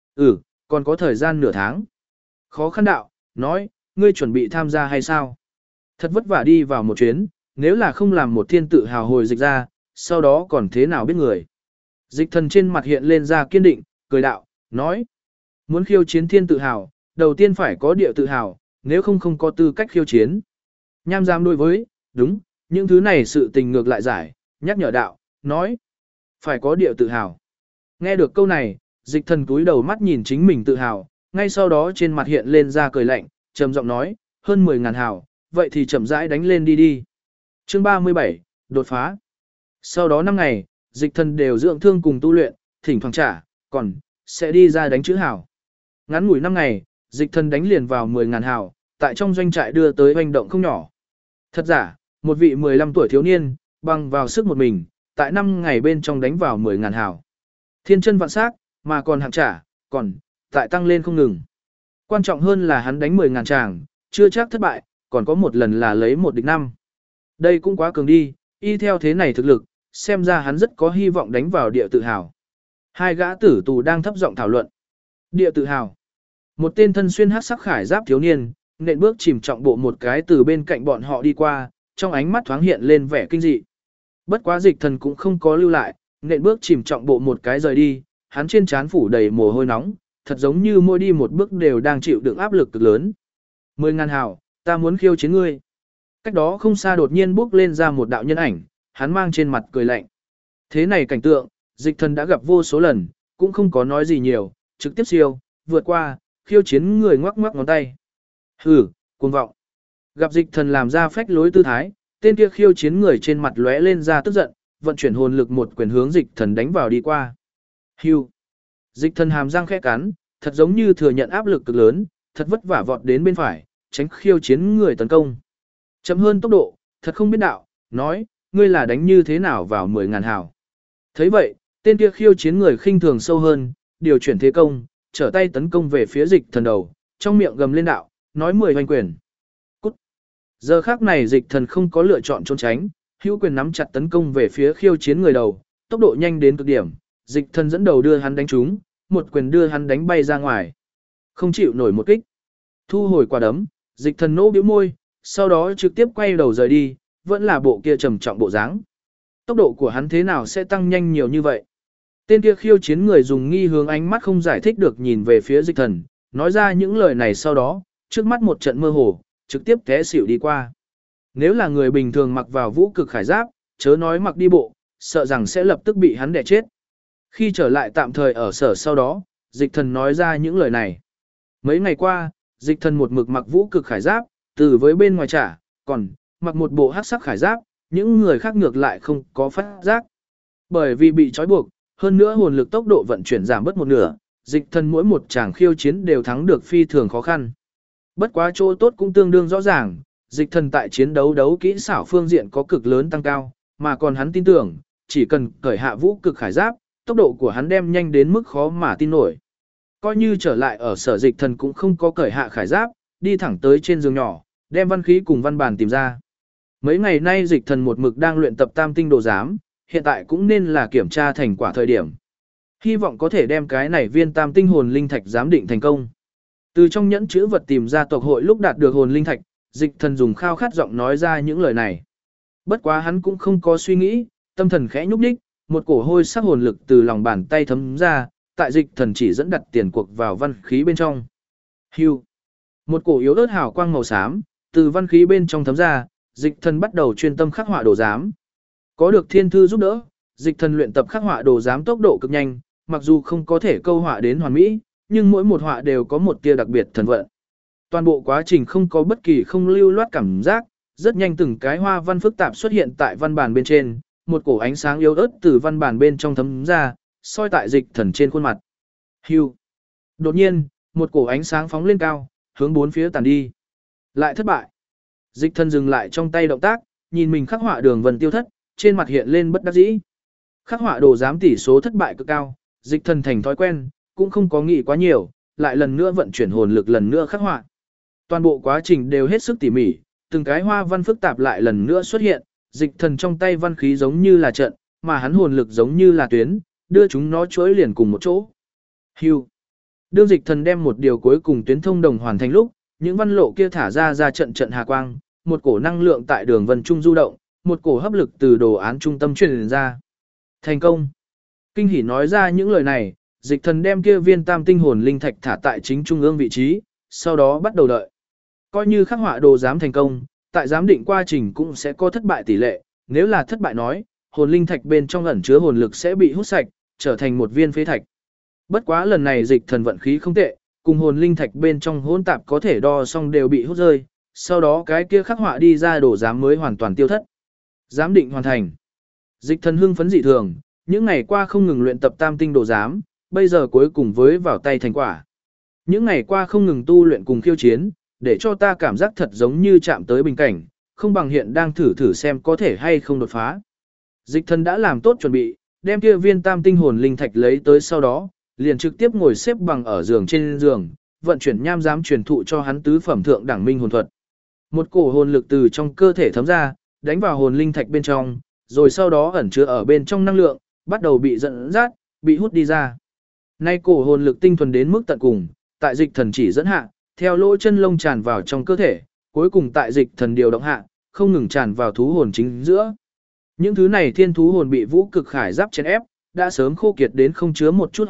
Còn có thời gian nửa tháng. Khó khăn đạo, nói, ngươi chuẩn bị tham gia hay sao? Thật vất vả đi vào một chuyến, nếu là không làm một thiên tự hào hồi dịch ra, sau đó còn thế nào biết người? Dịch thần trên mặt hiện lên ra kiên định, cười đạo, nói. Muốn khiêu chiến thiên tự hào, đầu tiên phải có địa tự hào, nếu không có tư cách khiêu chiến. Nham giam đối với, đúng, những thứ này sự tình ngược lại giải, nhắc nhở đạo, nói. Phải có địa tự hào. Nghe được câu này, dịch thần túi đầu mắt nhìn chính mình tự hào, ngay sau đó trên mặt hiện lên ra cười lạnh, trầm giọng nói, hơn 10.000 hào, vậy thì chậm rãi đánh lên đi. Chương 37, đột phá. Sau đó 5 ngày, dịch thần đều dưỡng thương cùng tu luyện, thỉnh thoảng trả, còn sẽ đi ra đánh chữ hào. Ngắn ngủi 5 ngày, dịch thần đánh liền vào 10.000 hào, tại trong doanh trại đưa tới hoành động không nhỏ. Thật giả, một vị 15 tuổi thiếu niên, bằng vào sức một mình, tại 5 ngày bên trong đánh vào 10.000 hào. Thiên chân vạn sắc, mà còn hạng trả, còn tại tăng lên không ngừng. Quan trọng hơn là hắn đánh 10.000 tràng, chưa chắc thất bại, còn có một lần là lấy 1 địch 5. Đây cũng quá cường đi, y theo thế này thực lực, xem ra hắn rất có hy vọng đánh vào địa tự hào. Hai gã tử tù đang thấp giọng thảo luận. Địa tự hào. Một tên thân xuyên hắc sắc khải giáp thiếu niên, nện bước chìm trọng bộ một cái từ bên cạnh bọn họ đi qua, trong ánh mắt thoáng hiện lên vẻ kinh dị. Bất quá dịch thần cũng không có lưu lại, nện bước chìm trọng bộ một cái rời đi, hắn trên trán phủ đầy mồ hôi nóng, thật giống như mỗi đi một bước đều đang chịu đựng áp lực cực lớn. 10.000 hào, ta muốn khiêu chiến ngươi. Cách đó không xa đột nhiên bước lên ra một đạo nhân ảnh, hắn mang trên mặt cười lạnh. Thế này cảnh tượng, Dịch Thần đã gặp vô số lần, cũng không có nói gì nhiều, trực tiếp siêu, vượt qua, khiêu chiến người ngoắc ngoắc ngón tay. Hừ, cuồng vọng. Gặp Dịch Thần làm ra phách lối tư thái, tên kia khiêu chiến người trên mặt lóe lên ra tức giận, vận chuyển hồn lực một quyền hướng Dịch Thần đánh vào đi qua. Hưu. Dịch Thần hàm răng khẽ cắn, thật giống như thừa nhận áp lực cực lớn, thật vất vả vọt đến bên phải, tránh khiêu chiến người tấn công. Chậm hơn tốc độ, thật không biết đạo, nói, ngươi là đánh như thế nào vào 10.000 hào. Thấy vậy, tên kia khiêu chiến người khinh thường sâu hơn, điều chuyển thế công, trở tay tấn công về phía Dịch Thần đầu, trong miệng gầm lên đạo, nói 10 hoành quyền. Cút. Giờ khắc này Dịch Thần không có lựa chọn trốn tránh, hữu quyền nắm chặt tấn công về phía khiêu chiến người đầu, tốc độ nhanh đến cực điểm, Dịch Thần dẫn đầu đưa hắn đánh trúng, một quyền đưa hắn đánh bay ra ngoài. Không chịu nổi một kích. Thu hồi quả đấm, Dịch Thần nỗ bĩu môi, sau đó trực tiếp quay đầu rời đi, vẫn là bộ kia trầm trọng bộ dáng. Tốc độ của hắn thế nào sẽ tăng nhanh nhiều như vậy? Tên kia khiêu chiến người dùng nghi hướng ánh mắt không giải thích được nhìn về phía Dịch Thần, nói ra những lời này sau đó, trước mắt một trận mơ hồ, trực tiếp té xỉu đi qua. Nếu là người bình thường mặc vào vũ cực khải giáp, chớ nói mặc đi bộ, sợ rằng sẽ lập tức bị hắn đè chết. Khi trở lại tạm thời ở sở sau đó, Dịch Thần nói ra những lời này. Mấy ngày qua, Dịch Thần một mực mặc vũ cực khải giáp, từ với bên ngoài trả, còn mặc một bộ hắc sắc khải giáp, những người khác ngược lại không có phát giác. Bởi vì bị trói buộc, hơn nữa hồn lực tốc độ vận chuyển giảm bớt một nửa, Dịch Thần mỗi một tràng khiêu chiến đều thắng được phi thường khó khăn. Bất quá chỗ tốt cũng tương đương rõ ràng, Dịch Thần tại chiến đấu đấu kỹ xảo phương diện có cực lớn tăng cao, mà còn hắn tin tưởng, chỉ cần cởi hạ vũ cực khải giáp, tốc độ của hắn đem nhanh đến mức khó mà tin nổi. Coi như trở lại ở sở Dịch Thần cũng không có cởi hạ khải giáp, đi thẳng tới trên giường nhỏ, đem văn khí cùng văn bản tìm ra. Mấy ngày nay Dịch Thần một mực đang luyện tập tam tinh đồ giám, hiện tại cũng nên là kiểm tra thành quả thời điểm. Hy vọng có thể đem cái này viên tam tinh hồn linh thạch giám định thành công. Từ trong nhẫn chữ vật tìm ra tộc hội lúc đạt được hồn linh thạch, Dịch Thần dùng khao khát giọng nói ra những lời này. Bất quá hắn cũng không có suy nghĩ, tâm thần khẽ nhúc nhích, một cổ hôi sắc hồn lực từ lòng bàn tay thấm ra, tại Dịch Thần chỉ dẫn đặt tiền cuộc vào văn khí bên trong. Hưu. Một cổ yếu ớt hào quang màu xám từ văn khí bên trong thấm ra, Dịch Thần bắt đầu chuyên tâm khắc họa đồ giám. Có được thiên thư giúp đỡ, Dịch Thần luyện tập khắc họa đồ giám tốc độ cực nhanh, mặc dù không có thể câu họa đến hoàn mỹ, nhưng mỗi một họa đều có một tia đặc biệt thần vận. Toàn bộ quá trình không có bất kỳ không lưu loát cảm giác, rất nhanh từng cái hoa văn phức tạp xuất hiện tại văn bản bên trên, một cổ ánh sáng yếu ớt từ văn bản bên trong thấm ra, soi tại Dịch Thần trên khuôn mặt. Hưu. Đột nhiên, một cổ ánh sáng phóng lên cao, hướng bốn phía tàn đi. Lại thất bại. Dịch Thần dừng lại trong tay động tác, nhìn mình khắc họa đường vân tiêu thất, trên mặt hiện lên bất đắc dĩ. Khắc họa đồ giám tỷ số thất bại cực cao, Dịch Thần thành thói quen, cũng không có nghĩ quá nhiều, lại lần nữa vận chuyển hồn lực lần nữa khắc họa. Toàn bộ quá trình đều hết sức tỉ mỉ, từng cái hoa văn phức tạp lại lần nữa xuất hiện, Dịch Thần trong tay văn khí giống như là trận, mà hắn hồn lực giống như là tuyến, đưa chúng nó chuỗi liền cùng một chỗ. Hưu. Đương Dịch Thần đem một điều cuối cùng tuyến thông đồng hoàn thành lúc, những văn lộ kia thả ra trận trận hà quang, một cổ năng lượng tại đường vân trung du động, một cổ hấp lực từ đồ án trung tâm truyền ra. Thành công. Kinh hỉ nói ra những lời này, Dịch Thần đem kia viên tam tinh hồn linh thạch thả tại chính trung ương vị trí, sau đó bắt đầu đợi. Coi như khắc họa đồ giám thành công, tại giám định quá trình cũng sẽ có thất bại tỷ lệ, nếu là thất bại nói, hồn linh thạch bên trong ẩn chứa hồn lực sẽ bị hút sạch, trở thành một viên phế thạch. Bất quá lần này Dịch Thần vận khí không tệ, cùng hồn linh thạch bên trong hỗn tạp có thể đo xong đều bị hút rơi, sau đó cái kia khắc họa đi ra đồ giám mới hoàn toàn tiêu thất. Giám định hoàn thành. Dịch Thần hưng phấn dị thường, những ngày qua không ngừng luyện tập tam tinh đồ giám, bây giờ cuối cùng với vào tay thành quả. Những ngày qua không ngừng tu luyện cùng khiêu chiến, để cho ta cảm giác thật giống như chạm tới bình cảnh, không bằng hiện đang thử xem có thể hay không đột phá. Dịch Thần đã làm tốt chuẩn bị, đem kia viên tam tinh hồn linh thạch lấy tới sau đó, liền trực tiếp ngồi xếp bằng ở giường trên giường, vận chuyển nham giám truyền thụ cho hắn tứ phẩm thượng đẳng minh hồn thuật. Một cổ hồn lực từ trong cơ thể thấm ra, đánh vào hồn linh thạch bên trong, rồi sau đó ẩn chứa ở bên trong năng lượng, bắt đầu bị dẫn dắt, bị hút đi ra. Nay cổ hồn lực tinh thuần đến mức tận cùng, tại Dịch Thần chỉ dẫn hạ, theo lỗ chân lông tràn vào trong cơ thể, cuối cùng tại Dịch Thần điều động hạ, không ngừng tràn vào thú hồn chính giữa. Những thứ này thiên thú hồn bị vũ cực khải giáp chèn ép, đã sớm khô kiệt đến không chứa một chút hồn lực,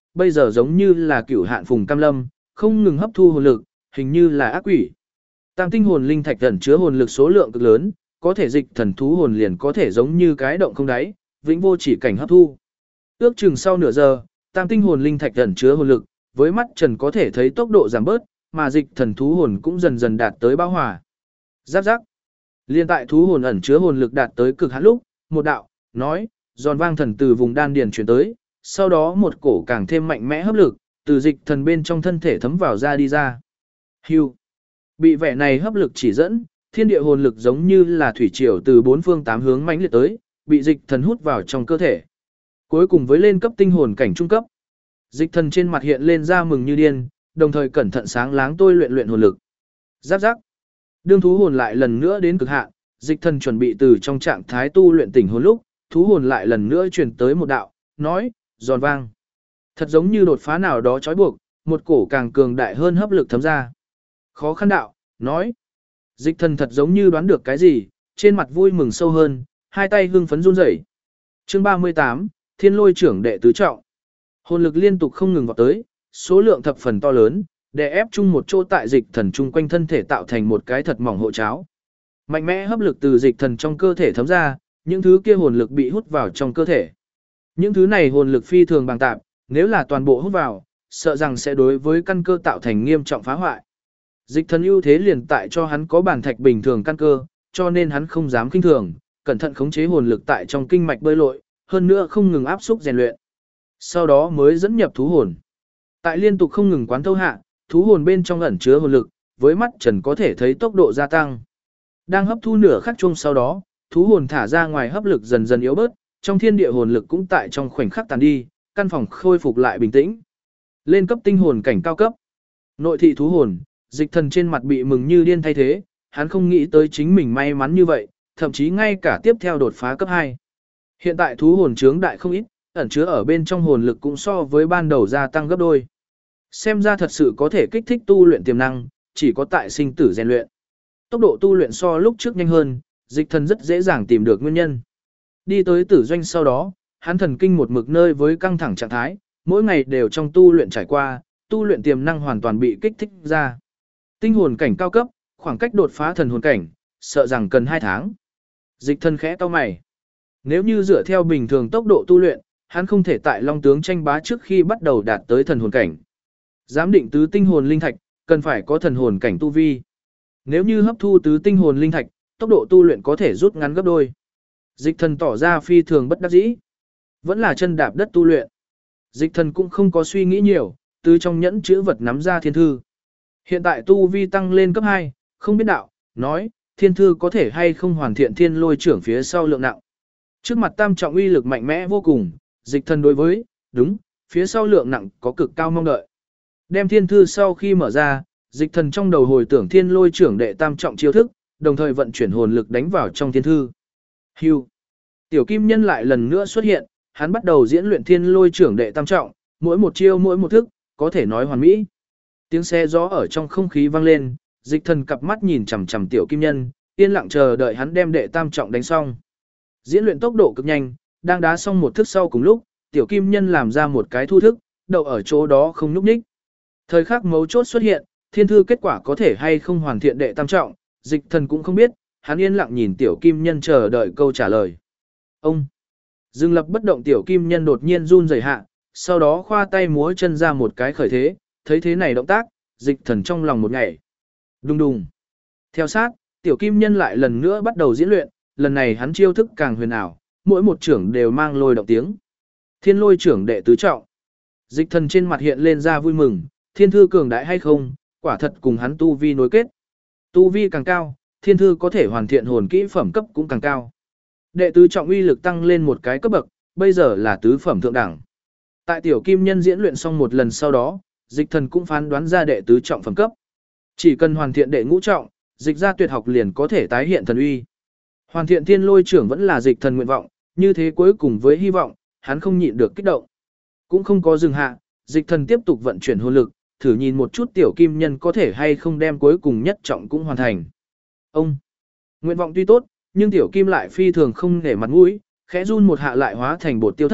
bây giờ giống như là cửu hạn phùng cam lâm, không ngừng hấp thu hồn lực, hình như là ác quỷ. Tam tinh hồn linh thạch ẩn chứa hồn lực số lượng cực lớn, có thể dịch thần thú hồn liền có thể giống như cái động không đáy, vĩnh vô chỉ cảnh hấp thu. Ước chừng sau nửa giờ, tam tinh hồn linh thạch ẩn chứa hồn lực, với mắt trần có thể thấy tốc độ giảm bớt, mà dịch thần thú hồn cũng dần dần đạt tới bão hòa. Giáp giáp. Liên tại thú hồn ẩn chứa hồn lực đạt tới cực hạn lúc, một đạo nói giòn vang thần từ vùng đan điền truyền tới, sau đó một cổ càng thêm mạnh mẽ hấp lực từ dịch thần bên trong thân thể thấm vào ra đi ra. Hưu. Bị vẻ này hấp lực chỉ dẫn, thiên địa hồn lực giống như là thủy triều từ bốn phương tám hướng mãnh liệt tới, bị dịch thần hút vào trong cơ thể. Cuối cùng với lên cấp tinh hồn cảnh trung cấp. Dịch thần trên mặt hiện lên ra mừng như điên, đồng thời cẩn thận sáng láng tôi luyện hồn lực. Giáp giáp. Đương thú hồn lại lần nữa đến cực hạn, dịch thần chuẩn bị từ trong trạng thái tu luyện tỉnh hồn lúc, thú hồn lại lần nữa truyền tới một đạo, nói, giòn vang. Thật giống như đột phá nào đó trói buộc, một cổ càng cường đại hơn hấp lực thấm ra. Khó khăn đạo, nói. Dịch thần thật giống như đoán được cái gì, trên mặt vui mừng sâu hơn, hai tay hưng phấn run rẩy. Chương 38, Thiên Lôi trưởng đệ tứ trọng. Hồn lực liên tục không ngừng vọt tới, số lượng thập phần to lớn, đè ép chung một chỗ tại dịch thần chung quanh thân thể tạo thành một cái thật mỏng hộ cháo. Mạnh mẽ hấp lực từ dịch thần trong cơ thể thấm ra, những thứ kia hồn lực bị hút vào trong cơ thể. Những thứ này hồn lực phi thường bằng tạp, nếu là toàn bộ hút vào, sợ rằng sẽ đối với căn cơ tạo thành nghiêm trọng phá hoại. Dịch thần ưu thế liền tại cho hắn có bản thạch bình thường căn cơ, cho nên hắn không dám kinh thường, cẩn thận khống chế hồn lực tại trong kinh mạch bơi lội, hơn nữa không ngừng áp xúc rèn luyện. Sau đó mới dẫn nhập thú hồn. Tại liên tục không ngừng quán thâu hạ, thú hồn bên trong ẩn chứa hồn lực, với mắt trần có thể thấy tốc độ gia tăng. Đang hấp thu nửa khắc chung sau đó, thú hồn thả ra ngoài hấp lực dần dần yếu bớt, trong thiên địa hồn lực cũng tại trong khoảnh khắc tàn đi, căn phòng khôi phục lại bình tĩnh. Lên cấp tinh hồn cảnh cao cấp. Nội thị thú hồn, dịch thần trên mặt bị mừng như điên thay thế, hắn không nghĩ tới chính mình may mắn như vậy, thậm chí ngay cả tiếp theo đột phá cấp 2. Hiện tại thú hồn trướng đại không ít, ẩn chứa ở bên trong hồn lực cũng so với ban đầu gia tăng gấp đôi. Xem ra thật sự có thể kích thích tu luyện tiềm năng, chỉ có tại sinh tử rèn luyện. Tốc độ tu luyện so lúc trước nhanh hơn, dịch thần rất dễ dàng tìm được nguyên nhân. Đi tới tử doanh sau đó, hắn thần kinh một mực nơi với căng thẳng trạng thái, mỗi ngày đều trong tu luyện trải qua, tu luyện tiềm năng hoàn toàn bị kích thích ra. Tinh hồn cảnh cao cấp, khoảng cách đột phá thần hồn cảnh, sợ rằng cần 2 tháng. Dịch thần khẽ cau mày. Nếu như dựa theo bình thường tốc độ tu luyện, hắn không thể tại Long tướng tranh bá trước khi bắt đầu đạt tới thần hồn cảnh. Giám định tứ tinh hồn linh thạch, cần phải có thần hồn cảnh tu vi. Nếu như hấp thu tứ tinh hồn linh thạch, tốc độ tu luyện có thể rút ngắn gấp đôi. Dịch thần tỏ ra phi thường bất đắc dĩ. Vẫn là chân đạp đất tu luyện. Dịch thần cũng không có suy nghĩ nhiều, từ trong nhẫn chữ vật nắm ra thiên thư. Hiện tại tu vi tăng lên cấp 2, không biết đạo, nói, thiên thư có thể hay không hoàn thiện thiên lôi trưởng phía sau lượng nặng. Trước mặt tam trọng uy lực mạnh mẽ vô cùng, dịch thần đối với, đúng, phía sau lượng nặng có cực cao mong đợi. Đem thiên thư sau khi mở ra, dịch thần trong đầu hồi tưởng thiên lôi trưởng đệ tam trọng chiêu thức, đồng thời vận chuyển hồn lực đánh vào trong thiên thư. Hưu. Tiểu kim nhân lại lần nữa xuất hiện, hắn bắt đầu diễn luyện thiên lôi trưởng đệ tam trọng, mỗi một chiêu mỗi một thức, có thể nói hoàn mỹ. Tiếng xe gió ở trong không khí vang lên, dịch thần cặp mắt nhìn chằm chằm tiểu kim nhân, yên lặng chờ đợi hắn đem đệ tam trọng đánh xong. Diễn luyện tốc độ cực nhanh, đang đá xong một thức sau cùng lúc, tiểu kim nhân làm ra một cái thu thức, đậu ở chỗ đó không nhúc nhích. Thời khắc mấu chốt xuất hiện, thiên thư kết quả có thể hay không hoàn thiện đệ tam trọng, dịch thần cũng không biết, hắn yên lặng nhìn tiểu kim nhân chờ đợi câu trả lời. Ông! Dừng lập bất động tiểu kim nhân đột nhiên run rẩy hạ, sau đó khoa tay múa chân ra một cái khởi thế, thấy thế này động tác, dịch thần trong lòng một ngày. Đùng đùng! Theo sát, tiểu kim nhân lại lần nữa bắt đầu diễn luyện, lần này hắn chiêu thức càng huyền ảo, mỗi một trưởng đều mang lôi động tiếng. Thiên lôi trưởng đệ tứ trọng. Dịch thần trên mặt hiện lên ra vui mừng, thiên thư cường đại hay không, quả thật cùng hắn tu vi nối kết. Tu vi càng cao, thiên thư có thể hoàn thiện hồn kỹ phẩm cấp cũng càng cao. Đệ tứ trọng uy lực tăng lên một cái cấp bậc, bây giờ là tứ phẩm thượng đẳng. Tại tiểu kim nhân diễn luyện xong một lần sau đó, dịch thần cũng phán đoán ra đệ tứ trọng phẩm cấp. Chỉ cần hoàn thiện đệ ngũ trọng, dịch ra tuyệt học liền có thể tái hiện thần uy. Hoàn thiện thiên lôi trưởng vẫn là dịch thần nguyện vọng, như thế cuối cùng với hy vọng, hắn không nhịn được kích động. Cũng không có dừng hạ, dịch thần tiếp tục vận chuyển hồn lực, thử nhìn một chút tiểu kim nhân có thể hay không đem cuối cùng nhất trọng cũng hoàn thành. Ông! Nguyện vọng tuy tốt, nhưng tiểu kim lại phi thường không để mặt mũi, khẽ run một hạ lại hóa thành bột tiêu thất,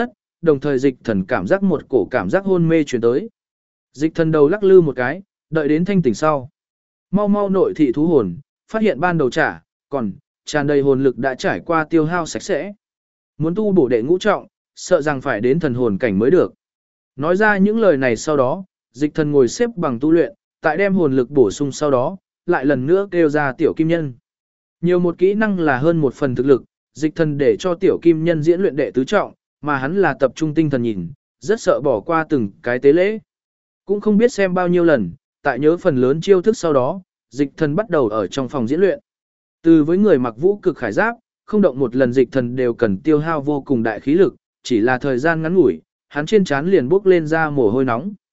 đồng thời dịch thần cảm giác một cổ cảm giác hôn mê chuyển tới. Dịch thần đầu lắc lư một cái, đợi đến thanh tỉnh sau. Mau mau nội thị thú hồn, phát hiện ban đầu còn tràn đầy hồn lực đã trải qua tiêu hao sạch sẽ. Muốn tu bổ đệ ngũ trọng, sợ rằng phải đến thần hồn cảnh mới được. Nói ra những lời này sau đó, dịch thần ngồi xếp bằng tu luyện, tại đem hồn lực bổ sung sau đó, lại lần nữa kêu ra tiểu kim nhân. Nhiều một kỹ năng là hơn một phần thực lực, dịch thần để cho tiểu kim nhân diễn luyện đệ tứ trọng, mà hắn là tập trung tinh thần nhìn, rất sợ bỏ qua từng cái tế lễ. Cũng không biết xem bao nhiêu lần, tại nhớ phần lớn chiêu thức sau đó, dịch thần bắt đầu ở trong phòng diễn luyện. Từ với người mặc vũ cực khải giáp, không động một lần dịch thần đều cần tiêu hao vô cùng đại khí lực, chỉ là thời gian ngắn ngủi, hắn trên trán liền bốc lên ra mồ hôi nóng.